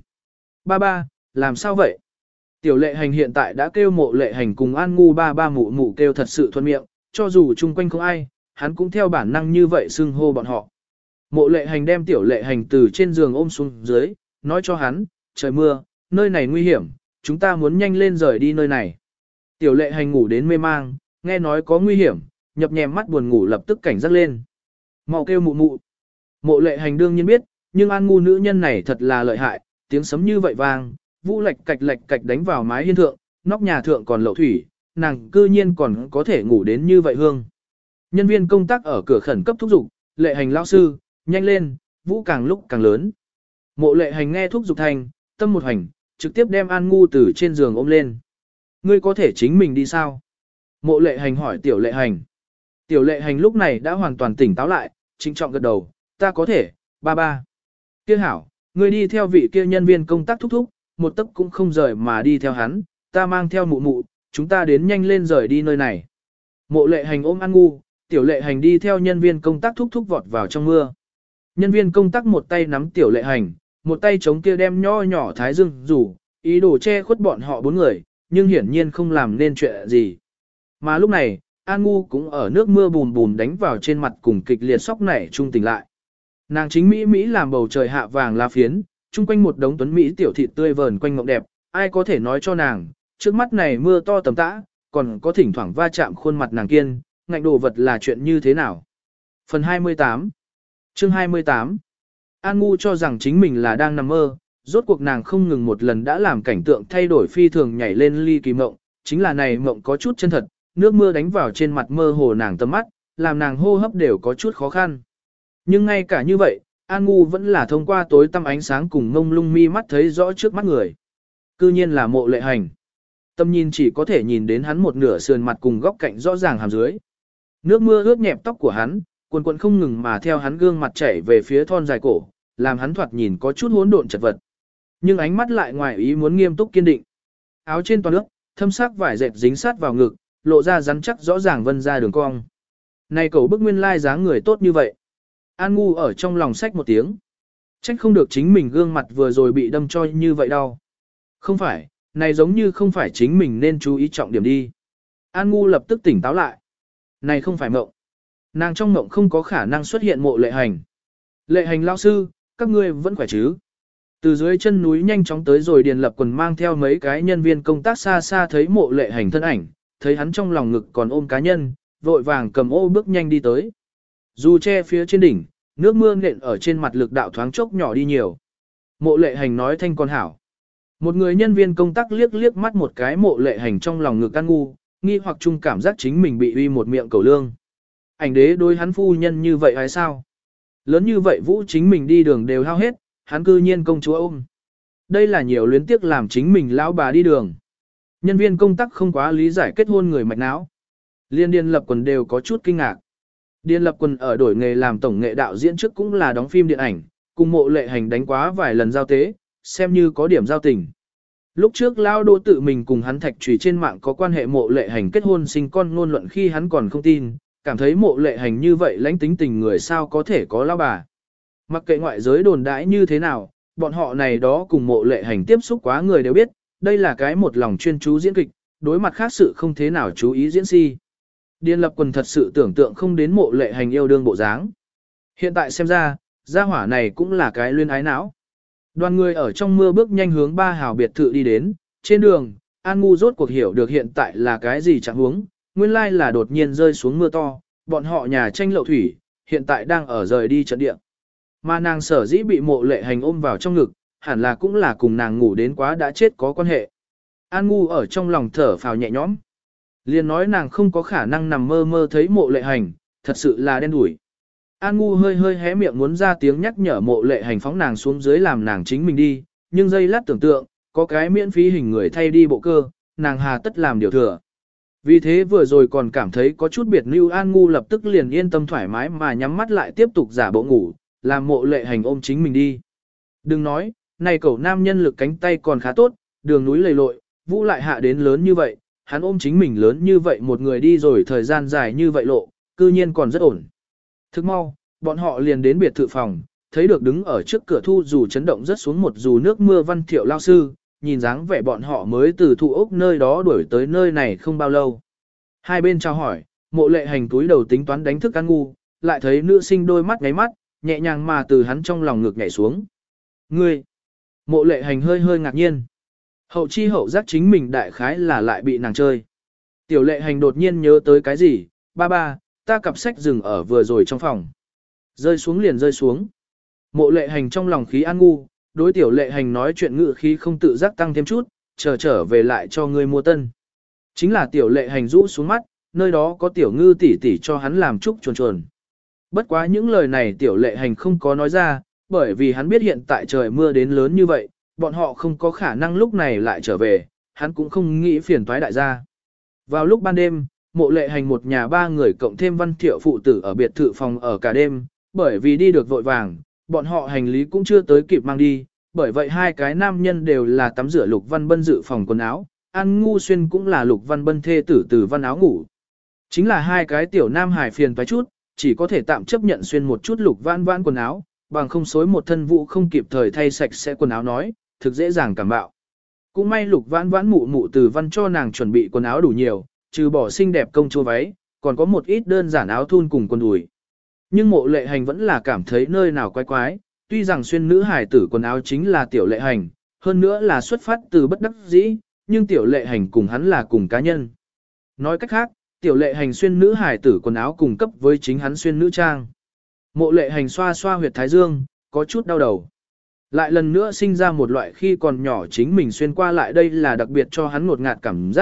Ba, làm sao vậy? Tiểu Lệ Hành hiện tại đã kêu Mộ Lệ Hành cùng An Ngu ba mụ kêu thật sự thuận miệng, cho dù chung quanh không ai, hắn cũng theo bản năng như vậy xưng hô bọn họ. Mộ Lệ Hành đem Tiểu Lệ Hành từ trên giường ôm xuống dưới, nói cho hắn, trời mưa, nơi này nguy hiểm, chúng ta muốn nhanh lên rời đi nơi này. Tiểu Lệ Hành ngủ đến mê mang, nghe nói có nguy hiểm, nhập nhèm mắt buồn ngủ lập tức cảnh giác lên. Mau kêu mụ. Mộ Lệ Hành đương nhiên biết, nhưng An Ngu nữ nhân này thật là lợi hại, tiếng sấm như vậy vang, vũ lạch cạch đánh vào mái hiên thượng, nóc nhà thượng còn lậu thủy, nàng cư nhiên còn có thể ngủ đến như vậy hương. Nhân viên công tác ở cửa khẩn cấp thúc giục, Lệ Hành lão sư, nhanh lên, vũ càng lúc càng lớn. Mộ Lệ Hành nghe thúc giục thành, tâm một hành, trực tiếp đem An Ngu từ trên giường ôm lên. Ngươi có thể chính mình đi sao? Mộ Lệ Hành hỏi Tiểu Lệ Hành. Tiểu Lệ Hành lúc này đã hoàn toàn tỉnh táo lại, trịnh trọng gật đầu, ta có thể, ba. Kia hảo, ngươi đi theo vị kia nhân viên công tác thúc, một tấc cũng không rời mà đi theo hắn, ta mang theo mụ, chúng ta đến nhanh lên rời đi nơi này. Mộ Lệ Hành ôm An Ngu, Tiểu Lệ Hành đi theo nhân viên công tác thúc vọt vào trong mưa. Nhân viên công tác một tay nắm Tiểu Lệ Hành, một tay chống kia đem nho nhỏ thái dương rủ, ý đồ che khuất bọn họ 4 người, nhưng hiển nhiên không làm nên chuyện gì. Mà lúc này, An Ngu cũng ở nước mưa bùn đánh vào trên mặt cùng kịch liệt sóc nảy trung tỉnh lại. Nàng chính Mỹ làm bầu trời hạ vàng la phiến, chung quanh một đống tuấn Mỹ tiểu thịt tươi vờn quanh mộng đẹp, ai có thể nói cho nàng, trước mắt này mưa to tầm tã, còn có thỉnh thoảng va chạm khuôn mặt nàng kiên, ngạnh đồ vật là chuyện như thế nào. Phần 28 Chương 28 An Ngu cho rằng chính mình là đang nằm mơ, rốt cuộc nàng không ngừng một lần đã làm cảnh tượng thay đổi phi thường nhảy lên ly kỳ mộng, chính là này mộng có chút chân thật, nước mưa đánh vào trên mặt mơ hồ nàng tầm mắt, làm nàng hô hấp đều có chút khó khăn. Nhưng ngay cả như vậy, An Ngu vẫn là thông qua tối tăm ánh sáng cùng ngông lung mi mắt thấy rõ trước mắt người. Cư nhiên là Mộ Lệ Hành. Tâm nhìn chỉ có thể nhìn đến hắn một nửa sườn mặt cùng góc cạnh rõ ràng hàm dưới. Nước mưa ướt nhẹp tóc của hắn, cuồn cuộn không ngừng mà theo hắn gương mặt chảy về phía thon dài cổ, làm hắn thoạt nhìn có chút hỗn độn chật vật. Nhưng ánh mắt lại ngoài ý muốn nghiêm túc kiên định. Áo trên toàn nước, thâm sắc vải dệt dính sát vào ngực, lộ ra rắn chắc rõ ràng vân ra đường cong. Này cậu bức nguyên lai dáng người tốt như vậy. An Ngu ở trong lòng xách một tiếng. Trách không được chính mình gương mặt vừa rồi bị đâm cho như vậy đau. Không phải, này giống như không phải chính mình nên chú ý trọng điểm đi. An Ngu lập tức tỉnh táo lại. Này không phải mộng. Nàng trong mộng không có khả năng xuất hiện Mộ Lệ Hành. Lệ Hành lão sư, các ngươi vẫn khỏe chứ? Từ dưới chân núi nhanh chóng tới rồi Điền Lập Quần mang theo mấy cái nhân viên công tác xa xa thấy Mộ Lệ Hành thân ảnh, thấy hắn trong lòng ngực còn ôm cá nhân, vội vàng cầm ô bước nhanh đi tới. Dù che phía trên đỉnh, nước mưa nện ở trên mặt lực đạo thoáng chốc nhỏ đi nhiều. Mộ Lệ Hành nói thanh con hảo. Một người nhân viên công tác liếc liếc mắt một cái Mộ Lệ Hành trong lòng ngực An Ngu, nghi hoặc chung cảm giác chính mình bị uy một miệng cầu lương. Ảnh đế đối hắn phu nhân như vậy hay sao? Lớn như vậy vũ chính mình đi đường đều hao hết, hắn cư nhiên công chúa ôm. Đây là nhiều luyến tiếc làm chính mình lão bà đi đường. Nhân viên công tác không quá lý giải kết hôn người mạch não. Liên Điền Lập Quần đều có chút kinh ngạc. Điền Lập Quần ở đổi nghề làm tổng nghệ đạo diễn trước cũng là đóng phim điện ảnh, cùng Mộ Lệ Hành đánh quá vài lần giao tế, xem như có điểm giao tình. Lúc trước Lao Đỗ tự mình cùng hắn thạch trùy trên mạng có quan hệ Mộ Lệ Hành kết hôn sinh con ngôn luận khi hắn còn không tin, cảm thấy Mộ Lệ Hành như vậy lãnh tính tình người sao có thể có lão bà. Mặc kệ ngoại giới đồn đãi như thế nào, bọn họ này đó cùng Mộ Lệ Hành tiếp xúc quá người đều biết, đây là cái một lòng chuyên chú diễn kịch, đối mặt khác sự không thế nào chú ý diễn si. Điền Lập Quần thật sự tưởng tượng không đến Mộ Lệ Hành yêu đương bộ dáng. Hiện tại xem ra, gia hỏa này cũng là cái luyên ái não. Đoàn người ở trong mưa bước nhanh hướng ba hào biệt thự đi đến, trên đường, An Ngu rốt cuộc hiểu được hiện tại là cái gì chẳng huống, nguyên lai là đột nhiên rơi xuống mưa to, bọn họ nhà tranh lậu thủy, hiện tại đang ở rời đi trận địa. Mà nàng sở dĩ bị Mộ Lệ Hành ôm vào trong ngực, hẳn là cũng là cùng nàng ngủ đến quá đã chết có quan hệ. An Ngu ở trong lòng thở phào nhẹ nhõm. Liền nói nàng không có khả năng nằm mơ mơ thấy Mộ Lệ Hành, thật sự là đen đủi. An Ngu hơi hơi hé miệng muốn ra tiếng nhắc nhở Mộ Lệ Hành phóng nàng xuống dưới làm nàng chính mình đi, nhưng giây lát tưởng tượng, có cái miễn phí hình người thay đi bộ cơ, nàng hà tất làm điều thừa. Vì thế vừa rồi còn cảm thấy có chút biệt lưu, An Ngu lập tức liền yên tâm thoải mái mà nhắm mắt lại tiếp tục giả bộ ngủ, làm Mộ Lệ Hành ôm chính mình đi. Đừng nói, này cậu nam nhân lực cánh tay còn khá tốt, đường núi lầy lội, vũ lại hạ đến lớn như vậy, hắn ôm chính mình lớn như vậy một người đi rồi thời gian dài như vậy lộ, cư nhiên còn rất ổn. Thức mau, bọn họ liền đến biệt thự phòng, thấy được đứng ở trước cửa thu dù chấn động rất xuống một dù nước mưa Văn Thiệu lao sư, nhìn dáng vẻ bọn họ mới từ thụ ốc nơi đó đuổi tới nơi này không bao lâu. Hai bên chào hỏi, Mộ Lệ Hành túi đầu tính toán đánh thức An Ngu, lại thấy nữ sinh đôi mắt ngáy mắt, nhẹ nhàng mà từ hắn trong lòng ngực nhảy xuống. Ngươi! Mộ Lệ Hành hơi hơi ngạc nhiên. Hậu chi hậu giác chính mình đại khái là lại bị nàng chơi. Tiểu Lệ Hành đột nhiên nhớ tới cái gì, ba, ta cặp sách dừng ở vừa rồi trong phòng. Rơi xuống liền rơi xuống. Mộ Lệ Hành trong lòng khí An Ngu, đối Tiểu Lệ Hành nói chuyện ngự khí không tự giác tăng thêm chút, trở về lại cho ngươi mua tân. Chính là Tiểu Lệ Hành rũ xuống mắt, nơi đó có Tiểu Ngư tỷ tỷ cho hắn làm chúc chuồn chuồn. Bất quá những lời này Tiểu Lệ Hành không có nói ra, bởi vì hắn biết hiện tại trời mưa đến lớn như vậy, bọn họ không có khả năng lúc này lại trở về, hắn cũng không nghĩ phiền toái đại gia. Vào lúc ban đêm, Mộ Lệ Hành một nhà ba người cộng thêm Văn Thiệu phụ tử ở biệt thự phòng ở cả đêm, bởi vì đi được vội vàng, bọn họ hành lý cũng chưa tới kịp mang đi, bởi vậy hai cái nam nhân đều là tắm rửa Lục Văn Bân dự phòng quần áo, An Ngu Xuyên cũng là Lục Văn Bân thê tử từ văn áo ngủ. Chính là hai cái tiểu nam hải phiền toái chút, chỉ có thể tạm chấp nhận xuyên một chút Lục Văn Văn quần áo, bằng không xối một thân vụ không kịp thời thay sạch sẽ quần áo nói, thực dễ dàng cảm bạo. Cũng may Lục Văn Văn mụ mụ từ văn cho nàng chuẩn bị quần áo đủ nhiều, trừ bỏ xinh đẹp công chúa váy, còn có một ít đơn giản áo thun cùng quần đùi. Nhưng Mộ Lệ Hành vẫn là cảm thấy nơi nào quái quái, tuy rằng xuyên nữ hài tử quần áo chính là Tiểu Lệ Hành, hơn nữa là xuất phát từ bất đắc dĩ, nhưng Tiểu Lệ Hành cùng hắn là cùng cá nhân. Nói cách khác, Tiểu Lệ Hành xuyên nữ hài tử quần áo cùng cấp với chính hắn xuyên nữ trang. Mộ Lệ Hành xoa xoa huyệt thái dương, có chút đau đầu. Lại lần nữa sinh ra một loại khi còn nhỏ chính mình xuyên qua lại đây là đặc biệt cho hắn ngột ngạt cảm giác,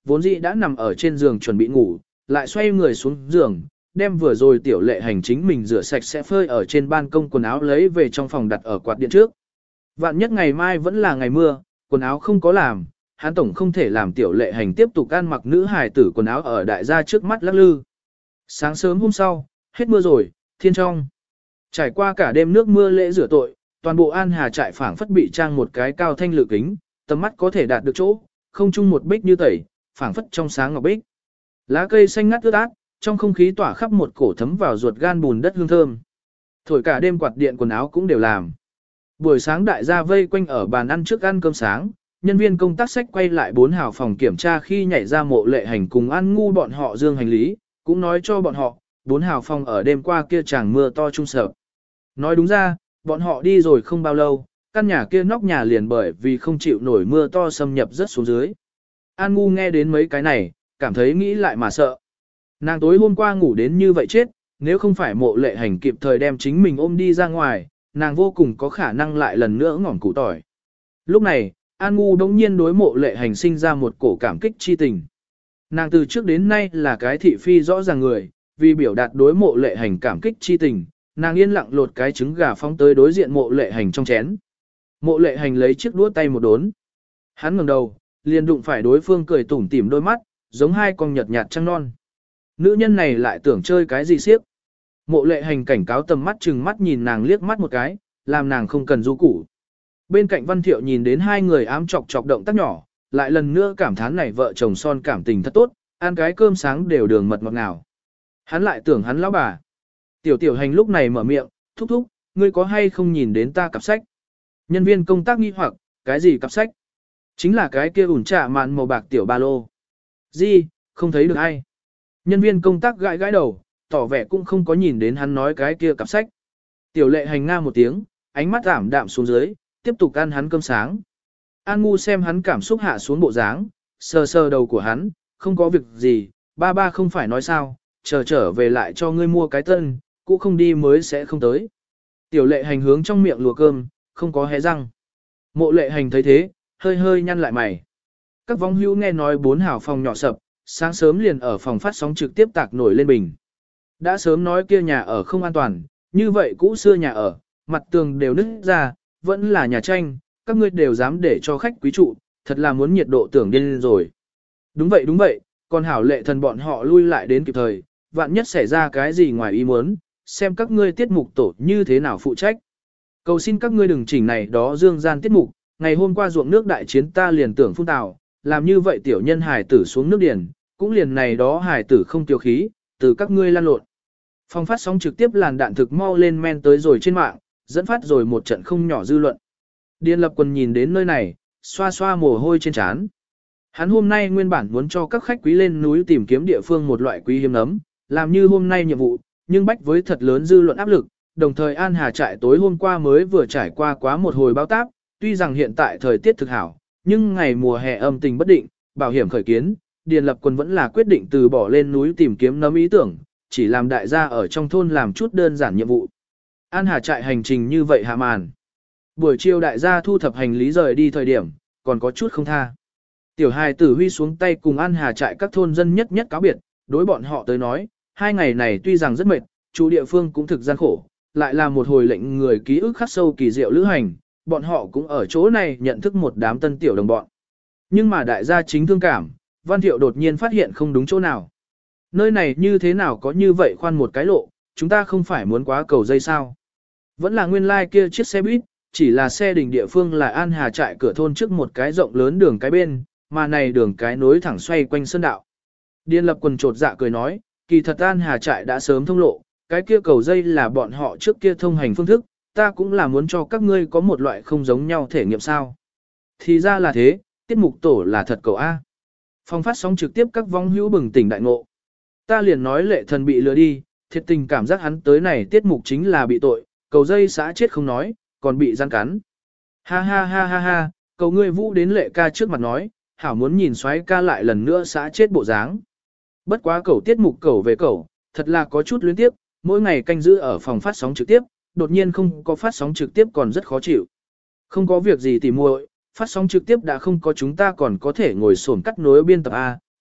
vốn dĩ đã nằm ở trên giường chuẩn bị ngủ, lại xoay người xuống giường, đem vừa rồi tiểu lệ hành chính mình rửa sạch sẽ phơi ở trên ban công quần áo lấy về trong phòng đặt ở quạt điện trước. Vạn nhất ngày mai vẫn là ngày mưa, quần áo không có làm, hắn tổng không thể làm tiểu lệ hành tiếp tục ăn mặc nữ hài tử quần áo ở đại gia trước mắt lắc lư. Sáng sớm hôm sau, hết mưa rồi, thiên trong. Trải qua cả đêm nước mưa lễ rửa tội, toàn bộ An Hà trại phảng phất bị trang một cái cao thanh lự kính, tầm mắt có thể đạt được chỗ, không chung một bích như tẩy, phảng phất trong sáng ngọc bích. Lá cây xanh ngắt ướt át, trong không khí tỏa khắp một cổ thấm vào ruột gan bùn đất hương thơm. Thổi cả đêm quạt điện quần áo cũng đều làm. Buổi sáng đại gia vây quanh ở bàn ăn trước ăn cơm sáng, nhân viên công tác sách quay lại 4 hào phòng kiểm tra khi nhảy ra mộ lệ hành cùng ăn ngu bọn họ dương hành lý, cũng nói cho bọn họ, 4 hào phòng ở đêm qua kia chàng mưa to trung sợ. Nói đúng ra, bọn họ đi rồi không bao lâu, căn nhà kia nóc nhà liền bởi vì không chịu nổi mưa to xâm nhập rất xuống dưới. An ngu nghe đến mấy cái này, cảm thấy nghĩ lại mà sợ. Nàng tối hôm qua ngủ đến như vậy chết, nếu không phải mộ lệ hành kịp thời đem chính mình ôm đi ra ngoài, nàng vô cùng có khả năng lại lần nữa ngỏm củ tỏi. Lúc này, An ngu đống nhiên đối mộ lệ hành sinh ra một cổ cảm kích chi tình. Nàng từ trước đến nay là cái thị phi rõ ràng người, vì biểu đạt đối mộ lệ hành cảm kích chi tình, nàng yên lặng lột cái trứng gà phóng tới đối diện mộ lệ hành trong chén. Mộ lệ hành lấy chiếc đũa tay một đốn. Hắn ngẩng đầu, liền đụng phải đối phương cười tủm tỉm đôi mắt, giống hai con nhật nhạt trăng non. Nữ nhân này lại tưởng chơi cái gì siếc. Mộ lệ hành cảnh cáo tầm mắt chừng mắt nhìn nàng liếc mắt một cái, làm nàng không cần du củ. Bên cạnh Văn Thiệu nhìn đến hai người ám chọc chọc động tác nhỏ, lại lần nữa cảm thán này vợ chồng son cảm tình thật tốt, ăn cái cơm sáng đều đường mật ngọt ngào. Hắn lại tưởng hắn lão bà. Tiểu tiểu hành lúc này mở miệng, thúc thúc, ngươi có hay không nhìn đến ta cặp sách? Nhân viên công tác nghi hoặc, cái gì cặp sách? Chính là cái kia ủn trạ mạn màu bạc tiểu ba lô. Gì, không thấy được ai? Nhân viên công tác gãi gãi đầu, tỏ vẻ cũng không có nhìn đến hắn nói cái kia cặp sách. Tiểu lệ hành nga một tiếng, ánh mắt ảm đạm xuống dưới, tiếp tục ăn hắn cơm sáng. An ngu xem hắn cảm xúc hạ xuống bộ dáng, sờ sờ đầu của hắn, không có việc gì, ba ba không phải nói sao, trở về lại cho ngươi mua cái tân, cũng không đi mới sẽ không tới. Tiểu lệ hành hướng trong miệng lùa cơm, không có hé răng. Mộ lệ hành thấy thế, hơi hơi nhăn lại mày. Các vong hữu nghe nói 4 hào phòng nhỏ sập, sáng sớm liền ở phòng phát sóng trực tiếp tạc nổi lên bình. Đã sớm nói kia nhà ở không an toàn, như vậy cũ xưa nhà ở, mặt tường đều nứt ra, vẫn là nhà tranh, các ngươi đều dám để cho khách quý trụ, thật là muốn nhiệt độ tưởng điên rồi. Đúng vậy, còn hảo lệ thần bọn họ lui lại đến kịp thời, vạn nhất xảy ra cái gì ngoài ý muốn, xem các ngươi tiết mục tổ như thế nào phụ trách. Cầu xin các ngươi đừng chỉnh này đó dương gian tiết mục, ngày hôm qua ruộng nước đại chiến ta liền tưởng phun tào, làm như vậy tiểu nhân hải tử xuống nước điển, cũng liền này đó hải tử không tiêu khí, từ các ngươi lan lộn. Phòng phát sóng trực tiếp làn đạn thực mau lên men tới rồi trên mạng, dẫn phát rồi một trận không nhỏ dư luận. Điền Lập Quân nhìn đến nơi này, xoa xoa mồ hôi trên trán. Hắn hôm nay nguyên bản muốn cho các khách quý lên núi tìm kiếm địa phương một loại quý hiếm nấm, làm như hôm nay nhiệm vụ, nhưng bách với thật lớn dư luận áp lực, đồng thời An Hà trại tối hôm qua mới vừa trải qua quá một hồi bão táp, tuy rằng hiện tại thời tiết thực hảo, nhưng ngày mùa hè âm tình bất định, bảo hiểm khởi kiến, Điền Lập Quân vẫn là quyết định từ bỏ lên núi tìm kiếm nấm ý tưởng, chỉ làm đại gia ở trong thôn làm chút đơn giản nhiệm vụ. An Hà trại hành trình như vậy hạ màn. Buổi chiều đại gia thu thập hành lý rời đi thời điểm, còn có chút không tha. Tiểu hài tử Huy xuống tay cùng An Hà trại các thôn dân nhất nhất cáo biệt, đối bọn họ tới nói, 2 ngày này tuy rằng rất mệt, chủ địa phương cũng thực gian khổ, lại là một hồi lệnh người ký ức khắc sâu kỳ diệu lữ hành, bọn họ cũng ở chỗ này nhận thức một đám tân tiểu đồng bọn. Nhưng mà đại gia chính thương cảm, Văn Thiệu đột nhiên phát hiện không đúng chỗ nào. Nơi này như thế nào có như vậy khoan một cái lộ, chúng ta không phải muốn quá cầu dây sao. Vẫn là nguyên lai kia chiếc xe buýt, chỉ là xe đình địa phương là An Hà trại cửa thôn trước một cái rộng lớn đường cái bên, mà này đường cái nối thẳng xoay quanh sơn đạo. Điền Lập Quần trột dạ cười nói, kỳ thật An Hà trại đã sớm thông lộ, cái kia cầu dây là bọn họ trước kia thông hành phương thức, ta cũng là muốn cho các ngươi có một loại không giống nhau thể nghiệm sao. Thì ra là thế, tiết mục tổ là thật cầu A. Phong phát sóng trực tiếp các vong hữu bừng tỉnh đại ngộ. Ta liền nói lệ thần bị lừa đi, thiệt tình cảm giác hắn tới này tiết mục chính là bị tội, cầu dây xã chết không nói, còn bị gian cắn. Ha ha ha ha ha, cầu ngươi vũ đến lệ ca trước mặt nói, hảo muốn nhìn xoáy ca lại lần nữa xã chết bộ dáng. Bất quá cầu tiết mục cầu về cầu, thật là có chút luyến tiếp, mỗi ngày canh giữ ở phòng phát sóng trực tiếp, đột nhiên không có phát sóng trực tiếp còn rất khó chịu. Không có việc gì tỉ muội, phát sóng trực tiếp đã không có chúng ta còn có thể ngồi xổm cắt nối biên tập A,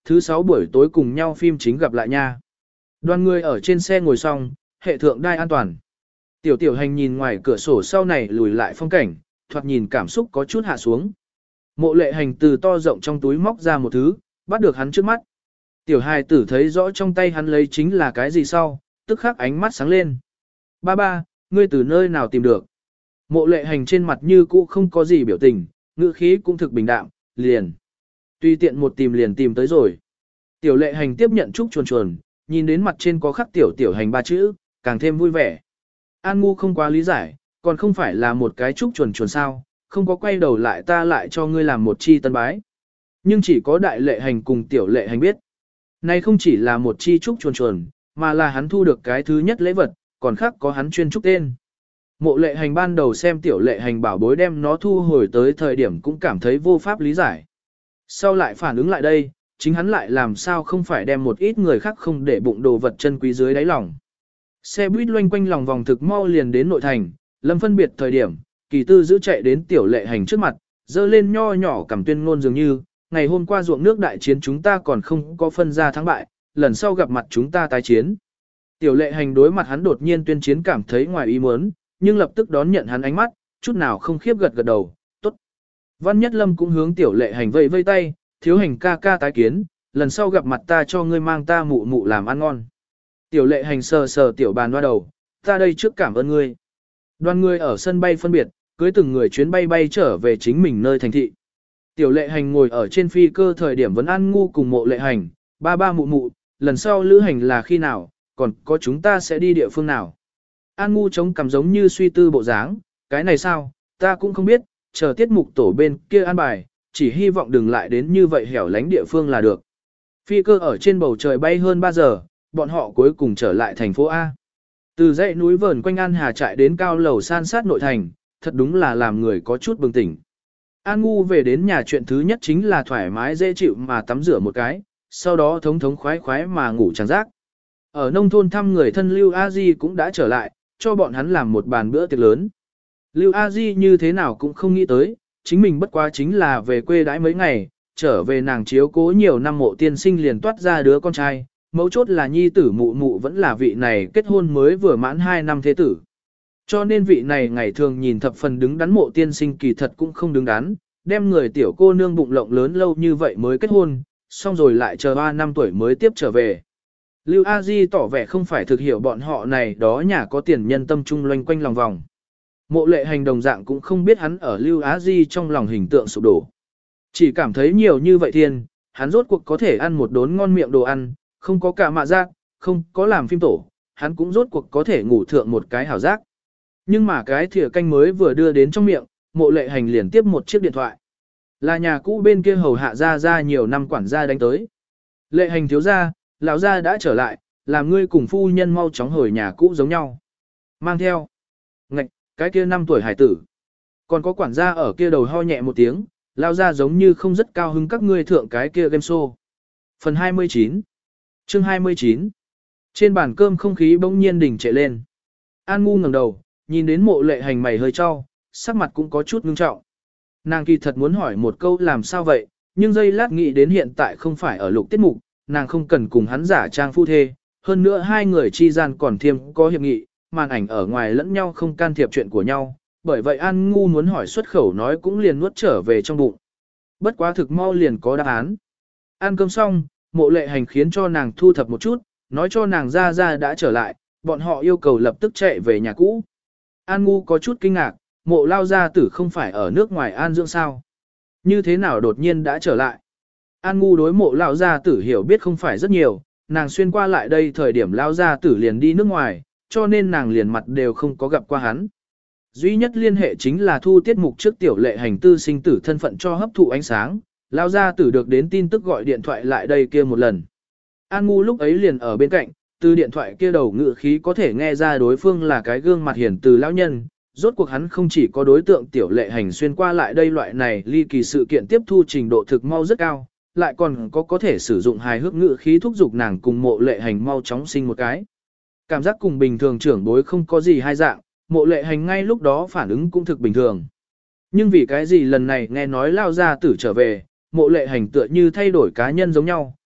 thứ 6 buổi tối cùng nhau phim chính gặp lại nha. Đoàn người ở trên xe ngồi xong, hệ thượng đai an toàn. Tiểu tiểu hành nhìn ngoài cửa sổ sau này lùi lại phong cảnh, thoạt nhìn cảm xúc có chút hạ xuống. Mộ lệ hành từ to rộng trong túi móc ra một thứ, bắt được hắn trước mắt. Tiểu hài tử thấy rõ trong tay hắn lấy chính là cái gì sau, tức khắc ánh mắt sáng lên. Ba ba, ngươi từ nơi nào tìm được? Mộ lệ hành trên mặt như cũ không có gì biểu tình, ngữ khí cũng thực bình đạm, liền. Tùy tiện một tìm liền tìm tới rồi. Tiểu lệ hành tiếp nhận trúc chuồn chuồn, nhìn đến mặt trên có khắc tiểu tiểu hành 3 chữ, càng thêm vui vẻ. An ngu không quá lý giải, còn không phải là một cái trúc chuồn chuồn sao, không có quay đầu lại ta lại cho ngươi làm một chi tân bái. Nhưng chỉ có đại lệ hành cùng tiểu lệ hành biết. Này không chỉ là một chi trúc chuồn chuồn, mà là hắn thu được cái thứ nhất lễ vật, còn khác có hắn chuyên trúc tên. Mộ lệ hành ban đầu xem tiểu lệ hành bảo bối đem nó thu hồi tới thời điểm cũng cảm thấy vô pháp lý giải. Sau lại phản ứng lại đây, chính hắn lại làm sao không phải đem một ít người khác không để bụng đồ vật chân quý dưới đáy lòng. Xe buýt loanh quanh lòng vòng thực mau liền đến nội thành, lâm phân biệt thời điểm, kỳ tư giữ chạy đến tiểu lệ hành trước mặt, dơ lên nho nhỏ cầm tuyên ngôn dường như, ngày hôm qua ruộng nước đại chiến chúng ta còn không có phân ra thắng bại, lần sau gặp mặt chúng ta tái chiến. Tiểu lệ hành đối mặt hắn đột nhiên tuyên chiến cảm thấy ngoài ý muốn, nhưng lập tức đón nhận hắn ánh mắt, chút nào không khiếp gật gật đầu, tốt. Văn Nhất Lâm cũng hướng tiểu lệ hành vây vây tay, thiếu hành ca ca tái kiến, lần sau gặp mặt ta cho ngươi mang ta mụ mụ làm ăn ngon. Tiểu lệ hành sờ sờ tiểu bàn hoa đầu, ta đây trước cảm ơn ngươi. Đoàn người ở sân bay phân biệt, cưới từng người chuyến bay bay trở về chính mình nơi thành thị. Tiểu lệ hành ngồi ở trên phi cơ thời điểm vẫn ăn ngu cùng mộ lệ hành, ba ba mụ mụ, lần sau lữ hành là khi nào, còn có chúng ta sẽ đi địa phương nào. An ngu chống cằm giống như suy tư bộ dáng, cái này sao, ta cũng không biết, chờ tiết mục tổ bên kia an bài, chỉ hy vọng đừng lại đến như vậy hẻo lánh địa phương là được. Phi cơ ở trên bầu trời bay hơn 3 giờ, bọn họ cuối cùng trở lại thành phố A. Từ dãy núi vờn quanh An Hà chạy đến cao lầu san sát nội thành, thật đúng là làm người có chút bừng tỉnh. An ngu về đến nhà chuyện thứ nhất chính là thoải mái dễ chịu mà tắm rửa một cái, sau đó thống thống khoái khoái mà ngủ chẳng giác. Ở nông thôn thăm người thân Lưu A Di cũng đã trở lại, cho bọn hắn làm một bàn bữa tiệc lớn. Lưu A Di như thế nào cũng không nghĩ tới, chính mình bất quá chính là về quê đãi mấy ngày, trở về nàng chiếu cố nhiều năm mộ tiên sinh liền toát ra đứa con trai, mấu chốt là nhi tử mụ mụ vẫn là vị này kết hôn mới vừa mãn 2 năm thế tử. Cho nên vị này ngày thường nhìn thập phần đứng đắn mộ tiên sinh kỳ thật cũng không đứng đắn, đem người tiểu cô nương bụng lộng lớn lâu như vậy mới kết hôn, xong rồi lại chờ 3 năm tuổi mới tiếp trở về. Lưu A Di tỏ vẻ không phải thực hiểu bọn họ này đó nhà có tiền nhân tâm trung loanh quanh lòng vòng. Mộ lệ hành đồng dạng cũng không biết hắn ở Lưu A Di trong lòng hình tượng sụp đổ. Chỉ cảm thấy nhiều như vậy thiên, hắn rốt cuộc có thể ăn một đốn ngon miệng đồ ăn, không có cả mạ giác, không có làm phim tổ, hắn cũng rốt cuộc có thể ngủ thượng một cái hảo giác. Nhưng mà cái thìa canh mới vừa đưa đến trong miệng, mộ lệ hành liền tiếp một chiếc điện thoại. Là nhà cũ bên kia hầu hạ ra nhiều năm quản gia đánh tới. Lệ hành thiếu gia, lão gia đã trở lại, làm ngươi cùng phu nhân mau chóng hồi nhà cũ giống nhau. Mang theo. Ngạch, cái kia 5 tuổi hải tử. Còn có quản gia ở kia đầu ho nhẹ một tiếng, lão gia giống như không rất cao hứng các ngươi thượng cái kia game show. Phần 29. Chương 29. Trên bàn cơm không khí bỗng nhiên đỉnh trệ lên. An ngu ngẩng đầu, nhìn đến mộ lệ hành mày hơi cho, sắc mặt cũng có chút ngưng trọng. Nàng kỳ thật muốn hỏi một câu làm sao vậy, nhưng giây lát nghĩ đến hiện tại không phải ở lục tiết mục, nàng không cần cùng hắn giả trang phu thê, hơn nữa hai người chi gian còn thêm có hiệp nghị, màn ảnh ở ngoài lẫn nhau không can thiệp chuyện của nhau, bởi vậy An ngu muốn hỏi xuất khẩu nói cũng liền nuốt trở về trong bụng. Bất quá thực mau liền có đáp án. Ăn cơm xong, mộ lệ hành khiến cho nàng thu thập một chút, nói cho nàng ra đã trở lại, bọn họ yêu cầu lập tức chạy về nhà cũ. An ngu có chút kinh ngạc, mộ lao gia tử không phải ở nước ngoài an dưỡng sao. Như thế nào đột nhiên đã trở lại. An ngu đối mộ lao gia tử hiểu biết không phải rất nhiều, nàng xuyên qua lại đây thời điểm lao gia tử liền đi nước ngoài, cho nên nàng liền mặt đều không có gặp qua hắn. Duy nhất liên hệ chính là thu tiết mục trước tiểu lệ hành tư sinh tử thân phận cho hấp thụ ánh sáng, lao gia tử được đến tin tức gọi điện thoại lại đây kia một lần. An ngu lúc ấy liền ở bên cạnh, từ điện thoại kia đầu ngự khí có thể nghe ra đối phương là cái gương mặt hiền từ lão nhân, rốt cuộc hắn không chỉ có đối tượng tiểu lệ hành xuyên qua lại đây loại này ly kỳ sự kiện tiếp thu trình độ thực mau rất cao, lại còn có thể sử dụng hài hước ngự khí thúc giục nàng cùng mộ lệ hành mau chóng sinh một cái. Cảm giác cùng bình thường trưởng bối không có gì hai dạng, mộ lệ hành ngay lúc đó phản ứng cũng thực bình thường. Nhưng vì cái gì lần này nghe nói lao ra tử trở về, mộ lệ hành tựa như thay đổi cá nhân giống nhau,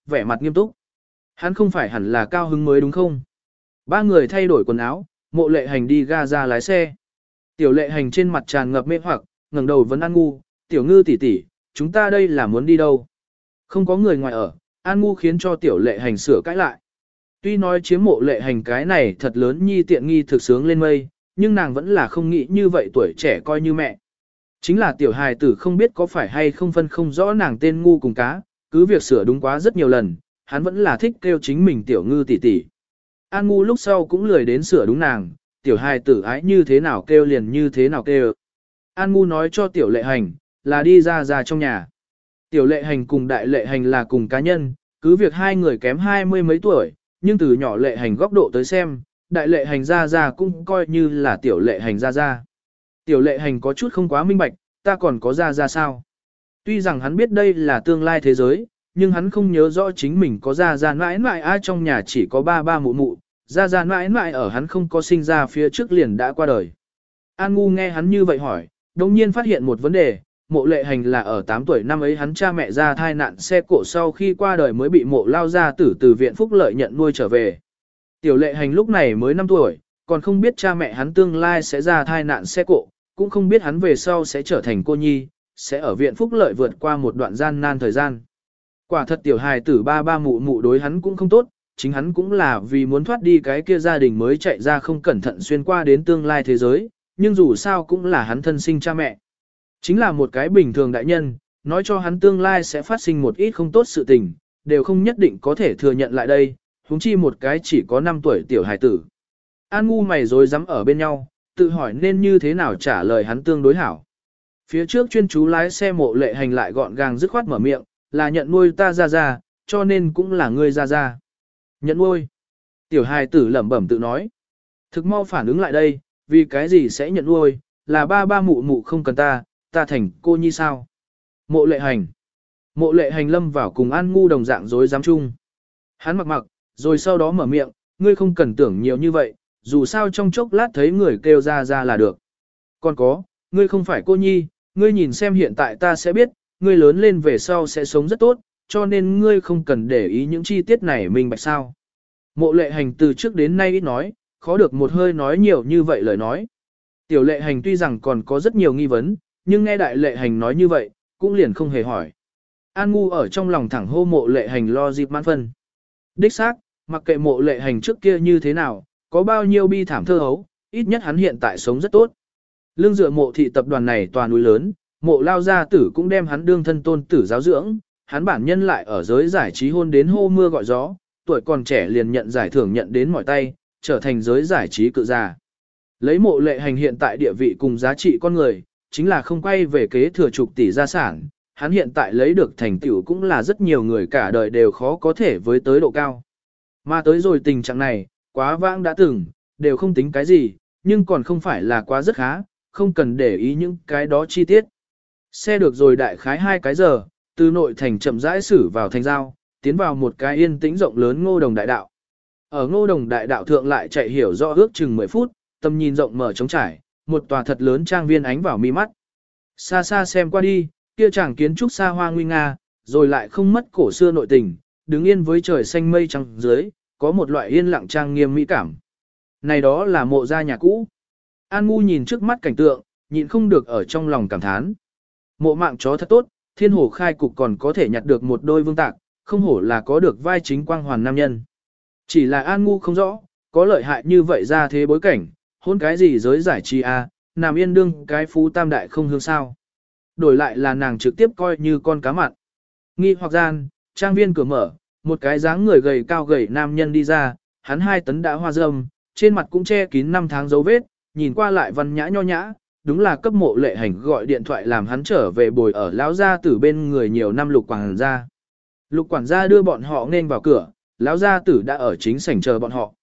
vẻ mặt nghiêm túc. Hắn không phải hẳn là cao hứng mới đúng không? Ba người thay đổi quần áo, Mộ Lệ Hành đi ga ra lái xe. Tiểu Lệ Hành trên mặt tràn ngập mê hoặc, ngẩng đầu vấn An Ngu, "Tiểu Ngư tỷ tỷ, chúng ta đây là muốn đi đâu?" Không có người ngoài ở, An Ngu khiến cho Tiểu Lệ Hành sửa cãi lại. Tuy nói chiếm Mộ Lệ Hành cái này thật lớn nhi tiện nghi thực sướng lên mây, nhưng nàng vẫn là không nghĩ như vậy tuổi trẻ coi như mẹ. Chính là tiểu hài tử không biết có phải hay không phân không rõ nàng tên ngu cùng cá, cứ việc sửa đúng quá rất nhiều lần, hắn vẫn là thích kêu chính mình Tiểu Ngư tỷ tỷ. An Ngu lúc sau cũng lười đến sửa đúng nàng, tiểu hài tử ái như thế nào kêu liền như thế nào kêu. An Ngu nói cho Tiểu Lệ Hành, là đi ra trong nhà. Tiểu Lệ Hành cùng Đại Lệ Hành là cùng cá nhân, cứ việc hai người kém 20 mấy tuổi, nhưng từ nhỏ Lệ Hành góc độ tới xem, Đại Lệ Hành ra cũng coi như là Tiểu Lệ Hành ra. Tiểu Lệ Hành có chút không quá minh bạch, ta còn có ra sao? Tuy rằng hắn biết đây là tương lai thế giới, nhưng hắn không nhớ rõ chính mình có ra mãi mãi ai trong nhà chỉ có ba mụ mụ, ra mãi mãi ở hắn không có sinh ra phía trước liền đã qua đời. An Ngu nghe hắn như vậy hỏi, đồng nhiên phát hiện một vấn đề, Mộ Lệ Hành là ở 8 tuổi năm ấy hắn cha mẹ ra thai nạn xe cộ sau khi qua đời mới bị Mộ lao gia tử từ viện phúc lợi nhận nuôi trở về. Tiểu Lệ Hành lúc này mới 5 tuổi, còn không biết cha mẹ hắn tương lai sẽ ra thai nạn xe cộ, cũng không biết hắn về sau sẽ trở thành cô nhi, sẽ ở viện phúc lợi vượt qua một đoạn gian nan thời gian. Quả thật tiểu hài tử ba mụ mụ đối hắn cũng không tốt, chính hắn cũng là vì muốn thoát đi cái kia gia đình mới chạy ra không cẩn thận xuyên qua đến tương lai thế giới, nhưng dù sao cũng là hắn thân sinh cha mẹ. Chính là một cái bình thường đại nhân, nói cho hắn tương lai sẽ phát sinh một ít không tốt sự tình, đều không nhất định có thể thừa nhận lại đây, huống chi một cái chỉ có 5 tuổi tiểu hài tử. An Ngu mày rối rắm ở bên nhau, tự hỏi nên như thế nào trả lời hắn tương đối hảo. Phía trước chuyên chú lái xe Mộ Lệ Hành lại gọn gàng dứt khoát mở miệng, là nhận nuôi ta ra, cho nên cũng là ngươi ra. Nhận nuôi. Tiểu hài tử lẩm bẩm tự nói. Thực mau phản ứng lại đây, vì cái gì sẽ nhận nuôi, là ba mụ mụ không cần ta thành cô nhi sao. Mộ Lệ Hành. Mộ Lệ Hành lâm vào cùng An Ngu đồng dạng dối dám chung. Hắn mặc, rồi sau đó mở miệng, ngươi không cần tưởng nhiều như vậy, dù sao trong chốc lát thấy người kêu ra là được. Còn có, ngươi không phải cô nhi, ngươi nhìn xem hiện tại ta sẽ biết, ngươi lớn lên về sau sẽ sống rất tốt, cho nên ngươi không cần để ý những chi tiết này mình bạch sao. Mộ Lệ Hành từ trước đến nay ít nói, khó được một hơi nói nhiều như vậy lời nói. Tiểu Lệ Hành tuy rằng còn có rất nhiều nghi vấn, nhưng nghe Đại Lệ Hành nói như vậy, cũng liền không hề hỏi. An Ngu ở trong lòng thẳng hô Mộ Lệ Hành lo dịp mãn phân. Đích xác, mặc kệ Mộ Lệ Hành trước kia như thế nào, có bao nhiêu bi thảm thơ hấu, ít nhất hắn hiện tại sống rất tốt. Lương dựa Mộ thị tập đoàn này toàn núi lớn, Mộ lao gia tử cũng đem hắn đương thân tôn tử giáo dưỡng, hắn bản nhân lại ở giới giải trí hôn đến hô mưa gọi gió, tuổi còn trẻ liền nhận giải thưởng nhận đến mỏi tay, trở thành giới giải trí cự già. Lấy Mộ Lệ Hành hiện tại địa vị cùng giá trị con người, chính là không quay về kế thừa chục tỷ gia sản, hắn hiện tại lấy được thành tựu cũng là rất nhiều người cả đời đều khó có thể với tới độ cao. Mà tới rồi tình trạng này, quá vãng đã từng, đều không tính cái gì, nhưng còn không phải là quá rất khá, không cần để ý những cái đó chi tiết. Xe được rồi đại khái 2 cái giờ, từ nội thành chậm rãi xử vào thành giao, tiến vào một cái yên tĩnh rộng lớn Ngô Đồng đại đạo. Ở Ngô Đồng đại đạo thượng lại chạy hiểu rõ ước chừng 10 phút, tầm nhìn rộng mở trống trải, một tòa thật lớn trang viên ánh vào mi mắt. Xa xa xem qua đi, kia chàng kiến trúc xa hoa nguy nga, rồi lại không mất cổ xưa nội tình, đứng yên với trời xanh mây trắng dưới, có một loại yên lặng trang nghiêm mỹ cảm. Này đó là Mộ gia nhà cũ. An Ngu nhìn trước mắt cảnh tượng, nhịn không được ở trong lòng cảm thán. Mộ mạng chó thật tốt, thiên hổ khai cục còn có thể nhặt được một đôi vương tạc, không hổ là có được vai chính quang hoàn nam nhân. Chỉ là An Ngu không rõ, có lợi hại như vậy ra thế bối cảnh, hôn cái gì giới giải trí à, nằm yên đương cái phú tam đại không hương sao. Đổi lại là nàng trực tiếp coi như con cá mặn. Nghi hoặc gian, trang viên cửa mở, một cái dáng người gầy cao gầy nam nhân đi ra, hắn 2 tấn đã hoa râm, trên mặt cũng che kín 5 tháng dấu vết, nhìn qua lại văn nhã nho nhã, đúng là cấp Mộ Lệ Hành gọi điện thoại làm hắn trở về bồi ở lão gia tử bên người nhiều năm Lục quản gia. Lục quản gia đưa bọn họ nên vào cửa, lão gia tử đã ở chính sảnh chờ bọn họ.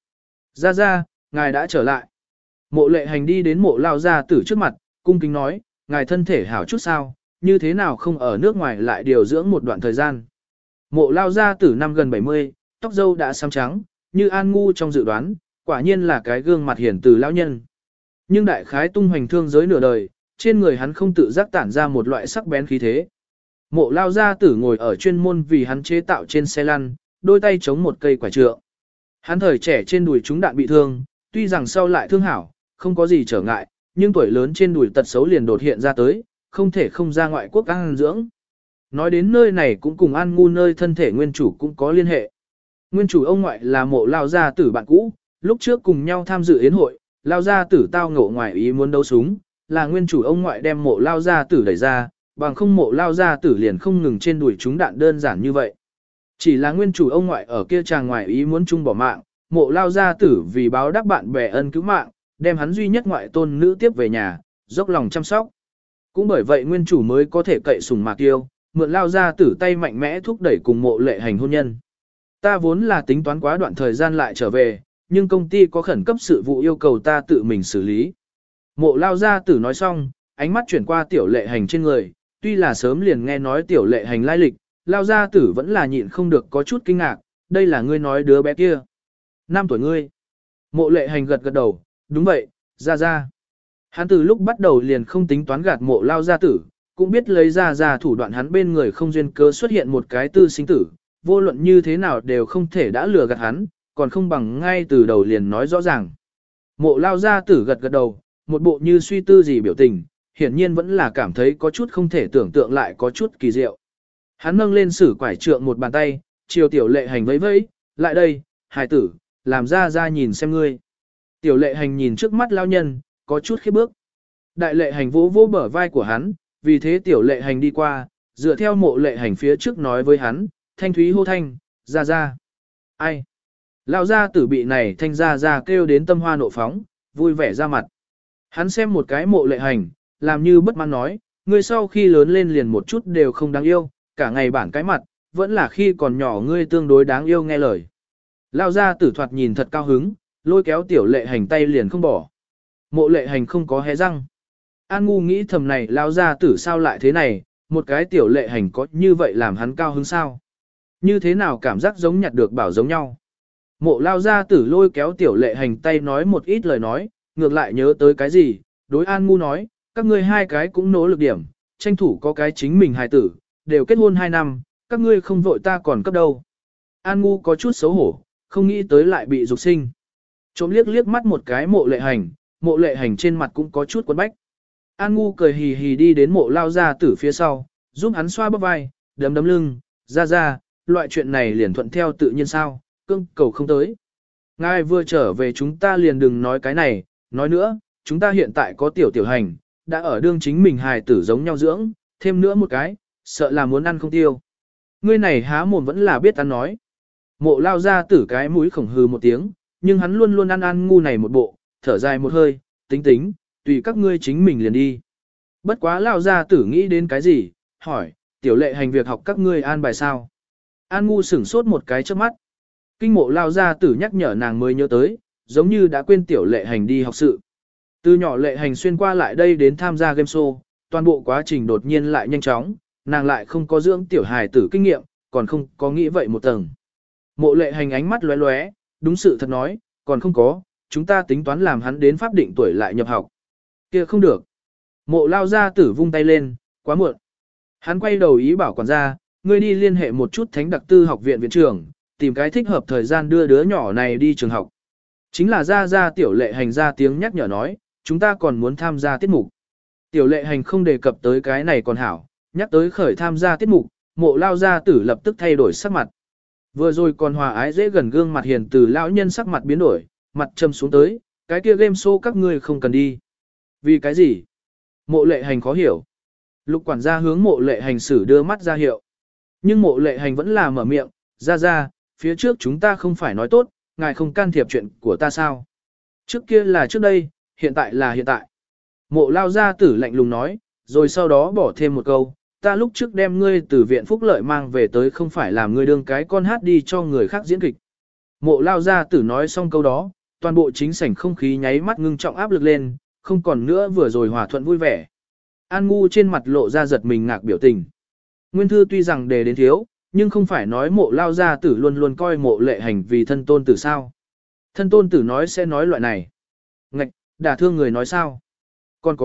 Ra, ngài đã trở lại. Mộ Lệ Hành đi đến Mộ lão gia tử trước mặt, cung kính nói, ngài thân thể hảo chút sao, như thế nào không ở nước ngoài lại điều dưỡng một đoạn thời gian. Mộ lão gia tử năm gần 70, tóc râu đã xám trắng, như An Ngu trong dự đoán, quả nhiên là cái gương mặt hiền từ lão nhân. Nhưng đại khái tung hoành thương giới nửa đời, trên người hắn không tự giác tản ra một loại sắc bén khí thế. Mộ lao gia tử ngồi ở chuyên môn vì hắn chế tạo trên xe lăn, đôi tay chống một cây quả trượng. Hắn thời trẻ trên đùi trúng đạn bị thương, tuy rằng sau lại thương hảo, không có gì trở ngại, nhưng tuổi lớn trên đùi tật xấu liền đột hiện ra tới, không thể không ra ngoại quốc ăn dưỡng. Nói đến nơi này cũng cùng An Ngu nơi thân thể nguyên chủ cũng có liên hệ. Nguyên chủ ông ngoại là mộ lao gia tử bạn cũ, lúc trước cùng nhau tham dự yến hội, lao gia tử tao ngộ ngoại ý muốn đấu súng, là nguyên chủ ông ngoại đem mộ lao gia tử đẩy ra, bằng không mộ lao gia tử liền không ngừng trên đùi chúng đạn đơn giản như vậy. Chỉ là nguyên chủ ông ngoại ở kia chàng ngoại ý muốn chung bỏ mạng, mộ lao gia tử vì báo đáp bạn bè ân cứu mạng, đem hắn duy nhất ngoại tôn nữ tiếp về nhà, dốc lòng chăm sóc. Cũng bởi vậy nguyên chủ mới có thể cậy sùng mạc yêu, mượn lao gia tử tay mạnh mẽ thúc đẩy cùng mộ lệ hành hôn nhân. Ta vốn là tính toán quá đoạn thời gian lại trở về, nhưng công ty có khẩn cấp sự vụ yêu cầu ta tự mình xử lý. Mộ lao gia tử nói xong, ánh mắt chuyển qua tiểu lệ hành trên người, tuy là sớm liền nghe nói tiểu lệ hành lai lịch, lao gia tử vẫn là nhịn không được có chút kinh ngạc, đây là ngươi nói đứa bé kia. 5 tuổi ngươi. Mộ lệ hành gật gật đầu, đúng vậy, ra. Hắn từ lúc bắt đầu liền không tính toán gạt mộ lao gia tử, cũng biết lấy ra thủ đoạn hắn bên người không duyên cớ xuất hiện một cái tư sinh tử, vô luận như thế nào đều không thể đã lừa gạt hắn, còn không bằng ngay từ đầu liền nói rõ ràng. Mộ lao gia tử gật gật đầu, một bộ như suy tư gì biểu tình, hiển nhiên vẫn là cảm thấy có chút không thể tưởng tượng lại có chút kỳ diệu. Hắn nâng lên sử quải trượng một bàn tay, chiều tiểu lệ hành vẫy vẫy, lại đây, hài tử, làm ra nhìn xem ngươi. Tiểu lệ hành nhìn trước mắt lao nhân, có chút khiếp bước. Đại lệ hành vỗ vỗ bờ vai của hắn, vì thế tiểu lệ hành đi qua, dựa theo mộ lệ hành phía trước nói với hắn, thanh thúy hô thanh, ra. Ai? Lao gia tử bị này thanh ra kêu đến tâm hoa nộ phóng, vui vẻ ra mặt. Hắn xem một cái mộ lệ hành, làm như bất mãn nói, ngươi sau khi lớn lên liền một chút đều không đáng yêu, cả ngày bản cái mặt, vẫn là khi còn nhỏ ngươi tương đối đáng yêu nghe lời. Lao gia tử thoạt nhìn thật cao hứng, lôi kéo tiểu lệ hành tay liền không bỏ. Mộ lệ hành không có hé răng. An Ngu nghĩ thầm này lao gia tử sao lại thế này, một cái tiểu lệ hành có như vậy làm hắn cao hứng sao? Như thế nào cảm giác giống nhặt được bảo giống nhau? Mộ lao gia tử lôi kéo tiểu lệ hành tay nói một ít lời nói, ngược lại nhớ tới cái gì, đối An Ngu nói, các ngươi hai cái cũng nỗ lực điểm, tranh thủ có cái chính mình hài tử, đều kết hôn 2 năm, các ngươi không vội ta còn cấp đâu. An Ngu có chút xấu hổ, không nghĩ tới lại bị dục sinh. Trộm liếc mắt một cái mộ lệ hành trên mặt cũng có chút quấn bách. An Ngu cười hì hì đi đến mộ lao gia tử phía sau, giúp hắn xoa bắp vai, đấm lưng, ra, loại chuyện này liền thuận theo tự nhiên sao, cưng cầu không tới. Ngài vừa trở về chúng ta liền đừng nói cái này, nói nữa, chúng ta hiện tại có tiểu hành, đã ở đương chính mình hài tử giống nhau dưỡng, thêm nữa một cái, sợ là muốn ăn không tiêu. Ngươi này há mồm vẫn là biết ăn nói. Mộ lao gia tử cái mũi khổng hừ một tiếng, nhưng hắn luôn luôn ăn Ngu này một bộ, thở dài một hơi, tính, tùy các ngươi chính mình liền đi. Bất quá lao gia tử nghĩ đến cái gì, hỏi, tiểu lệ hành việc học các ngươi an bài sao. An Ngu sửng sốt một cái trước mắt. Kinh mộ lao gia tử nhắc nhở nàng mới nhớ tới, giống như đã quên tiểu lệ hành đi học sự. Từ nhỏ lệ hành xuyên qua lại đây đến tham gia game show, toàn bộ quá trình đột nhiên lại nhanh chóng, nàng lại không có dưỡng tiểu hài tử kinh nghiệm, còn không có nghĩ vậy một tầng. Mộ lệ hành ánh mắt lóe lóe, đúng sự thật nói, còn không có, chúng ta tính toán làm hắn đến pháp định tuổi lại nhập học. Kia không được. Mộ lao gia tử vung tay lên, quá muộn. Hắn quay đầu ý bảo quản gia, ngươi đi liên hệ một chút thánh đặc tư học viện viện trưởng, tìm cái thích hợp thời gian đưa đứa nhỏ này đi trường học. Chính là ra tiểu lệ hành ra tiếng nhắc nhở nói, chúng ta còn muốn tham gia tiết mục. Tiểu lệ hành không đề cập tới cái này còn hảo, nhắc tới khởi tham gia tiết mục, mộ lao gia tử lập tức thay đổi sắc mặt. Vừa rồi còn hòa ái dễ gần gương mặt hiền từ lão nhân sắc mặt biến đổi, mặt trầm xuống tới, cái kia game show các ngươi không cần đi. Vì cái gì? Mộ lệ hành khó hiểu. Lục quản gia hướng mộ lệ hành xử đưa mắt ra hiệu. Nhưng mộ lệ hành vẫn là mở miệng, ra, phía trước chúng ta không phải nói tốt, ngài không can thiệp chuyện của ta sao? Trước kia là trước đây, hiện tại là hiện tại. Mộ lao gia tử lạnh lùng nói, rồi sau đó bỏ thêm một câu, ta lúc trước đem ngươi từ viện phúc lợi mang về tới không phải làm ngươi đương cái con hát đi cho người khác diễn kịch. Mộ lao gia tử nói xong câu đó, toàn bộ chính sảnh không khí nháy mắt ngưng trọng áp lực lên, không còn nữa vừa rồi hòa thuận vui vẻ. An Ngu trên mặt lộ ra giật mình ngạc biểu tình. Nguyên thư tuy rằng đề đến thiếu, nhưng không phải nói mộ lao gia tử luôn luôn coi mộ lệ hành vì thân tôn tử sao. Thân tôn tử nói sẽ nói loại này. Ngạch, đả thương người nói sao. Còn có,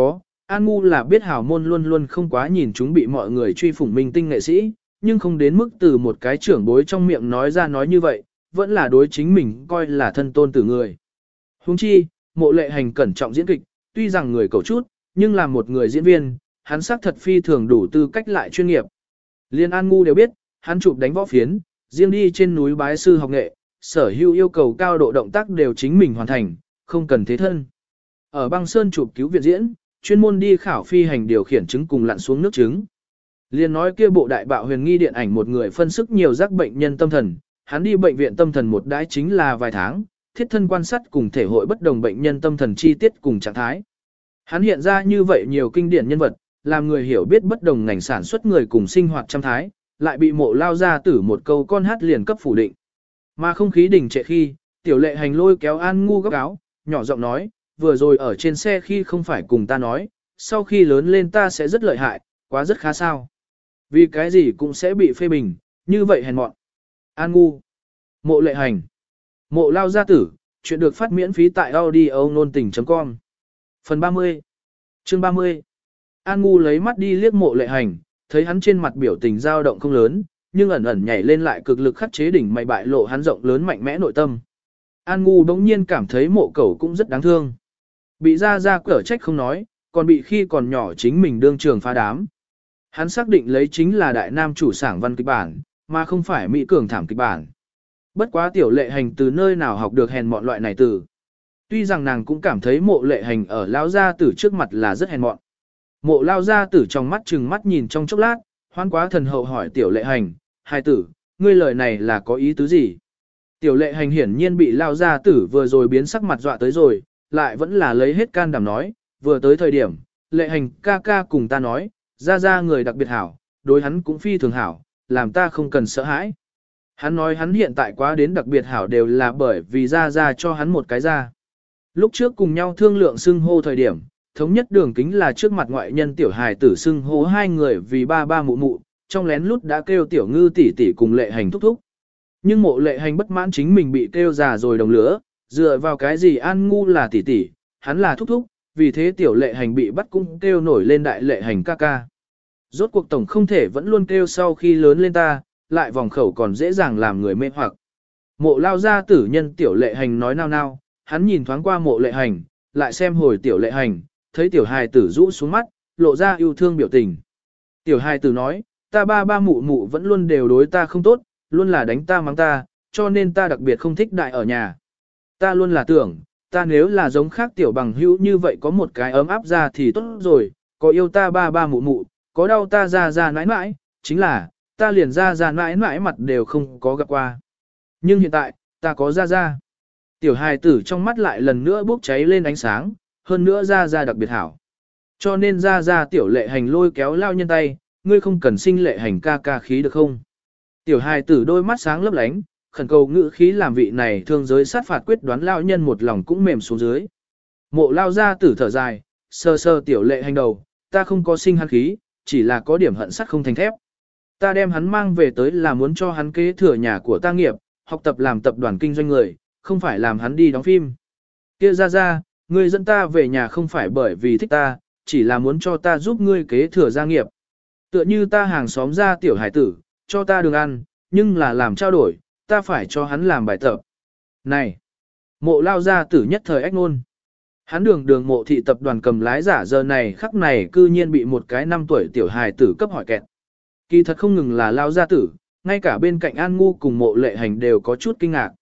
An Ngu là biết hào môn luôn luôn không quá nhìn chúng bị mọi người truy phủng minh tinh nghệ sĩ, nhưng không đến mức từ một cái trưởng bối trong miệng nói ra nói như vậy, vẫn là đối chính mình coi là thân tôn tử người. Huống chi, Mộ Lệ Hành cẩn trọng diễn kịch, tuy rằng người cầu chút, nhưng là một người diễn viên, hắn xác thật phi thường đủ tư cách lại chuyên nghiệp. Liên An Ngu đều biết, hắn chụp đánh võ phiến, riêng đi trên núi bái sư học nghệ, sở hữu yêu cầu cao độ động tác đều chính mình hoàn thành, không cần thế thân. Ở băng sơn chụp cứu viện diễn, chuyên môn đi khảo phi hành điều khiển trứng cùng lặn xuống nước trứng. Liên nói kia bộ đại bạo huyền nghi điện ảnh một người phân sức nhiều giác bệnh nhân tâm thần, hắn đi bệnh viện tâm thần một đái chính là vài tháng, thiết thân quan sát cùng thể hội bất đồng bệnh nhân tâm thần chi tiết cùng trạng thái. Hắn hiện ra như vậy nhiều kinh điển nhân vật, làm người hiểu biết bất đồng ngành sản xuất người cùng sinh hoạt trăm thái, lại bị Mộ lao ra tử một câu con hát liền cấp phủ định. Mà không khí đình trệ khi, Tiểu Lệ Hành lôi kéo An Ngu góc áo, nhỏ giọng nói, vừa rồi ở trên xe khi không phải cùng ta nói, sau khi lớn lên ta sẽ rất lợi hại, quá rất khá sao. Vì cái gì cũng sẽ bị phê bình, như vậy hèn mọn. An Ngu, Mộ Lệ Hành, Mộ lao gia tử, chuyện được phát miễn phí tại audio nôn tình.com. Phần 30 Chương 30 An Ngu lấy mắt đi liếc Mộ Lệ Hành, thấy hắn trên mặt biểu tình dao động không lớn, nhưng ẩn ẩn nhảy lên lại cực lực khắc chế đỉnh mày bại lộ hắn rộng lớn mạnh mẽ nội tâm. An Ngu bỗng nhiên cảm thấy Mộ Cẩu cũng rất đáng thương. Bị ra cở trách không nói, còn bị khi còn nhỏ chính mình đương trường phá đám. Hắn xác định lấy chính là đại nam chủ sảng văn kịch bản, mà không phải mỹ cường thảm kịch bản. Bất quá Tiểu Lệ Hành từ nơi nào học được hèn mọn loại này từ. Tuy rằng nàng cũng cảm thấy Mộ Lệ Hành ở lao gia tử trước mặt là rất hèn mọn. Mộ lao gia tử trong mắt trừng mắt nhìn trong chốc lát, hoan quá thần hậu hỏi Tiểu Lệ Hành, hai tử, ngươi lời này là có ý tứ gì? Tiểu Lệ Hành hiển nhiên bị lao gia tử vừa rồi biến sắc mặt dọa tới rồi, lại vẫn là lấy hết can đảm nói, vừa tới thời điểm, Lệ Hành ca ca cùng ta nói, ra người đặc biệt hảo, đối hắn cũng phi thường hảo, làm ta không cần sợ hãi. Hắn nói hắn hiện tại quá đến đặc biệt hảo đều là bởi vì ra cho hắn một cái ra. Lúc trước cùng nhau thương lượng xưng hô thời điểm, thống nhất đường kính là trước mặt ngoại nhân tiểu hài tử xưng hô hai người vì ba mụ mụ, trong lén lút đã kêu Tiểu Ngư tỷ tỷ cùng Lệ Hành thúc thúc. Nhưng Mộ Lệ Hành bất mãn chính mình bị kêu già rồi đồng lứa, dựa vào cái gì An Ngu là tỷ tỷ, hắn là thúc thúc, vì thế Tiểu Lệ Hành bị bắt cũng kêu nổi lên Đại Lệ Hành ca ca. Rốt cuộc tổng không thể vẫn luôn kêu sau khi lớn lên ta, lại vòng khẩu còn dễ dàng làm người mê hoặc. Mộ lao ra tử nhân Tiểu Lệ Hành nói nao, hắn nhìn thoáng qua Mộ Lệ Hành, lại xem hồi Tiểu Lệ Hành, thấy tiểu hài tử rũ xuống mắt, lộ ra yêu thương biểu tình. Tiểu hài tử nói, ta ba mụ mụ vẫn luôn đều đối ta không tốt, luôn là đánh ta mắng ta, cho nên ta đặc biệt không thích đại ở nhà. Ta luôn là tưởng, ta nếu là giống khác tiểu bằng hữu như vậy có một cái ấm áp ra thì tốt rồi, có yêu ta ba mụ mụ, có đau ta ra nãi nãi, chính là, ta liền ra nãi nãi mặt đều không có gặp qua. Nhưng hiện tại, ta có ra. Tiểu hài tử trong mắt lại lần nữa bốc cháy lên ánh sáng, hơn nữa ra đặc biệt hảo. Cho nên ra Tiểu Lệ Hành lôi kéo lao nhân tay, ngươi không cần sinh Lệ Hành ca ca khí được không? Tiểu hài tử đôi mắt sáng lấp lánh, khẩn cầu ngữ khí làm vị này thương giới sát phạt quyết đoán lao nhân một lòng cũng mềm xuống dưới. Mộ lao ra tử thở dài, sơ Tiểu Lệ Hành đầu, ta không có sinh hắn khí, chỉ là có điểm hận sắt không thành thép. Ta đem hắn mang về tới là muốn cho hắn kế thừa nhà của ta nghiệp, học tập làm tập đoàn kinh doanh người, không phải làm hắn đi đóng phim. Kia ra, ngươi dẫn ta về nhà không phải bởi vì thích ta, chỉ là muốn cho ta giúp ngươi kế thừa gia nghiệp. Tựa như ta hàng xóm ra Tiểu hải tử, cho ta đường ăn, nhưng là làm trao đổi, ta phải cho hắn làm bài tập. Này! Mộ lao gia tử nhất thời ách ngôn. Hắn đường Mộ thị tập đoàn cầm lái giả giờ này khắc này cư nhiên bị một cái 5 tuổi tiểu hài tử cấp hỏi kẹt. Kỳ thật không ngừng là lao gia tử, ngay cả bên cạnh An Ngu cùng Mộ Lệ Hành đều có chút kinh ngạc.